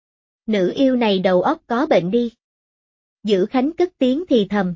Nữ yêu này đầu óc có bệnh đi. Dữ Khánh cất tiếng thì thầm.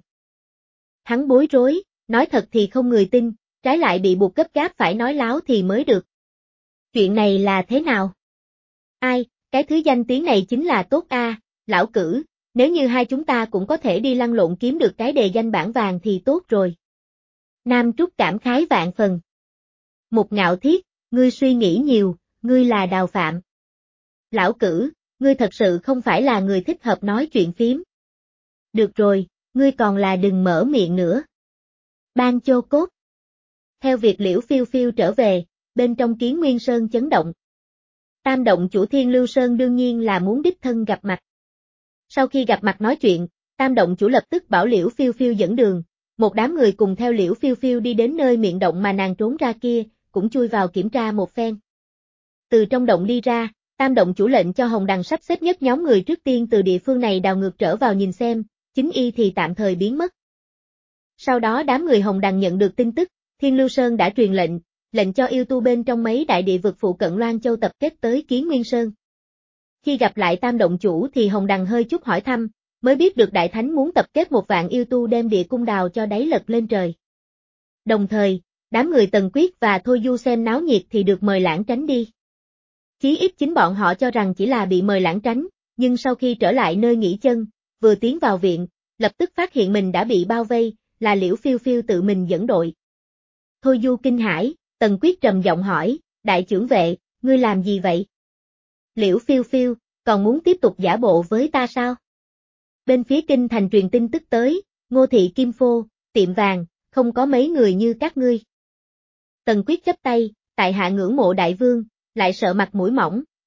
Hắn bối rối, nói thật thì không người tin, trái lại bị buộc gấp gáp phải nói láo thì mới được. Chuyện này là thế nào? Ai, cái thứ danh tiếng này chính là tốt a, lão cử, nếu như hai chúng ta cũng có thể đi lăn lộn kiếm được cái đề danh bảng vàng thì tốt rồi. Nam Trúc cảm khái vạn phần. Mục Ngạo Thiết, ngươi suy nghĩ nhiều, ngươi là Đào Phạm. Lão cử, ngươi thật sự không phải là người thích hợp nói chuyện phím. Được rồi, ngươi còn là đừng mở miệng nữa. Ban Chô Cốt. Theo việc Liễu Phiêu Phiêu trở về, bên trong Kiến Nguyên Sơn chấn động. Tam động chủ Thiên Lưu Sơn đương nhiên là muốn đích thân gặp mặt. Sau khi gặp mặt nói chuyện, Tam động chủ lập tức bảo Liễu Phiêu Phiêu dẫn đường, một đám người cùng theo Liễu Phiêu Phiêu đi đến nơi miệng động mà nàng trốn ra kia, cũng chui vào kiểm tra một phen. Từ trong động đi ra, Tam động chủ lệnh cho Hồng Đằng sắp xếp nhất nhóm người trước tiên từ địa phương này đào ngược trở vào nhìn xem, chính y thì tạm thời biến mất. Sau đó đám người Hồng Đằng nhận được tin tức, Thiên Lưu Sơn đã truyền lệnh cho yêu tu bên trong mấy đại địa vực phụ cận Loan Châu tập kết tới Kiến Nguyên Sơn. Khi gặp lại Tam động chủ thì Hồng Đằng hơi chút hỏi thăm, mới biết được Đại Thánh muốn tập kết một vạn yêu tu đem địa cung đào cho đáy lật lên trời. Đồng thời, đám người Tần Quyết và Thôi Du xem náo nhiệt thì được mời lãng tránh đi. Chí ít chính bọn họ cho rằng chỉ là bị mời lãng tránh, nhưng sau khi trở lại nơi nghỉ chân, vừa tiến vào viện, lập tức phát hiện mình đã bị bao vây, là Liễu Phiêu Phiêu tự mình dẫn đội. Thôi Du kinh hãi, Tần Quyết trầm giọng hỏi, đại trưởng vệ, ngươi làm gì vậy? Liễu Phiêu Phiêu, còn muốn tiếp tục giả bộ với ta sao? Bên phía kinh thành truyền tin tức tới, Ngô Thị Kim Phô, tiệm vàng, không có mấy người như các ngươi. Tần Quyết chắp tay, tại hạ ngưỡng mộ đại vương, lại sợ mặt mũi mỏng,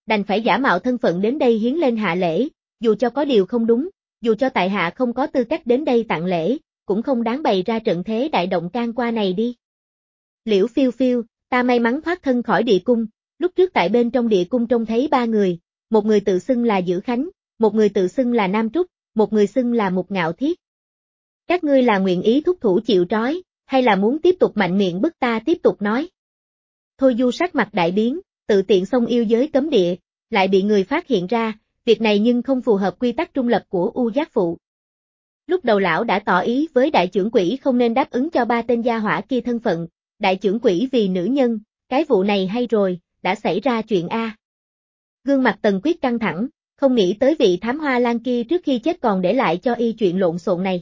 đành phải giả mạo thân phận đến đây hiến lên hạ lễ, dù cho có điều không đúng, dù cho tại hạ không có tư cách đến đây tặng lễ, cũng không đáng bày ra trận thế đại động can qua này đi. Liễu Phiêu Phiêu, ta may mắn thoát thân khỏi địa cung, lúc trước tại bên trong địa cung trông thấy ba người, một người tự xưng là Dữ Khánh, một người tự xưng là Nam Trúc, một người xưng là Mục Ngạo Thiết. Các ngươi là nguyện ý thúc thủ chịu trói, hay là muốn tiếp tục mạnh miệng bức ta tiếp tục nói? Thôi Du sắc mặt đại biến, tự tiện xông yêu giới cấm địa, lại bị người phát hiện ra, việc này nhưng không phù hợp quy tắc trung lập của U Giác Phụ. Lúc đầu lão đã tỏ ý với đại trưởng quỹ không nên đáp ứng cho ba tên gia hỏa kia thân phận, đại trưởng quỹ vì nữ nhân, cái vụ này hay rồi, đã xảy ra chuyện A. Gương mặt Tần Quyết căng thẳng, không nghĩ tới vị thám hoa lan kia trước khi chết còn để lại cho y chuyện lộn xộn này.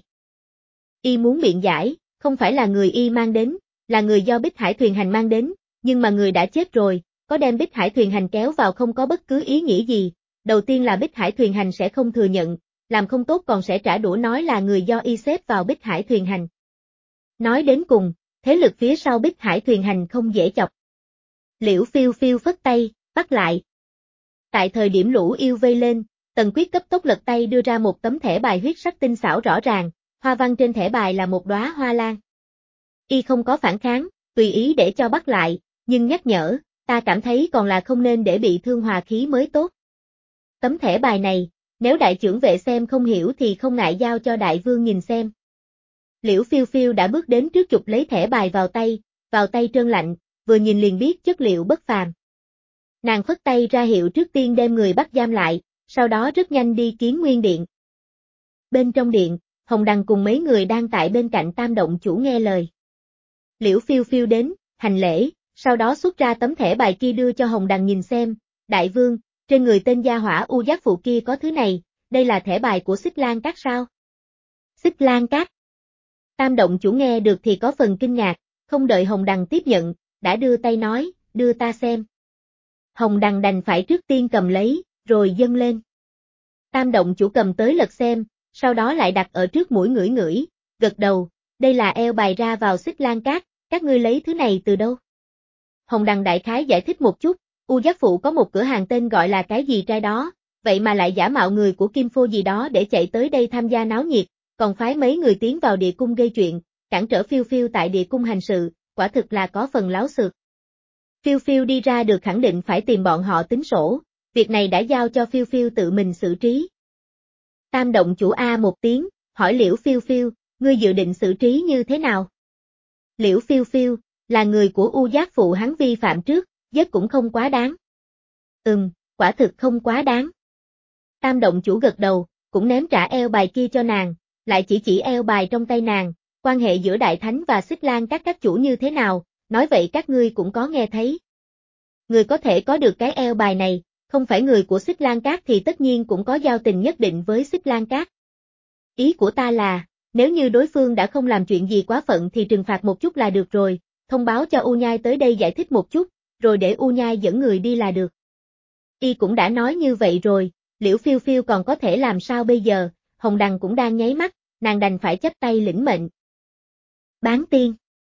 Y muốn biện giải, không phải là người y mang đến, là người do Bích Hải Thuyền Hành mang đến, nhưng mà người đã chết rồi, có đem Bích Hải Thuyền Hành kéo vào không có bất cứ ý nghĩa gì. Đầu tiên là Bích Hải Thuyền Hành sẽ không thừa nhận, làm không tốt còn sẽ trả đũa nói là người do y xếp vào Bích Hải Thuyền Hành. Nói đến cùng, thế lực phía sau Bích Hải Thuyền Hành không dễ chọc. Liễu Phiêu Phiêu phất tay, bắt lại. Tại thời điểm lũ yêu vây lên, Tần Quyết cấp tốc lật tay đưa ra một tấm thẻ bài huyết sắc tinh xảo rõ ràng, hoa văn trên thẻ bài là một đóa hoa lan. Y không có phản kháng, tùy ý để cho bắt lại, nhưng nhắc nhở, ta cảm thấy còn là không nên để bị thương hòa khí mới tốt. Tấm thẻ bài này, nếu đại trưởng vệ xem không hiểu thì không ngại giao cho đại vương nhìn xem. Liễu Phiêu Phiêu đã bước đến trước chụp lấy thẻ bài vào tay trơn lạnh, vừa nhìn liền biết chất liệu bất phàm. Nàng phất tay ra hiệu trước tiên đem người bắt giam lại, sau đó rất nhanh đi Kiến Nguyên Điện. Bên trong điện, Hồng Đằng cùng mấy người đang tại bên cạnh Tam Động chủ nghe lời. Liễu Phiêu Phiêu đến, hành lễ, sau đó xuất ra tấm thẻ bài kia đưa cho Hồng Đằng nhìn xem, đại vương, trên người tên gia hỏa U Giác Phụ kia có thứ này, đây là thẻ bài của Xích Lan Các sao? Xích Lan Các. Tam Động chủ nghe được thì có phần kinh ngạc, không đợi Hồng Đằng tiếp nhận, đã đưa tay nói, đưa ta xem. Hồng Đằng đành phải trước tiên cầm lấy, rồi dâng lên. Tam Động chủ cầm tới lật xem, sau đó lại đặt ở trước mũi ngửi ngửi, gật đầu, đây là eo bài ra vào Xích Lan các ngươi lấy thứ này từ đâu? Hồng Đằng đại khái giải thích một chút, U Giác Phụ có một cửa hàng tên gọi là cái gì trai đó, vậy mà lại giả mạo người của Kim Phô gì đó để chạy tới đây tham gia náo nhiệt, còn phái mấy người tiến vào địa cung gây chuyện, cản trở Phiêu Phiêu tại địa cung hành sự, quả thực là có phần láo xược. Phiêu Phiêu đi ra được khẳng định phải tìm bọn họ tính sổ, việc này đã giao cho Phiêu Phiêu tự mình xử trí. Tam Động chủ A một tiếng, hỏi Liễu Phiêu Phiêu, ngươi dự định xử trí như thế nào? Liễu Phiêu Phiêu, là người của U Giác Phụ hắn vi phạm trước, giết cũng không quá đáng. Quả thực không quá đáng. Tam Động chủ gật đầu, cũng ném trả eo bài kia cho nàng, lại chỉ eo bài trong tay nàng, quan hệ giữa Đại Thánh và Xích Lan các chủ như thế nào, nói vậy các ngươi cũng có nghe thấy. Người có thể có được cái eo bài này, không phải người của Xích Lan Các thì tất nhiên cũng có giao tình nhất định với Xích Lan Các. Ý của ta là, nếu như đối phương đã không làm chuyện gì quá phận thì trừng phạt một chút là được rồi, thông báo cho U Nhai tới đây giải thích một chút, rồi để U Nhai dẫn người đi là được. Y cũng đã nói như vậy rồi, Liễu Phiêu Phiêu còn có thể làm sao bây giờ, Hồng Đằng cũng đang nháy mắt, nàng đành phải chấp tay lĩnh mệnh. Bán tiên.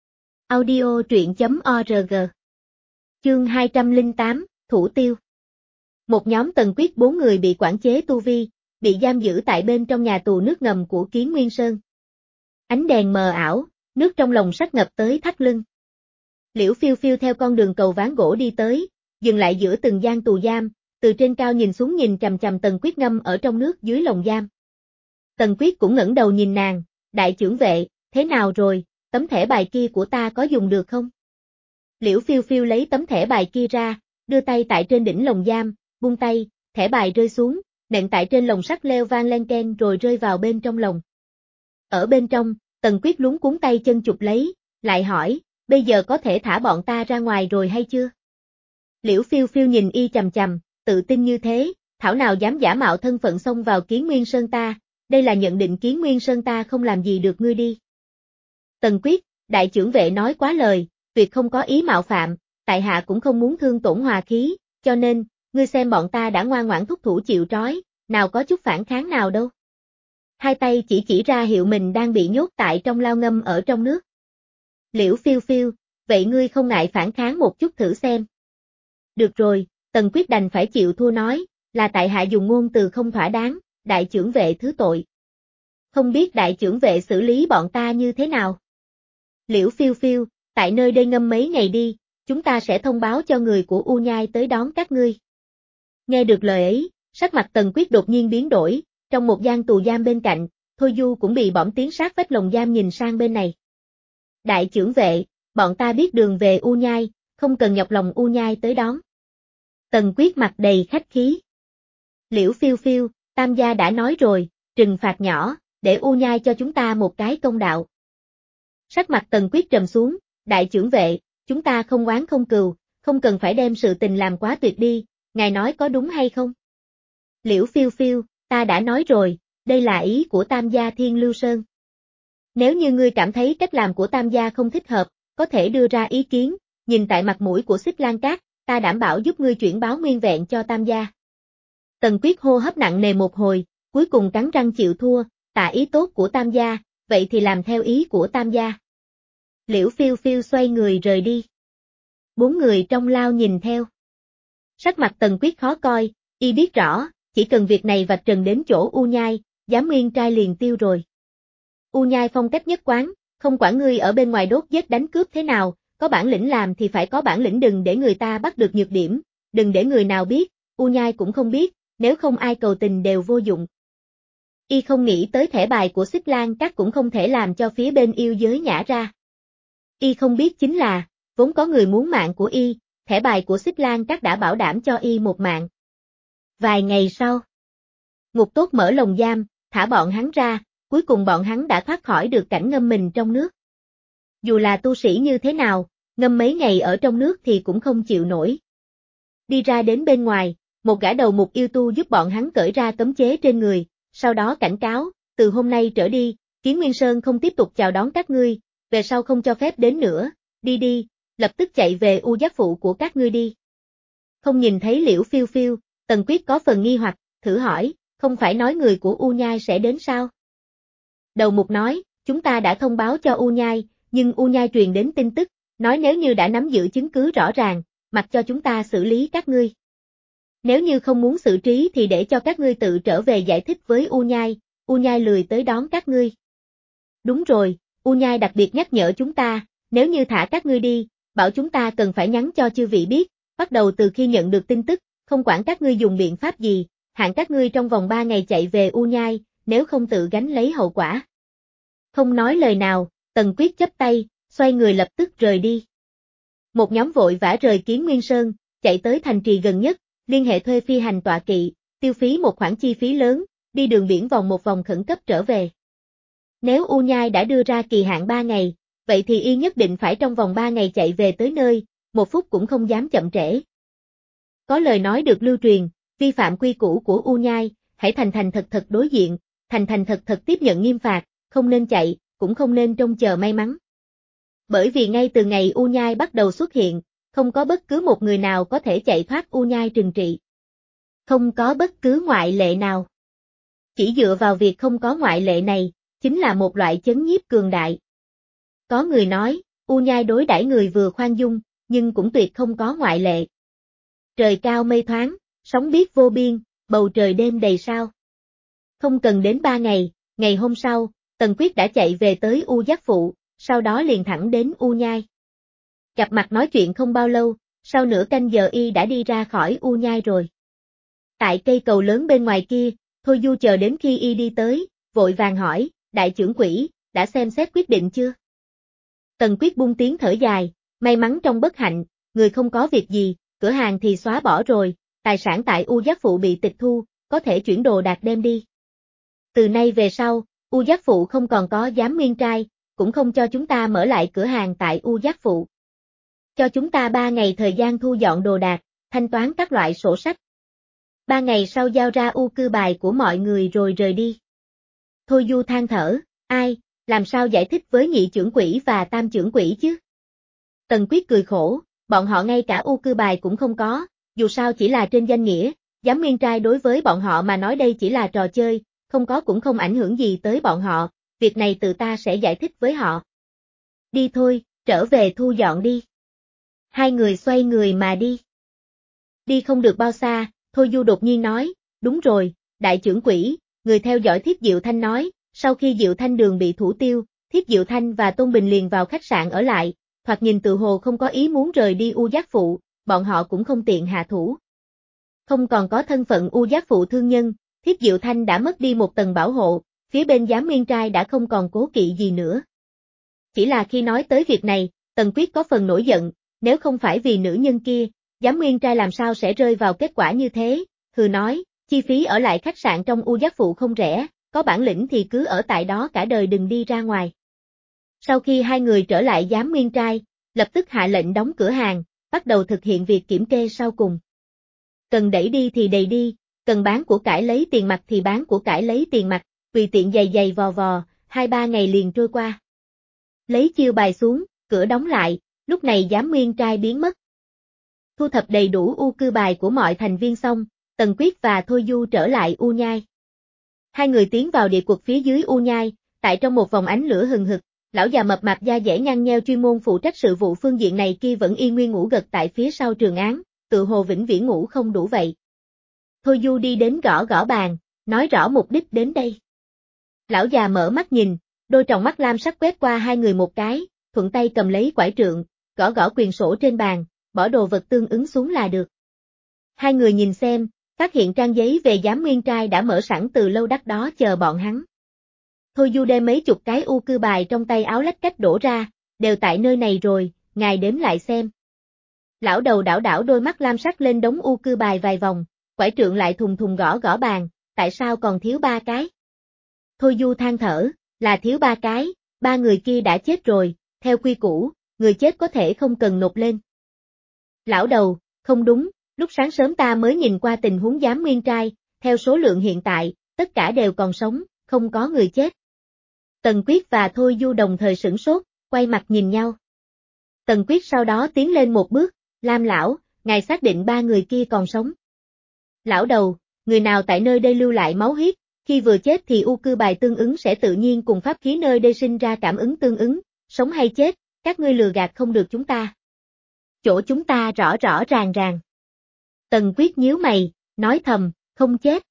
Audio truyện.org. Chương 208, Thủ Tiêu. Một nhóm Tần Quyết 4 người bị quản chế tu vi, bị giam giữ tại bên trong nhà tù nước ngầm của Kiến Nguyên Sơn. Ánh đèn mờ ảo, nước trong lồng sắt ngập tới thắt lưng. Liễu Phiêu Phiêu theo con đường cầu ván gỗ đi tới, dừng lại giữa từng gian tù giam, từ trên cao nhìn xuống nhìn chằm chằm Tần Quyết ngâm ở trong nước dưới lồng giam. Tần Quyết cũng ngẩng đầu nhìn nàng, đại trưởng vệ, thế nào rồi, tấm thẻ bài kia của ta có dùng được không? Liễu Phiêu Phiêu lấy tấm thẻ bài kia ra, đưa tay tại trên đỉnh lồng giam, buông tay, thẻ bài rơi xuống, nện tại trên lồng sắt leo vang lên keng rồi rơi vào bên trong lồng. Ở bên trong, Tần Quyết luống cuống tay chân chụp lấy, lại hỏi, bây giờ có thể thả bọn ta ra ngoài rồi hay chưa? Liễu Phiêu Phiêu nhìn y chằm chằm, tự tin như thế, thảo nào dám giả mạo thân phận xông vào Kiến Nguyên Sơn ta, đây là nhận định Kiến Nguyên Sơn ta không làm gì được ngươi đi. Tần Quyết, đại trưởng vệ nói quá lời, tuyệt không có ý mạo phạm, tại hạ cũng không muốn thương tổn hòa khí, cho nên, ngươi xem bọn ta đã ngoan ngoãn thúc thủ chịu trói, nào có chút phản kháng nào đâu. Hai tay chỉ ra hiệu mình đang bị nhốt tại trong lao ngâm ở trong nước. Liễu Phiêu Phiêu, vậy ngươi không ngại phản kháng một chút thử xem. Được rồi, Tần Quyết đành phải chịu thua nói, là tại hạ dùng ngôn từ không thỏa đáng, đại chưởng vệ thứ tội. Không biết đại chưởng vệ xử lý bọn ta như thế nào? Liễu Phiêu Phiêu, tại nơi đây ngâm mấy ngày đi, chúng ta sẽ thông báo cho người của U Nhai tới đón các ngươi. Nghe được lời ấy, sắc mặt Tần Quyết đột nhiên biến đổi, trong một gian tù giam bên cạnh, Thôi Du cũng bị bỏng tiếng sát vách lồng giam nhìn sang bên này. Đại chưởng vệ, bọn ta biết đường về U Nhai, không cần nhọc lòng U Nhai tới đón. Tần Quyết mặt đầy khách khí. Liễu Phiêu Phiêu, Tam gia đã nói rồi, trừng phạt nhỏ, để U Nhai cho chúng ta một cái công đạo. Sắc mặt Tần Quyết trầm xuống, đại chưởng vệ, chúng ta không oán không cừu, không cần phải đem sự tình làm quá tuyệt đi, ngài nói có đúng hay không? Liễu Phiêu Phiêu, ta đã nói rồi, đây là ý của Tam gia Thiên Lưu Sơn. Nếu như ngươi cảm thấy cách làm của Tam gia không thích hợp, có thể đưa ra ý kiến, nhìn tại mặt mũi của Xích Lan Cát, ta đảm bảo giúp ngươi chuyển báo nguyên vẹn cho Tam gia. Tần Quyết hô hấp nặng nề một hồi, cuối cùng cắn răng chịu thua, tạ ý tốt của Tam gia, vậy thì làm theo ý của Tam gia. Liễu Phiêu Phiêu xoay người rời đi. 4 người trong lao nhìn theo. Sắc mặt Tần Quyết khó coi, y biết rõ, chỉ cần việc này vạch trần đến chỗ U Nhai, Giám Nguyên trai liền tiêu rồi. U Nhai phong cách nhất quán, không quản ngươi ở bên ngoài đốt giết đánh cướp thế nào, có bản lĩnh làm thì phải có bản lĩnh, đừng để người ta bắt được nhược điểm, đừng để người nào biết, U Nhai cũng không biết, nếu không ai cầu tình đều vô dụng. Y không nghĩ tới thẻ bài của Xích Lan Cát cũng không thể làm cho phía bên yêu giới nhả ra. Y không biết chính là, vốn có người muốn mạng của Y, thẻ bài của Xích Lan Cát đã bảo đảm cho Y một mạng. Vài ngày sau, Ngục Tốt mở lồng giam, thả bọn hắn ra, cuối cùng bọn hắn đã thoát khỏi được cảnh ngâm mình trong nước. Dù là tu sĩ như thế nào, ngâm mấy ngày ở trong nước thì cũng không chịu nổi. Đi ra đến bên ngoài, một gã đầu mục yêu tu giúp bọn hắn cởi ra cấm chế trên người, sau đó cảnh cáo, từ hôm nay trở đi, Kiến Nguyên Sơn không tiếp tục chào đón các ngươi, về sau không cho phép đến nữa, đi đi, lập tức chạy về U Giác Phụ của các ngươi đi. Không nhìn thấy Liễu Phiêu Phiêu, Tần Quyết có phần nghi hoặc, thử hỏi, không phải nói người của U Nhai sẽ đến sao? Đầu mục nói, chúng ta đã thông báo cho U Nhai, nhưng U Nhai truyền đến tin tức, nói nếu như đã nắm giữ chứng cứ rõ ràng, mặc cho chúng ta xử lý các ngươi. Nếu như không muốn xử trí thì để cho các ngươi tự trở về giải thích với U Nhai lười tới đón các ngươi. Đúng rồi, U Nhai đặc biệt nhắc nhở chúng ta, nếu như thả các ngươi đi, bảo chúng ta cần phải nhắn cho chư vị biết, bắt đầu từ khi nhận được tin tức, không quản các ngươi dùng biện pháp gì, hạn các ngươi trong vòng 3 ngày chạy về U Nhai, nếu không tự gánh lấy hậu quả. Không nói lời nào, Tần Quyết chắp tay, xoay người lập tức rời đi. Một nhóm vội vã rời Kiến Nguyên Sơn, chạy tới thành trì gần nhất, liên hệ thuê phi hành tọa kỵ, tiêu phí một khoản chi phí lớn, đi đường biển vòng một vòng khẩn cấp trở về. Nếu U Nhai đã đưa ra kỳ hạn 3 ngày, vậy thì y nhất định phải trong vòng 3 ngày chạy về tới nơi, 1 phút cũng không dám chậm trễ. Có lời nói được lưu truyền, vi phạm quy củ của U Nhai, hãy thành thành thật thật đối diện, thành thành thật thật tiếp nhận nghiêm phạt, không nên chạy, cũng không nên trông chờ may mắn. Bởi vì ngay từ ngày U Nhai bắt đầu xuất hiện, không có bất cứ một người nào có thể chạy thoát U Nhai trừng trị. Không có bất cứ ngoại lệ nào. Chỉ dựa vào việc không có ngoại lệ này, chính là một loại chấn nhiếp cường đại. Có người nói, U Nhai đối đãi người vừa khoan dung, nhưng cũng tuyệt không có ngoại lệ. Trời cao mây thoáng, sóng biếc vô biên, bầu trời đêm đầy sao. Không cần đến 3 ngày, ngày hôm sau, Tần Quyết đã chạy về tới U Giác Phụ, sau đó liền thẳng đến U Nhai. Gặp mặt nói chuyện không bao lâu, sau nửa canh giờ y đã đi ra khỏi U Nhai rồi. Tại cây cầu lớn bên ngoài kia, Thôi Du chờ đến khi y đi tới, vội vàng hỏi, đại trưởng quỹ, đã xem xét quyết định chưa? Tần Quyết buông tiếng thở dài, may mắn trong bất hạnh, người không có việc gì, cửa hàng thì xóa bỏ rồi, tài sản tại U Giác Phụ bị tịch thu, có thể chuyển đồ đạc đem đi. Từ nay về sau, U Giác Phụ không còn có Giám Nguyên trai, cũng không cho chúng ta mở lại cửa hàng tại U Giác Phụ. Cho chúng ta 3 ngày thời gian thu dọn đồ đạc, thanh toán các loại sổ sách. 3 ngày sau giao ra U cư bài của mọi người rồi rời đi. Thôi Du than thở, ai, làm sao giải thích với nhị trưởng quỹ và tam trưởng quỹ chứ? Tần Quyết cười khổ, bọn họ ngay cả U cư bài cũng không có, dù sao chỉ là trên danh nghĩa, Giám Nguyên trai đối với bọn họ mà nói đây chỉ là trò chơi, không có cũng không ảnh hưởng gì tới bọn họ, việc này tự ta sẽ giải thích với họ. Đi thôi, trở về thu dọn đi. Hai người xoay người mà đi. Đi không được bao xa, Thôi Du đột nhiên nói, đúng rồi, đại trưởng quỹ, người theo dõi Thiếp Diệu Thanh nói, sau khi Diệu Thanh đường bị thủ tiêu, Thiếp Diệu Thanh và Tôn Bình liền vào khách sạn ở lại, thoạt nhìn tự hồ không có ý muốn rời đi U Giác Phụ, bọn họ cũng không tiện hạ thủ. Không còn có thân phận U Giác Phụ thương nhân, Thiếp Diệu Thanh đã mất đi một tầng bảo hộ, phía bên Giám Nguyên Trai đã không còn cố kỵ gì nữa. Chỉ là khi nói tới việc này, Tần Quyết có phần nổi giận, nếu không phải vì nữ nhân kia, Giám Nguyên Trai làm sao sẽ rơi vào kết quả như thế, hừ nói, chi phí ở lại khách sạn trong U Giác Phụ không rẻ, có bản lĩnh thì cứ ở tại đó cả đời đừng đi ra ngoài. Sau khi hai người trở lại Giám Nguyên Trai, lập tức hạ lệnh đóng cửa hàng, bắt đầu thực hiện việc kiểm kê sau cùng. Cần đẩy đi thì đẩy đi, cần bán của cải lấy tiền mặt thì bán của cải lấy tiền mặt, tùy tiện giày giày vò vò, 2-3 ngày liền trôi qua. Lấy chiêu bài xuống, cửa đóng lại, lúc này Giám Nguyên Trai biến mất. Thu thập đầy đủ U cư bài của mọi thành viên xong, Tần Quyết và Thôi Du trở lại U Nhai. Hai người tiến vào địa quật phía dưới U Nhai, tại trong một vòng ánh lửa hừng hực, lão già mập mạp da dẻ nhăn nheo chuyên môn phụ trách sự vụ phương diện này kia vẫn y nguyên ngủ gật tại phía sau trường án, tự hồ vĩnh viễn ngủ không đủ vậy. Thôi Du đi đến gõ gõ bàn, nói rõ mục đích đến đây. Lão già mở mắt nhìn, đôi tròng mắt lam sắc quét qua hai người một cái, thuận tay cầm lấy quải trượng, gõ gõ quyền sổ trên bàn, bỏ đồ vật tương ứng xuống là được. Hai người nhìn xem, phát hiện trang giấy về Giám Nguyên Trai đã mở sẵn từ lâu đắt đó chờ bọn hắn. Thôi Du đem mấy chục cái U cư bài trong tay áo lách cách đổ ra, đều tại nơi này rồi, ngài đếm lại xem. Lão đầu đảo đảo đôi mắt lam sắc lên đống U cư bài vài vòng, quải trượng lại thùng thùng gõ gõ bàn, tại sao còn thiếu 3 cái? Thôi Du than thở, là thiếu 3 cái, 3 người kia đã chết rồi, theo quy củ, người chết có thể không cần nộp lên. Lão đầu, không đúng, lúc sáng sớm ta mới nhìn qua tình huống Giám Nguyên Trai, theo số lượng hiện tại, tất cả đều còn sống, không có người chết. Tần Quyết và Thôi Du đồng thời sửng sốt, quay mặt nhìn nhau. Tần Quyết sau đó tiến lên một bước, Lam lão, ngài xác định 3 người kia còn sống. Lão đầu, người nào tại nơi đây lưu lại máu huyết, khi vừa chết thì U cư bài tương ứng sẽ tự nhiên cùng pháp khí nơi đây sinh ra cảm ứng tương ứng, sống hay chết, các ngươi lừa gạt không được chúng ta. Chỗ chúng ta rõ rõ ràng ràng. Tần Quyết nhíu mày, nói thầm, không chết.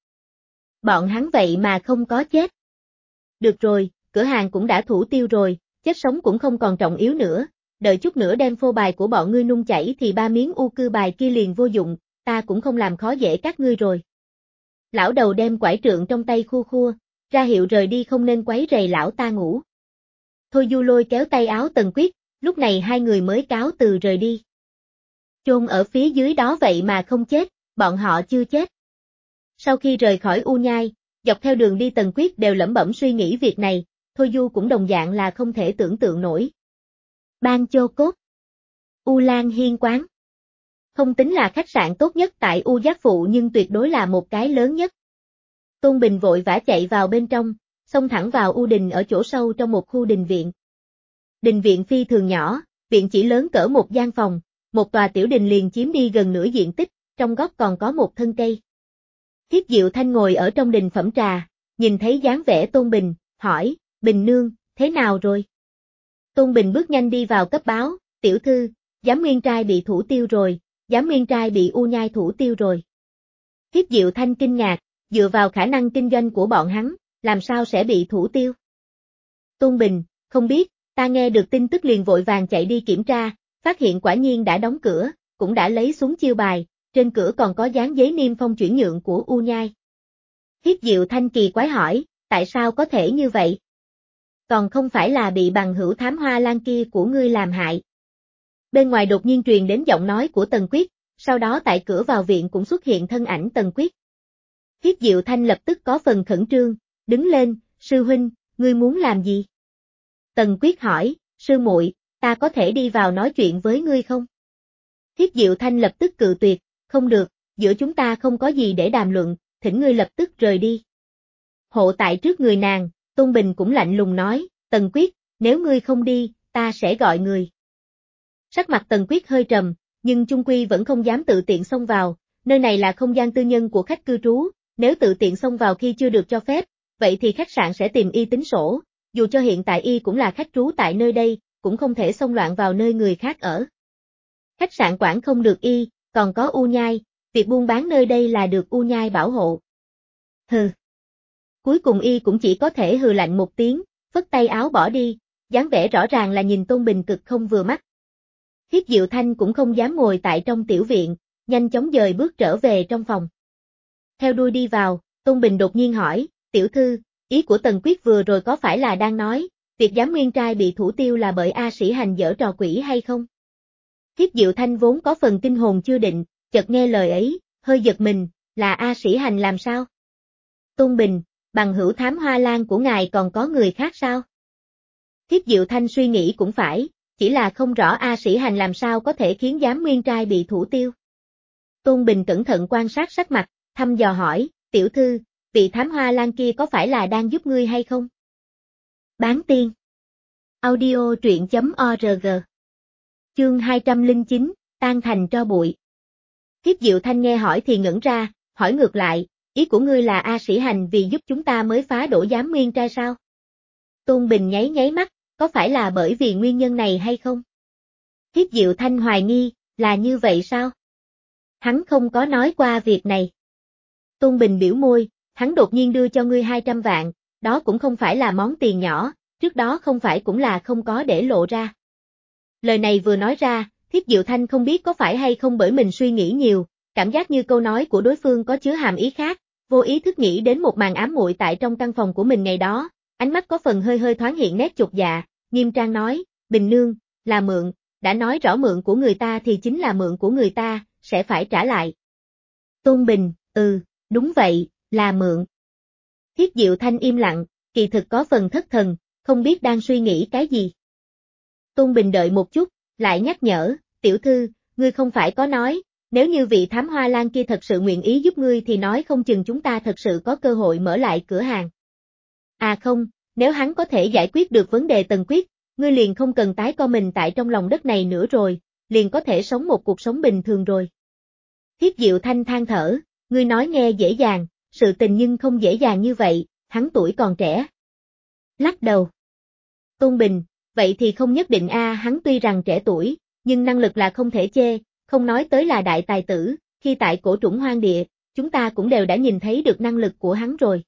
Bọn hắn vậy mà không có chết. Được rồi, cửa hàng cũng đã thủ tiêu rồi, chết sống cũng không còn trọng yếu nữa, đợi chút nữa đem phô bài của bọn ngươi nung chảy thì 3 miếng U cư bài kia liền vô dụng, ta cũng không làm khó dễ các ngươi rồi. Lão đầu đem quải trượng trong tay khua khua, ra hiệu rời đi không nên quấy rầy lão ta ngủ. Thôi Du lôi kéo tay áo Tần Quyết, lúc này hai người mới cáo từ rời đi. Chôn ở phía dưới đó vậy mà không chết, bọn họ chưa chết. Sau khi rời khỏi U Nhai, dọc theo đường đi Tần Quyết đều lẩm bẩm suy nghĩ việc này, Thôi Du cũng đồng dạng là không thể tưởng tượng nổi. Ban Chô Cốt, U Lan Hiên Quán. Không tính là khách sạn tốt nhất tại U Giác Phụ nhưng tuyệt đối là một cái lớn nhất. Tôn Bình vội vã chạy vào bên trong, xông thẳng vào U Đình ở chỗ sâu trong một khu đình viện. Đình viện phi thường nhỏ, viện chỉ lớn cỡ một gian phòng, một tòa tiểu đình liền chiếm đi gần nửa diện tích, trong góc còn có một thân cây. Thiếp Diệu Thanh ngồi ở trong đình phẩm trà, nhìn thấy dáng vẻ Tôn Bình, hỏi, Bình nương, thế nào rồi? Tôn Bình bước nhanh đi vào cấp báo, tiểu thư, Giám Nguyên Trai bị thủ tiêu rồi, Giám Nguyên Trai bị U Nhai thủ tiêu rồi. Thiếp Diệu Thanh kinh ngạc, dựa vào khả năng kinh doanh của bọn hắn, làm sao sẽ bị thủ tiêu? Tôn Bình, không biết, ta nghe được tin tức liền vội vàng chạy đi kiểm tra, phát hiện quả nhiên đã đóng cửa, cũng đã lấy xuống chiêu bài, trên cửa còn có dán giấy niêm phong chuyển nhượng của U Nhai. Thiếp Diệu Thanh kỳ quái hỏi, tại sao có thể như vậy? Còn không phải là bị bằng hữu thám hoa lan kia của ngươi làm hại. Bên ngoài đột nhiên truyền đến giọng nói của Tần Quyết, sau đó tại cửa vào viện cũng xuất hiện thân ảnh Tần Quyết. Thiếp Diệu Thanh lập tức có phần khẩn trương, đứng lên, sư huynh, ngươi muốn làm gì? Tần Quyết hỏi, sư muội, ta có thể đi vào nói chuyện với ngươi không? Thiếp Diệu Thanh lập tức cự tuyệt, không được, giữa chúng ta không có gì để đàm luận, thỉnh ngươi lập tức rời đi. Hộ tại trước người nàng, Tôn Bình cũng lạnh lùng nói, Tần Quyết, nếu ngươi không đi, ta sẽ gọi người. Sắc mặt Tần Quyết hơi trầm, nhưng chung quy vẫn không dám tự tiện xông vào, nơi này là không gian tư nhân của khách cư trú, nếu tự tiện xông vào khi chưa được cho phép, vậy thì khách sạn sẽ tìm y tính sổ, dù cho hiện tại y cũng là khách trú tại nơi đây, cũng không thể xông loạn vào nơi người khác ở. Khách sạn quản không được y, còn có U Nhai, Việc buôn bán nơi đây là được U Nhai bảo hộ. Hừ. Cuối cùng y cũng chỉ có thể hừ lạnh một tiếng, phất tay áo bỏ đi, dáng vẻ rõ ràng là nhìn Tôn Bình cực không vừa mắt. Thiết Diệu Thanh cũng không dám ngồi tại trong tiểu viện, nhanh chóng dời bước trở về trong phòng. Theo đuôi đi vào, Tôn Bình đột nhiên hỏi, tiểu thư, ý của Tần Quyết vừa rồi có phải là đang nói, việc giám nguyên trai bị thủ tiêu là bởi A Sĩ Hành giở trò quỷ hay không? Thiết Diệu Thanh vốn có phần kinh hồn chưa định, chợt nghe lời ấy, hơi giật mình, là A Sĩ Hành làm sao? Tôn Bình, bằng hữu Thám Hoa Lan của ngài còn có người khác sao? Thiết Diệu Thanh suy nghĩ cũng phải, chỉ là không rõ A Sĩ Hành làm sao có thể khiến giám nguyên trai bị thủ tiêu. Tôn Bình cẩn thận quan sát sắc mặt, thăm dò hỏi, tiểu thư, vị Thám Hoa Lan kia có phải là đang giúp ngươi hay không? Bán tiên. Audio truyện.org. Chương 209, tan thành tro bụi. Thiết Diệu Thanh nghe hỏi thì ngẩn ra, hỏi ngược lại, ý của ngươi là A Sĩ Hành vì giúp chúng ta mới phá đổ giám nguyên trai sao? Tôn Bình nháy nháy mắt, có phải là bởi vì nguyên nhân này hay không? Thiết Diệu Thanh hoài nghi, là như vậy sao? Hắn không có nói qua việc này. Tôn Bình biểu môi, hắn đột nhiên đưa cho ngươi 200 vạn, đó cũng không phải là món tiền nhỏ, trước đó không phải cũng là không có để lộ ra. Lời này vừa nói ra, Thiết Diệu Thanh không biết có phải hay không bởi mình suy nghĩ nhiều, cảm giác như câu nói của đối phương có chứa hàm ý khác, vô ý thức nghĩ đến một màn ám muội tại trong căn phòng của mình ngày đó, ánh mắt có phần hơi hơi thoáng hiện nét chột dạ, nghiêm trang nói, Bình nương, là mượn, đã nói rõ mượn của người ta thì chính là mượn của người ta, sẽ phải trả lại. Tôn Bình, đúng vậy, là mượn. Thiết Diệu Thanh im lặng, kỳ thực có phần thất thần, không biết đang suy nghĩ cái gì. Tôn Bình đợi một chút, lại nhắc nhở, tiểu thư, ngươi không phải có nói, nếu như vị Thám Hoa Lan kia thật sự nguyện ý giúp ngươi thì nói không chừng chúng ta thật sự có cơ hội mở lại cửa hàng. À không, nếu hắn có thể giải quyết được vấn đề Tần Quyết, ngươi liền không cần tái co mình tại trong lòng đất này nữa rồi, liền có thể sống một cuộc sống bình thường rồi. Thiết Diệu Thanh than thở, ngươi nói nghe dễ dàng, sự tình nhưng không dễ dàng như vậy, hắn tuổi còn trẻ. Lắc đầu. Tôn Bình, vậy thì không nhất định hắn tuy rằng trẻ tuổi, nhưng năng lực là không thể chê, không nói tới là đại tài tử, khi tại cổ trũng hoang địa, chúng ta cũng đều đã nhìn thấy được năng lực của hắn rồi.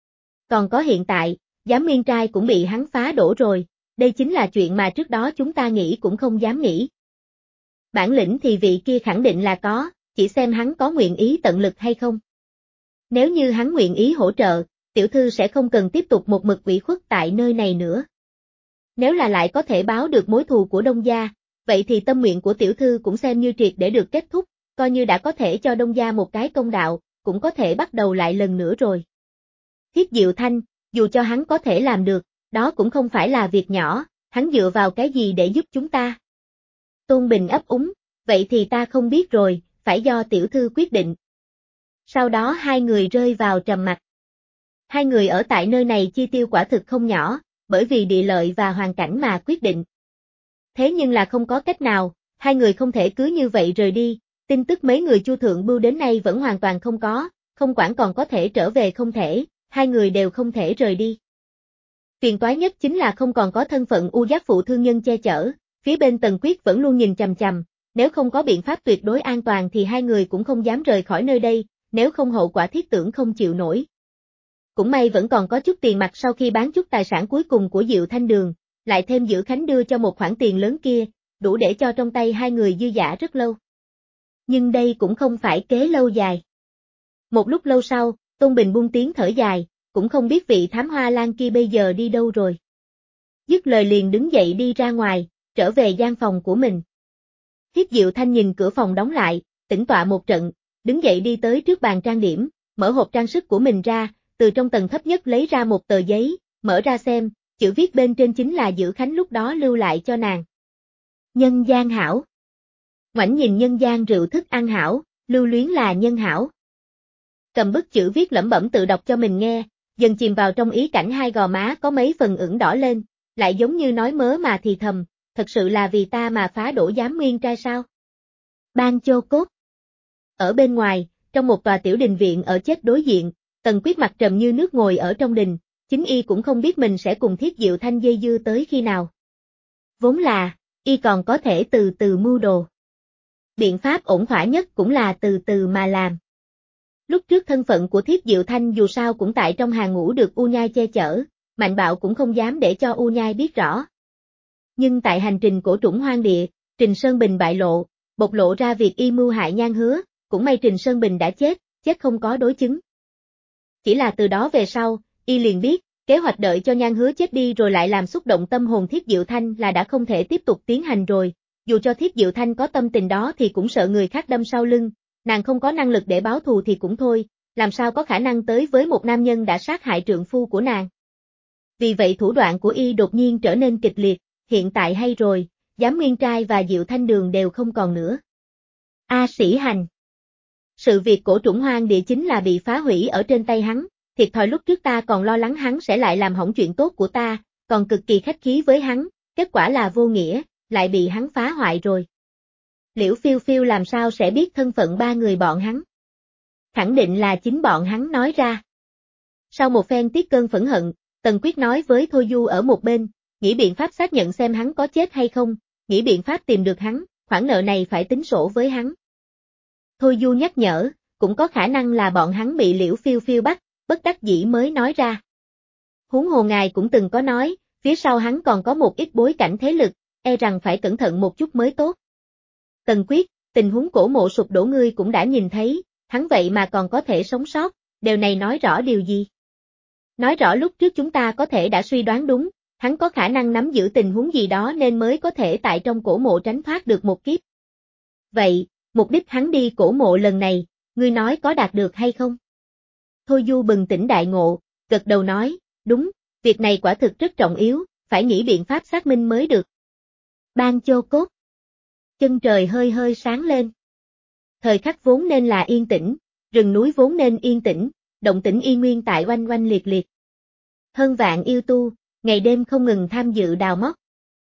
Còn có hiện tại, giám nguyên trai cũng bị hắn phá đổ rồi, đây chính là chuyện mà trước đó chúng ta nghĩ cũng không dám nghĩ. Bản lĩnh thì vị kia khẳng định là có, chỉ xem hắn có nguyện ý tận lực hay không. Nếu như hắn nguyện ý hỗ trợ, tiểu thư sẽ không cần tiếp tục một mực ủy khuất tại nơi này nữa. Nếu là lại có thể báo được mối thù của Đông gia, vậy thì tâm nguyện của tiểu thư cũng xem như triệt để được kết thúc, coi như đã có thể cho Đông gia một cái công đạo, cũng có thể bắt đầu lại lần nữa rồi. Thiết Diệu Thanh, dù cho hắn có thể làm được, đó cũng không phải là việc nhỏ, hắn dựa vào cái gì để giúp chúng ta? Tôn Bình ấp úng, vậy thì ta không biết rồi, phải do tiểu thư quyết định. Sau đó hai người rơi vào trầm mặc. Hai người ở tại nơi này chi tiêu quả thực không nhỏ, bởi vì địa lợi và hoàn cảnh mà quyết định. Thế nhưng là không có cách nào, hai người không thể cứ như vậy rời đi, tin tức mấy người Chu Thượng Bưu đến nay vẫn hoàn toàn không có, không quản còn có thể trở về không thể, hai người đều không thể rời đi. Phiền toái nhất chính là không còn có thân phận U Giác phụ thương nhân che chở, phía bên Tần Quyết vẫn luôn nhìn chằm chằm, nếu không có biện pháp tuyệt đối an toàn thì hai người cũng không dám rời khỏi nơi đây, nếu không hậu quả thiết tưởng không chịu nổi. Cũng may vẫn còn có chút tiền mặt sau khi bán chút tài sản cuối cùng của Diệu Thanh Đường, lại thêm Dữ Khánh đưa cho một khoản tiền lớn kia, đủ để cho trong tay hai người dư dả rất lâu. Nhưng đây cũng không phải kế lâu dài. Một lúc lâu sau, Tôn Bình buông tiếng thở dài, cũng không biết vị Thám Hoa Lan kia bây giờ đi đâu rồi. Dứt lời liền đứng dậy đi ra ngoài, trở về gian phòng của mình. Thiết Diệu Thanh nhìn cửa phòng đóng lại, tĩnh tọa một trận, đứng dậy đi tới trước bàn trang điểm, mở hộp trang sức của mình ra, từ trong tầng thấp nhất lấy ra một tờ giấy, mở ra xem, chữ viết bên trên chính là Dữ Khánh lúc đó lưu lại cho nàng. Nhân gian hảo. Ngoảnh nhìn nhân gian rượu thức ăn hảo, lưu luyến là nhân hảo. Cầm bức chữ viết lẩm bẩm tự đọc cho mình nghe, dần chìm vào trong ý cảnh hai gò má có mấy phần ửng đỏ lên, lại giống như nói mớ mà thì thầm, thật sự là vì ta mà phá đổ giám nguyên trai sao? Ban Chô Cốt. Ở bên ngoài, trong một tòa tiểu đình viện ở chết đối diện, Tần Quyết mặt trầm như nước ngồi ở trong đình, chính y cũng không biết mình sẽ cùng Thiết Diệu Thanh dây dưa tới khi nào. Vốn là, y còn có thể từ từ mưu đồ. Biện pháp ổn thỏa nhất cũng là từ từ mà làm. Lúc trước thân phận của Thiếp Diệu Thanh dù sao cũng tại trong hàng ngũ được U Nhai che chở, Mạnh Bạo cũng không dám để cho U Nhai biết rõ. Nhưng tại hành trình cổ trũng hoang địa, Trình Sơn Bình bại lộ, bộc lộ ra việc y mưu hại Nhan Hứa, cũng may Trình Sơn Bình đã chết không có đối chứng. Chỉ là từ đó về sau, y liền biết, kế hoạch đợi cho Nhan Hứa chết đi rồi lại làm xúc động tâm hồn Thiếp Diệu Thanh là đã không thể tiếp tục tiến hành rồi, dù cho Thiếp Diệu Thanh có tâm tình đó thì cũng sợ người khác đâm sau lưng, nàng không có năng lực để báo thù thì cũng thôi, làm sao có khả năng tới với một nam nhân đã sát hại trượng phu của nàng. Vì vậy thủ đoạn của y đột nhiên trở nên kịch liệt, hiện tại hay rồi, Giám Nguyên Trai và Diệu Thanh Đường đều không còn nữa. A Sĩ Hành. Sự việc cổ trũng hoang địa chính là bị phá hủy ở trên tay hắn, thiệt thòi lúc trước ta còn lo lắng hắn sẽ lại làm hỏng chuyện tốt của ta, còn cực kỳ khách khí với hắn, kết quả là vô nghĩa, lại bị hắn phá hoại rồi. Liễu Phiêu Phiêu làm sao sẽ biết thân phận ba người bọn hắn? Khẳng định là chính bọn hắn nói ra. Sau một phen tiết cơn phẫn hận, Tần Quyết nói với Thôi Du ở một bên, nghĩ biện pháp xác nhận xem hắn có chết hay không, nghĩ biện pháp tìm được hắn, khoản nợ này phải tính sổ với hắn. Thôi Du nhắc nhở, cũng có khả năng là bọn hắn bị Liễu Phiêu Phiêu bắt, bất đắc dĩ mới nói ra. Huống hồ ngài cũng từng có nói, phía sau hắn còn có một ít bối cảnh thế lực, e rằng phải cẩn thận một chút mới tốt. Tần Quyết, tình huống cổ mộ sụp đổ ngươi cũng đã nhìn thấy, hắn vậy mà còn có thể sống sót, điều này nói rõ điều gì? Nói rõ lúc trước chúng ta có thể đã suy đoán đúng, hắn có khả năng nắm giữ tình huống gì đó nên mới có thể tại trong cổ mộ tránh thoát được một kiếp. Vậy, mục đích hắn đi cổ mộ lần này, ngươi nói có đạt được hay không? Thôi Du bừng tỉnh đại ngộ, gật đầu nói, đúng, việc này quả thực rất trọng yếu, phải nghĩ biện pháp xác minh mới được. Ban Chô Cốt. Chân trời hơi hơi sáng lên. Thời khắc vốn nên là yên tĩnh, rừng núi vốn nên yên tĩnh, động tĩnh y nguyên tại oanh oanh liệt liệt. Hơn vạn yêu tu, ngày đêm không ngừng tham dự đào móc.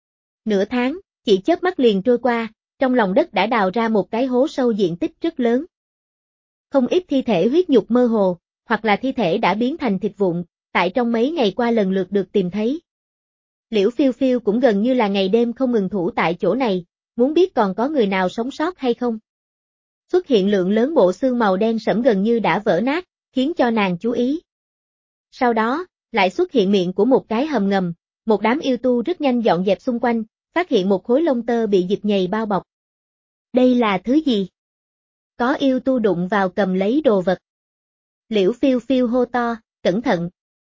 Nửa tháng, chỉ chớp mắt liền trôi qua, trong lòng đất đã đào ra một cái hố sâu diện tích rất lớn. Không ít thi thể huyết nhục mơ hồ, hoặc là thi thể đã biến thành thịt vụn, tại trong mấy ngày qua lần lượt được tìm thấy. Liễu Phiêu Phiêu cũng gần như là ngày đêm không ngừng thủ tại chỗ này, muốn biết còn có người nào sống sót hay không. Xuất hiện lượng lớn bộ xương màu đen sẫm gần như đã vỡ nát, khiến cho nàng chú ý. Sau đó, lại xuất hiện miệng của một cái hầm ngầm, một đám yêu tu rất nhanh dọn dẹp xung quanh, phát hiện một khối lông tơ bị dịch nhầy bao bọc. Đây là thứ gì? Có yêu tu đụng vào cầm lấy đồ vật. Liễu Phiêu Phiêu hô to, cẩn thận.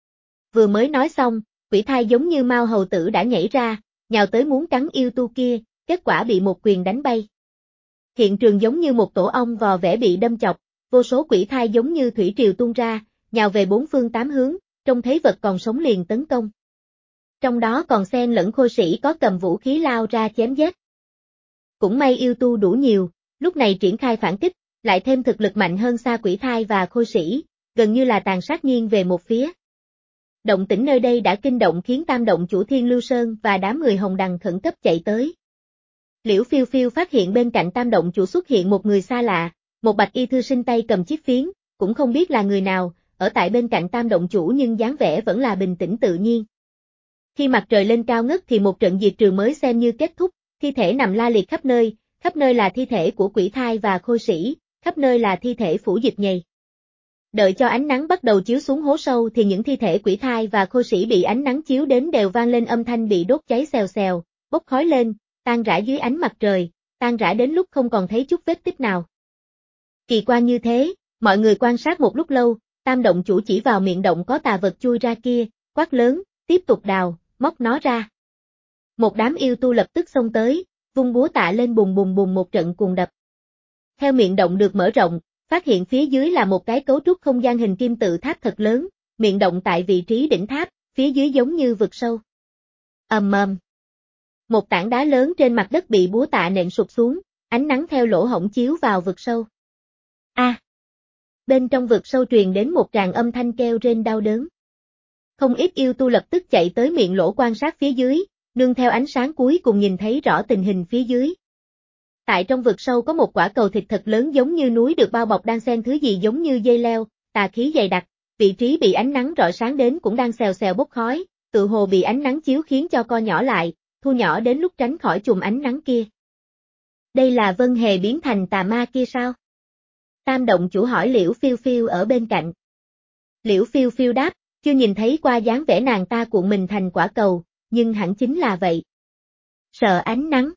Vừa mới nói xong, quỷ thai giống như Mao hầu tử đã nhảy ra, nhào tới muốn cắn yêu tu kia, kết quả bị một quyền đánh bay. Hiện trường giống như một tổ ong vò vẽ bị đâm chọc, vô số quỷ thai giống như thủy triều tuôn ra, nhào về bốn phương tám hướng, trông thấy vật còn sống liền tấn công. Trong đó còn xen lẫn khôi sĩ có cầm vũ khí lao ra chém giết. Cũng may yêu tu đủ nhiều, lúc này triển khai phản kích, lại thêm thực lực mạnh hơn xa quỷ thai và khôi sĩ, gần như là tàn sát nghiêng về một phía. Động tĩnh nơi đây đã kinh động khiến Tam động chủ Thiên Lưu Sơn và đám người Hồng Đằng khẩn cấp chạy tới. Liễu Phiêu Phiêu phát hiện bên cạnh Tam động chủ xuất hiện một người xa lạ, một bạch y thư sinh tay cầm chiếc phiến, cũng không biết là người nào, ở tại bên cạnh Tam động chủ nhưng dáng vẻ vẫn là bình tĩnh tự nhiên. Khi mặt trời lên cao ngất thì một trận diệt trừ mới xem như kết thúc, thi thể nằm la liệt khắp nơi là thi thể của quỷ thai và khôi sĩ, khắp nơi là thi thể phủ dịch nhầy. Đợi cho ánh nắng bắt đầu chiếu xuống hố sâu thì những thi thể quỷ thai và khôi sĩ bị ánh nắng chiếu đến đều vang lên âm thanh bị đốt cháy xèo xèo, bốc khói lên, tan rã dưới ánh mặt trời, tan rã đến lúc không còn thấy chút vết tích nào. Kỳ quan như thế, mọi người quan sát một lúc lâu, Tam động chủ chỉ vào miệng động có tà vật chui ra kia, quát lớn, tiếp tục đào, móc nó ra. Một đám yêu tu lập tức xông tới, vung búa tạ lên bùng bùng bùng một trận cuồng đập. Theo miệng động được mở rộng, phát hiện phía dưới là một cái cấu trúc không gian hình kim tự tháp thật lớn, miệng động tại vị trí đỉnh tháp, phía dưới giống như vực sâu. Ầm ầm. Một tảng đá lớn trên mặt đất bị búa tạ nện sụp xuống, ánh nắng theo lỗ hổng chiếu vào vực sâu. A! Bên trong vực sâu truyền đến một tràng âm thanh kêu rên đau đớn. Không ít yêu tu lập tức chạy tới miệng lỗ quan sát phía dưới, nương theo ánh sáng cuối cùng nhìn thấy rõ tình hình phía dưới. Tại trong vực sâu có một quả cầu thịt thật lớn giống như núi được bao bọc đan xen thứ gì giống như dây leo, tà khí dày đặc, vị trí bị ánh nắng rọi sáng đến cũng đang xèo xèo bốc khói, tự hồ bị ánh nắng chiếu khiến cho co nhỏ lại, thu nhỏ đến lúc tránh khỏi chùm ánh nắng kia. Đây là Vân Hề biến thành tà ma kia sao? Tam động chủ hỏi Liễu Phiêu Phiêu ở bên cạnh. Liễu Phiêu Phiêu đáp, chưa nhìn thấy qua dáng vẻ nàng ta cuộn mình thành quả cầu, nhưng hẳn chính là vậy. Sợ ánh nắng.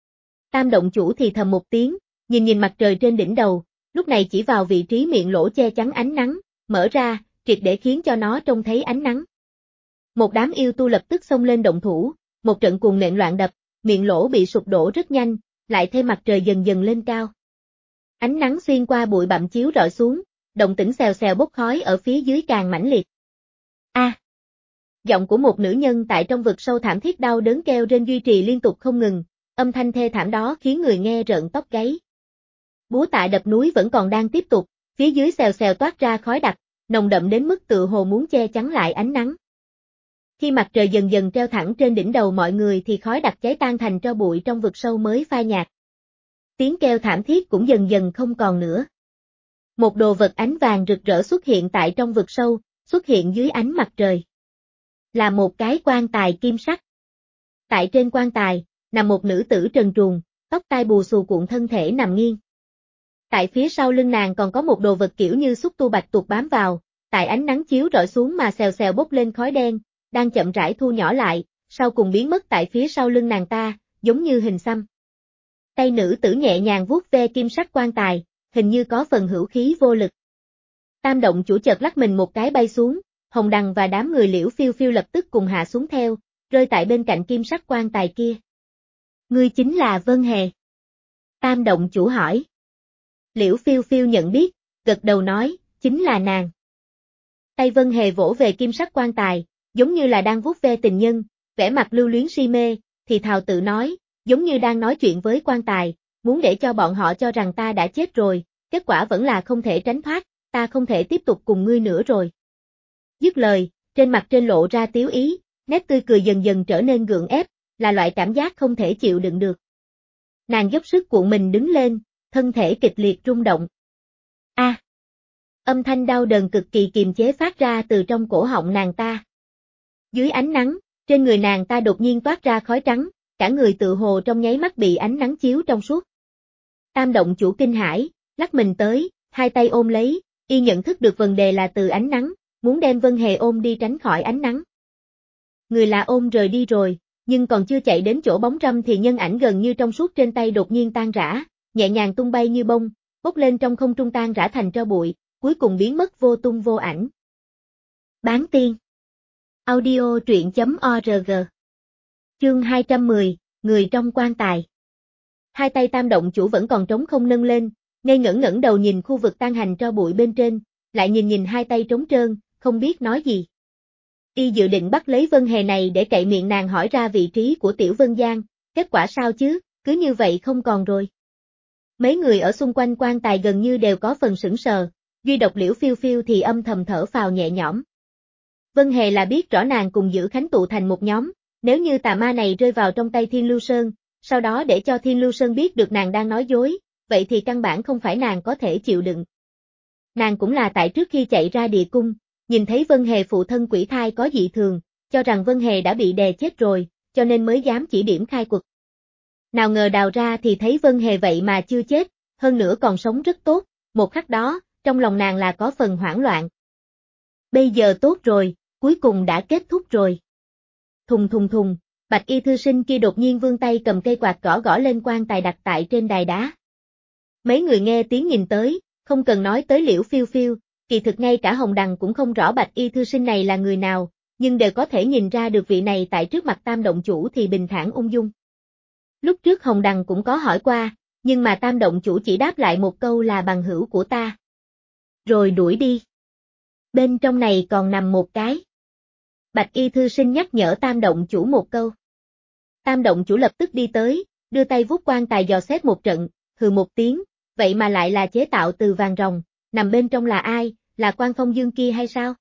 Tam động chủ thì thầm một tiếng, nhìn mặt trời trên đỉnh đầu, lúc này chỉ vào vị trí miệng lỗ che chắn ánh nắng, mở ra, triệt để khiến cho nó trông thấy ánh nắng. Một đám yêu tu lập tức xông lên động thủ, một trận cuồng nện loạn đập, miệng lỗ bị sụp đổ rất nhanh, lại thêm mặt trời dần dần lên cao. Ánh nắng xuyên qua bụi bặm chiếu rọi xuống, động tĩnh xèo xèo bốc khói ở phía dưới càng mãnh liệt. A! Giọng của một nữ nhân tại trong vực sâu thảm thiết đau đớn kêu rên duy trì liên tục không ngừng, âm thanh thê thảm đó khiến người nghe rợn tóc gáy. Búa tạ đập núi vẫn còn đang tiếp tục, phía dưới xèo xèo toát ra khói đặc, nồng đậm đến mức tựa hồ muốn che chắn lại ánh nắng. Khi mặt trời dần dần treo thẳng trên đỉnh đầu mọi người thì khói đặc cháy tan thành tro bụi trong vực sâu mới phai nhạt. Tiếng kêu thảm thiết cũng dần dần không còn nữa. Một đồ vật ánh vàng rực rỡ xuất hiện tại trong vực sâu, xuất hiện dưới ánh mặt trời. Là một cái quan tài kim sắc. Tại trên quan tài, nằm một nữ tử trần truồng, tóc tai bù xù cuộn thân thể nằm nghiêng. Tại phía sau lưng nàng còn có một đồ vật kiểu như xúc tu bạch tuộc bám vào, tại ánh nắng chiếu rọi xuống mà xèo xèo bốc lên khói đen, đang chậm rãi thu nhỏ lại, sau cùng biến mất tại phía sau lưng nàng ta, giống như hình xăm. Tay nữ tử nhẹ nhàng vuốt ve kim sắc quan tài, hình như có phần hữu khí vô lực. Tam động chủ chợt lắc mình một cái bay xuống, Hồng Đằng và đám người Liễu Phiêu Phiêu lập tức cùng hạ xuống theo, rơi tại bên cạnh kim sắc quan tài kia. Ngươi chính là Vân Hề. Tam động chủ hỏi. Liễu Phiêu Phiêu nhận biết, gật đầu nói, chính là nàng. Tay Vân Hề vỗ về kim sắc quan tài, giống như là đang vuốt ve tình nhân, vẻ mặt lưu luyến si mê, thì thào tự nói, giống như đang nói chuyện với quan tài, muốn để cho bọn họ cho rằng ta đã chết rồi, kết quả vẫn là không thể tránh thoát, ta không thể tiếp tục cùng ngươi nữa rồi. Dứt lời, trên mặt trên lộ ra tiếu ý, nét tươi cười dần dần trở nên gượng ép, là loại cảm giác không thể chịu đựng được. Nàng dốc sức cuộn mình đứng lên, thân thể kịch liệt rung động. A! Âm thanh đau đớn cực kỳ kiềm chế phát ra từ trong cổ họng nàng ta. Dưới ánh nắng, trên người nàng ta đột nhiên toát ra khói trắng, cả người tự hồ trong nháy mắt bị ánh nắng chiếu trong suốt. Tam động chủ kinh hãi, lắc mình tới, hai tay ôm lấy, y nhận thức được vấn đề là từ ánh nắng, muốn đem Vân Hề ôm đi tránh khỏi ánh nắng. Người là ôm rời đi rồi, nhưng còn chưa chạy đến chỗ bóng râm thì nhân ảnh gần như trong suốt trên tay đột nhiên tan rã, nhẹ nhàng tung bay như bông, bốc lên trong không trung tan rã thành tro bụi, cuối cùng biến mất vô tung vô ảnh. Bán tiên. Audio truyện.org. Chương 210, người trong quan tài. Hai tay tam động chủ vẫn còn trống không nâng lên, ngây ngẩng đầu nhìn khu vực tan hành tro bụi bên trên, lại nhìn hai tay trống trơn, không biết nói gì. Y dự định bắt lấy Vân Hề này để cậy miệng nàng hỏi ra vị trí của Tiểu Vân Giang, kết quả sao chứ, cứ như vậy không còn rồi. Mấy người ở xung quanh quan tài gần như đều có phần sững sờ, duy độc Liễu Phiêu Phiêu thì âm thầm thở phào nhẹ nhõm. Vân Hề là biết rõ nàng cùng Giữ Khánh tụ thành một nhóm, nếu như tà ma này rơi vào trong tay Thiên Lưu Sơn, sau đó để cho Thiên Lưu Sơn biết được nàng đang nói dối, vậy thì căn bản không phải nàng có thể chịu đựng. Nàng cũng là tại trước khi chạy ra địa cung, nhìn thấy Vân Hề phụ thân quỷ thai có dị thường, cho rằng Vân Hề đã bị đè chết rồi, cho nên mới dám chỉ điểm khai quật. Nào ngờ đào ra thì thấy Vân Hề vậy mà chưa chết, hơn nữa còn sống rất tốt, một khắc đó, trong lòng nàng là có phần hoảng loạn. Bây giờ tốt rồi, cuối cùng đã kết thúc rồi. Thùng thùng thùng, Bạch Y thư sinh kia đột nhiên vươn tay cầm cây quạt gõ lên quan tài đặt tại trên đài đá. Mấy người nghe tiếng nhìn tới, không cần nói tới Liễu Phiêu Phiêu, kỳ thực ngay cả Hồng Đằng cũng không rõ Bạch Y thư sinh này là người nào, nhưng đều có thể nhìn ra được vị này tại trước mặt Tam động chủ thì bình thản ung dung. Lúc trước Hồng Đằng cũng có hỏi qua, nhưng mà Tam động chủ chỉ đáp lại một câu là bằng hữu của ta. Rồi đuổi đi. Bên trong này còn nằm một cái. Bạch Y thư sinh nhắc nhở Tam động chủ một câu. Tam động chủ lập tức đi tới, đưa tay vuốt quan tài dò xét một trận, hừ một tiếng, vậy mà lại là chế tạo từ vàng ròng, nằm bên trong là ai, là Quan Phong Dương kia hay sao?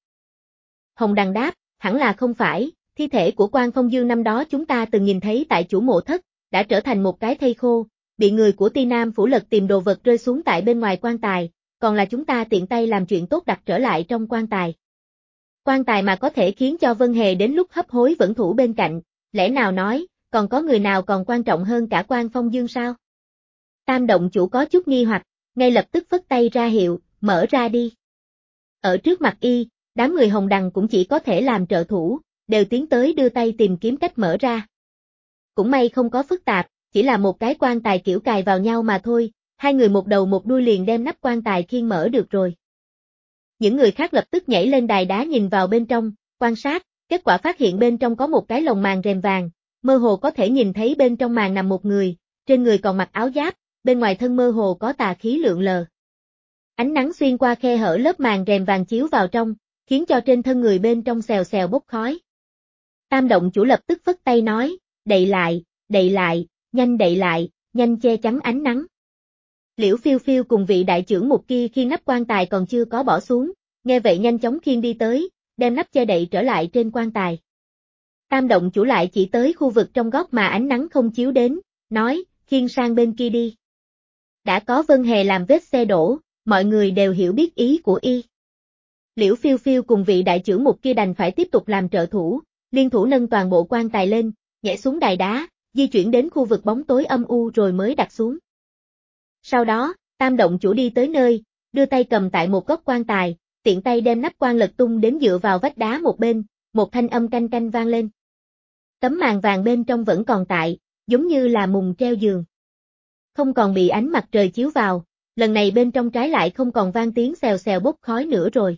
Hồng Đằng đáp, hẳn là không phải, thi thể của Quan Phong Dương năm đó chúng ta từng nhìn thấy tại chủ mộ thất, đã trở thành một cái thây khô, bị người của Ti Nam Phủ Lật tìm đồ vật rơi xuống tại bên ngoài quan tài, còn là chúng ta tiện tay làm chuyện tốt đặt trở lại trong quan tài. Quan tài mà có thể khiến cho Vân Hề đến lúc hấp hối vẫn thủ bên cạnh, lẽ nào nói, còn có người nào còn quan trọng hơn cả Quan Phong Dương sao? Tam động chủ có chút nghi hoặc, ngay lập tức phất tay ra hiệu, mở ra đi. Ở trước mặt y, đám người Hồng Đằng cũng chỉ có thể làm trợ thủ, đều tiến tới đưa tay tìm kiếm cách mở ra. Cũng may không có phức tạp, chỉ là một cái quan tài kiểu cài vào nhau mà thôi, hai người một đầu một đuôi liền đem nắp quan tài khiêng mở được rồi. Những người khác lập tức nhảy lên đài đá nhìn vào bên trong, quan sát, kết quả phát hiện bên trong có một cái lồng màn rèm vàng, mơ hồ có thể nhìn thấy bên trong màn nằm một người, trên người còn mặc áo giáp, bên ngoài thân mơ hồ có tà khí lượn lờ. Ánh nắng xuyên qua khe hở lớp màn rèm vàng chiếu vào trong, khiến cho trên thân người bên trong xèo xèo bốc khói. Tam động chủ lập tức phất tay nói, đậy lại, nhanh che chắn ánh nắng. Liễu Phiêu Phiêu cùng vị đại trưởng mục kia khi nắp quan tài còn chưa có bỏ xuống, nghe vậy nhanh chóng khiêng đi tới, đem nắp che đậy trở lại trên quan tài. Tam động chủ lại chỉ tới khu vực trong góc mà ánh nắng không chiếu đến, nói, khiêng sang bên kia đi. Đã có Vân Hề làm vết xe đổ, mọi người đều hiểu biết ý của y. Liễu Phiêu Phiêu cùng vị đại trưởng mục kia đành phải tiếp tục làm trợ thủ, liên thủ nâng toàn bộ quan tài lên, nhảy xuống đài đá, di chuyển đến khu vực bóng tối âm u rồi mới đặt xuống. Sau đó, Tam động chủ đi tới nơi, đưa tay cầm tại một góc quan tài, tiện tay đem nắp quan lật tung đến dựa vào vách đá một bên, một thanh âm canh canh vang lên. Tấm màn vàng bên trong vẫn còn tại, giống như là mùng treo giường. Không còn bị ánh mặt trời chiếu vào, lần này bên trong trái lại không còn vang tiếng xèo xèo bốc khói nữa rồi.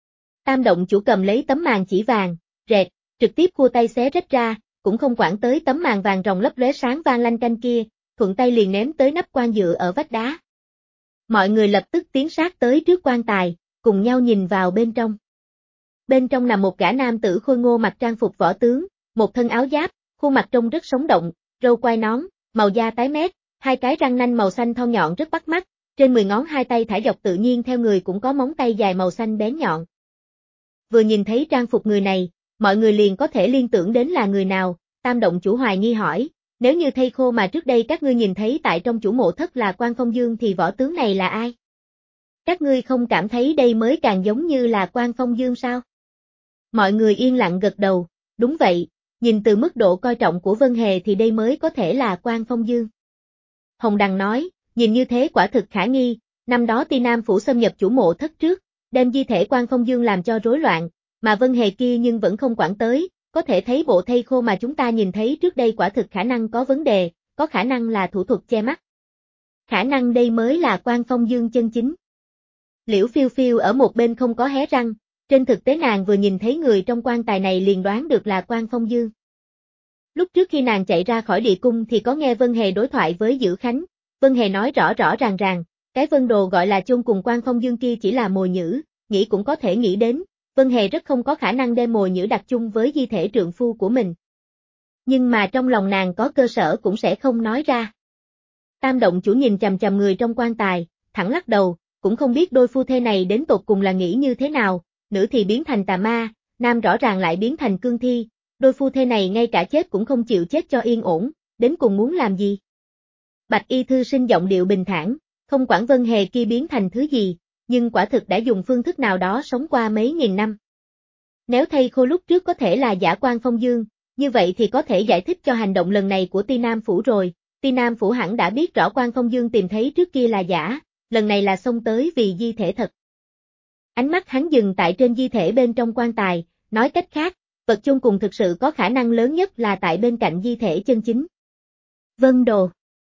Tam động chủ cầm lấy tấm màn chỉ vàng, rẹt, trực tiếp khua tay xé rách ra, cũng không quản tới tấm màn vàng ròng lấp lóe sáng vang lanh canh kia, thuận tay liền ném tới nắp quan dựa ở vách đá. Mọi người lập tức tiến sát tới trước quan tài, cùng nhau nhìn vào bên trong. Bên trong nằm một gã nam tử khôi ngô mặc trang phục võ tướng, một thân áo giáp, khuôn mặt trông rất sống động, râu quai nón, màu da tái mét, hai cái răng nanh màu xanh thon nhọn rất bắt mắt, trên 10 ngón hai tay thả dọc tự nhiên theo người cũng có móng tay dài màu xanh bén nhọn. Vừa nhìn thấy trang phục người này, mọi người liền có thể liên tưởng đến là người nào, Tam động chủ hoài nghi hỏi, nếu như thây khô mà trước đây các ngươi nhìn thấy tại trong chủ mộ thất là Quan Phong Dương thì võ tướng này là ai? Các ngươi không cảm thấy đây mới càng giống như là Quan Phong Dương sao? Mọi người yên lặng gật đầu, đúng vậy, nhìn từ mức độ coi trọng của Vân Hề thì đây mới có thể là Quan Phong Dương. Hồng Đằng nói, nhìn như thế quả thực khả nghi, năm đó Ti Nam Phủ xâm nhập chủ mộ thất trước, đem di thể Quan Phong Dương làm cho rối loạn, mà Vân Hề kia nhưng vẫn không quản tới, có thể thấy bộ thây khô mà chúng ta nhìn thấy trước đây quả thực khả năng có vấn đề, có khả năng là thủ thuật che mắt. Khả năng đây mới là Quan Phong Dương chân chính. Liễu Phiêu Phiêu ở một bên không có hé răng, trên thực tế nàng vừa nhìn thấy người trong quan tài này liền đoán được là Quan Phong Dương. Lúc trước khi nàng chạy ra khỏi địa cung thì có nghe Vân Hề đối thoại với Dữ Khánh, Vân Hề nói rõ rõ ràng, cái vân đồ gọi là chôn cùng Quan Phong Dương kia chỉ là mồi nhử, nghĩ cũng có thể nghĩ đến, Vân Hề rất không có khả năng đem mồi nhử đặt chung với di thể trượng phu của mình. Nhưng mà trong lòng nàng có cơ sở cũng sẽ không nói ra. Tam động chủ nhìn chằm chằm người trong quan tài, thẳng lắc đầu, cũng không biết đôi phu thê này đến tột cùng là nghĩ như thế nào, nữ thì biến thành tà ma, nam rõ ràng lại biến thành cương thi, đôi phu thê này ngay cả chết cũng không chịu chết cho yên ổn, đến cùng muốn làm gì? Bạch Y Thư Sinh giọng điệu bình thản, không quản Vân Hề kia biến thành thứ gì, nhưng quả thực đã dùng phương thức nào đó sống qua mấy nghìn năm. Nếu thây khô lúc trước có thể là giả Quan Phong Dương, như vậy thì có thể giải thích cho hành động lần này của Ti Nam Phủ rồi, Ti Nam Phủ hẳn đã biết rõ Quan Phong Dương tìm thấy trước kia là giả, lần này là xông tới vì di thể thật. Ánh mắt hắn dừng tại trên di thể bên trong quan tài, nói cách khác, vật chôn cùng thực sự có khả năng lớn nhất là tại bên cạnh di thể chân chính. Vân đồ.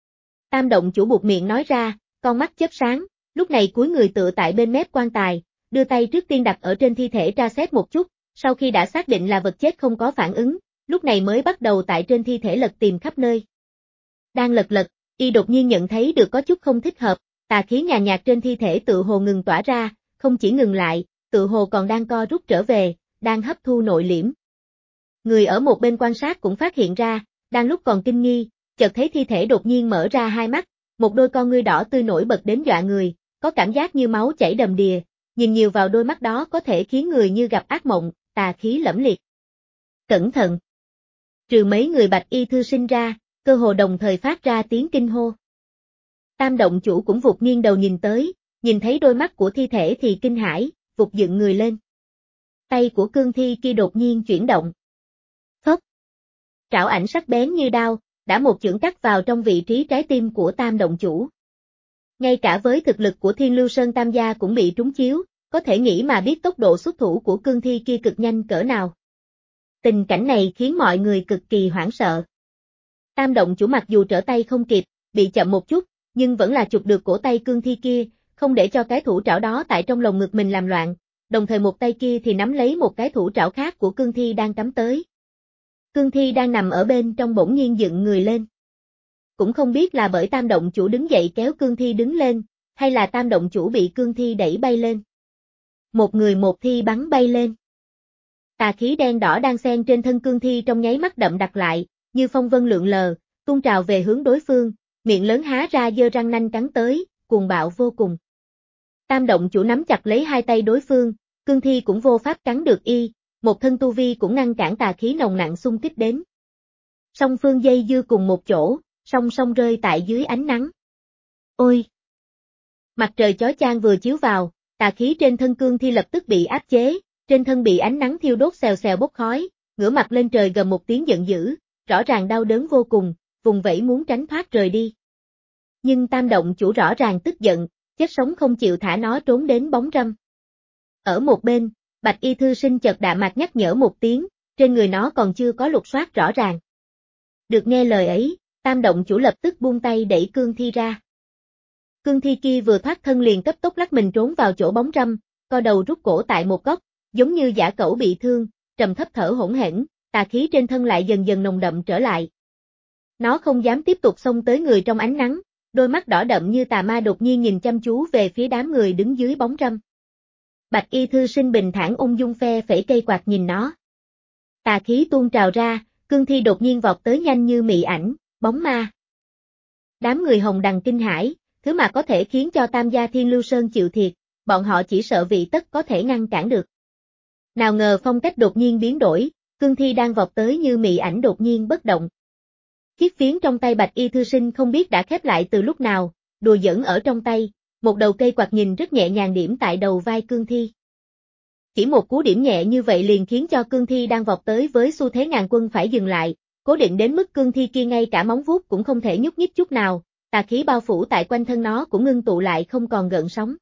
Tam động chủ buột miệng nói ra, con mắt chớp sáng, lúc này cúi người tựa tại bên mép quan tài, đưa tay trước tiên đặt ở trên thi thể tra xét một chút, sau khi đã xác định là vật chết không có phản ứng, lúc này mới bắt đầu tại trên thi thể lật tìm khắp nơi. Đang lật, y đột nhiên nhận thấy được có chút không thích hợp, tà khí nhàn nhạt trên thi thể tự hồ ngừng tỏa ra, không chỉ ngừng lại, tự hồ còn đang co rút trở về, đang hấp thu nội liễm. Người ở một bên quan sát cũng phát hiện ra, đang lúc còn kinh nghi, chợt thấy thi thể đột nhiên mở ra hai mắt, một đôi con ngươi đỏ tươi nổi bật đến dọa người, có cảm giác như máu chảy đầm đìa, nhìn nhiều vào đôi mắt đó có thể khiến người như gặp ác mộng, tà khí lẫm liệt. Cẩn thận! Trừ mấy người Bạch Y Thư Sinh ra, cơ hồ đồng thời phát ra tiếng kinh hô. Tam động chủ cũng vụt nghiêng đầu nhìn tới, nhìn thấy đôi mắt của thi thể thì kinh hãi, vụt dựng người lên. Tay của cương thi kia đột nhiên chuyển động. Phốc! Trảo ảnh sắc bén như đao, đã một chưởng cắt vào trong vị trí trái tim của tam động chủ. Ngay cả với thực lực của Thiên Lưu Sơn Tam gia cũng bị trúng chiếu, có thể nghĩ mà biết tốc độ xuất thủ của cương thi kia cực nhanh cỡ nào. Tình cảnh này khiến mọi người cực kỳ hoảng sợ. Tam động chủ mặc dù trở tay không kịp, bị chậm một chút, nhưng vẫn là chụp được cổ tay cương thi kia, không để cho cái thủ trảo đó tại trong lồng ngực mình làm loạn, đồng thời một tay kia thì nắm lấy một cái thủ trảo khác của cương thi đang cắm tới. Cương thi đang nằm ở bên trong bỗng nhiên dựng người lên. Cũng không biết là bởi tam động chủ đứng dậy kéo cương thi đứng lên, hay là tam động chủ bị cương thi đẩy bay lên. Một người một thi bắn bay lên. Tà khí đen đỏ đang xen trên thân cương thi trong nháy mắt đậm đặc lại, như phong vân lượn lờ, tuôn trào về hướng đối phương, miệng lớn há ra giơ răng nanh cắn tới, cuồng bạo vô cùng. Tam động chủ nắm chặt lấy hai tay đối phương, cương thi cũng vô pháp cắn được y, một thân tu vi cũng ngăn cản tà khí nồng nặng xung kích đến. Song phương dây dưa cùng một chỗ, song song rơi tại dưới ánh nắng. Ôi! Mặt trời chói chang vừa chiếu vào, tà khí trên thân cương thi lập tức bị áp chế, trên thân bị ánh nắng thiêu đốt xèo xèo bốc khói, ngửa mặt lên trời gầm một tiếng giận dữ, rõ ràng đau đớn vô cùng, vùng vẫy muốn tránh thoát rời đi. Nhưng tam động chủ rõ ràng tức giận, chết sống không chịu thả nó trốn đến bóng râm. Ở một bên, Bạch Y thư sinh chợt đạ mặt nhắc nhở một tiếng, trên người nó còn chưa có lục soát rõ ràng. Được nghe lời ấy, tam động chủ lập tức buông tay đẩy cương thi ra. Cương thi kia vừa thoát thân liền cấp tốc lắc mình trốn vào chỗ bóng râm, co đầu rút cổ tại một góc, giống như dã cẩu bị thương, trầm thấp thở hổn hển, tà khí trên thân lại dần dần nồng đậm trở lại. Nó không dám tiếp tục xông tới người trong ánh nắng, đôi mắt đỏ đậm như tà ma đột nhiên nhìn chăm chú về phía đám người đứng dưới bóng râm. Bạch Y thư sinh bình thản ung dung phe phẩy cây quạt nhìn nó. Tà khí tuôn trào ra, cương thi đột nhiên vọt tới nhanh như mị ảnh, bóng ma. Đám người Hồng Đằng kinh hãi, thứ mà có thể khiến cho Tam gia Thiên Lưu Sơn chịu thiệt, bọn họ chỉ sợ vị tất có thể ngăn cản được. Nào ngờ phong cách đột nhiên biến đổi, cương thi đang vọt tới như mị ảnh đột nhiên bất động. Chiếc phiến trong tay Bạch Y thư sinh không biết đã khép lại từ lúc nào, đùa giỡn ở trong tay, một đầu cây quạt nhìn rất nhẹ nhàng điểm tại đầu vai cương thi. Chỉ một cú điểm nhẹ như vậy liền khiến cho cương thi đang vọt tới với xu thế ngàn quân phải dừng lại, cố định đến mức cương thi kia ngay cả móng vuốt cũng không thể nhúc nhích chút nào, tà khí bao phủ tại quanh thân nó cũng ngưng tụ lại không còn gợn sóng.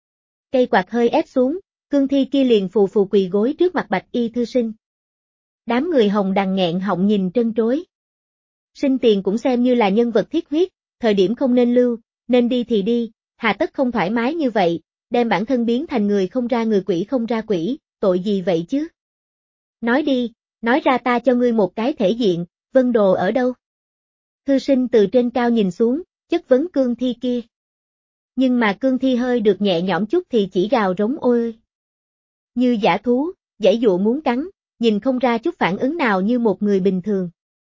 Cây quạt hơi ép xuống, cương thi kia liền phù phù quỳ gối trước mặt Bạch Y thư sinh. Đám người Hồng Đằng nghẹn họng nhìn trân trối. Sinh tiền cũng xem như là nhân vật thiết huyết, thời điểm không nên lưu, nên đi thì đi, hà tất không thoải mái như vậy, đem bản thân biến thành người không ra người quỷ không ra quỷ, tội gì vậy chứ? Nói đi, nói ra ta cho ngươi một cái thể diện, Vân Đồ ở đâu? Thư sinh từ trên cao nhìn xuống, chất vấn cương thi kia. Nhưng mà cương thi hơi được nhẹ nhõm chút thì chỉ gào rống ôi. Như dã thú, giãy dụa muốn cắn, nhìn không ra chút phản ứng nào như một người bình thường.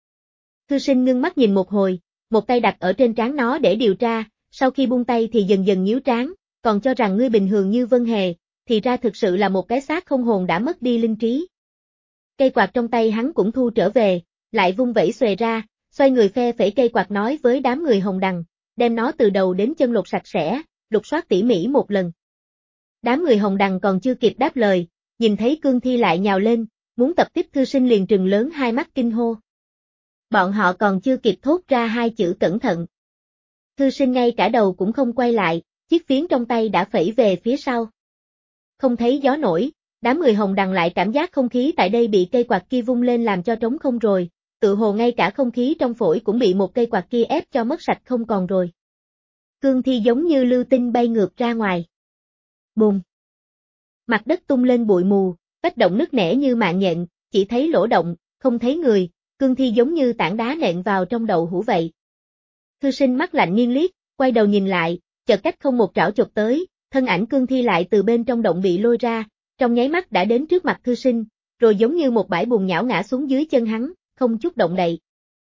Thư sinh ngưng mắt nhìn một hồi, một tay đặt ở trên trán nó để điều tra, sau khi buông tay thì dần dần nhíu trán, còn cho rằng ngươi bình thường như Vân Hề, thì ra thực sự là một cái xác không hồn đã mất đi linh trí. Cây quạt trong tay hắn cũng thu trở về, lại vung vẩy xòe ra, xoay người phe phẩy cây quạt nói với đám người Hồng Đằng, đem nó từ đầu đến chân lột sạch sẽ, lục soát tỉ mỉ một lần. Đám người Hồng Đằng còn chưa kịp đáp lời, nhìn thấy cương thi lại nhào lên, muốn tập tiếp thư sinh liền trừng lớn hai mắt kinh hô. Bọn họ còn chưa kịp thốt ra hai chữ cẩn thận. Thư sinh ngay cả đầu cũng không quay lại, chiếc phiến trong tay đã phẩy về phía sau. Không thấy gió nổi, đám người Hồng Đằng lại cảm giác không khí tại đây bị cây quạt kia vung lên làm cho trống không rồi, tự hồ ngay cả không khí trong phổi cũng bị một cây quạt kia ép cho mất sạch không còn rồi. Cương thi giống như lưu tinh bay ngược ra ngoài. Bùm! Mặt đất tung lên bụi mù, vách động nứt nẻ như mạng nhện, chỉ thấy lỗ động, không thấy người, cương thi giống như tảng đá nện vào trong đậu hũ vậy. Thư sinh mắt lạnh nghiêng liếc, quay đầu nhìn lại, chợt cách không một trảo chụp tới, thân ảnh cương thi lại từ bên trong động bị lôi ra, trong nháy mắt đã đến trước mặt thư sinh, rồi giống như một bãi bùn nhão ngã xuống dưới chân hắn, không chút động đậy.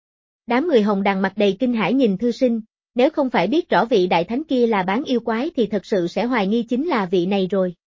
Đám người Hồng Đằng mặt đầy kinh hãi nhìn thư sinh, nếu không phải biết rõ vị đại thánh kia là bán yêu quái thì thật sự sẽ hoài nghi chính là vị này rồi.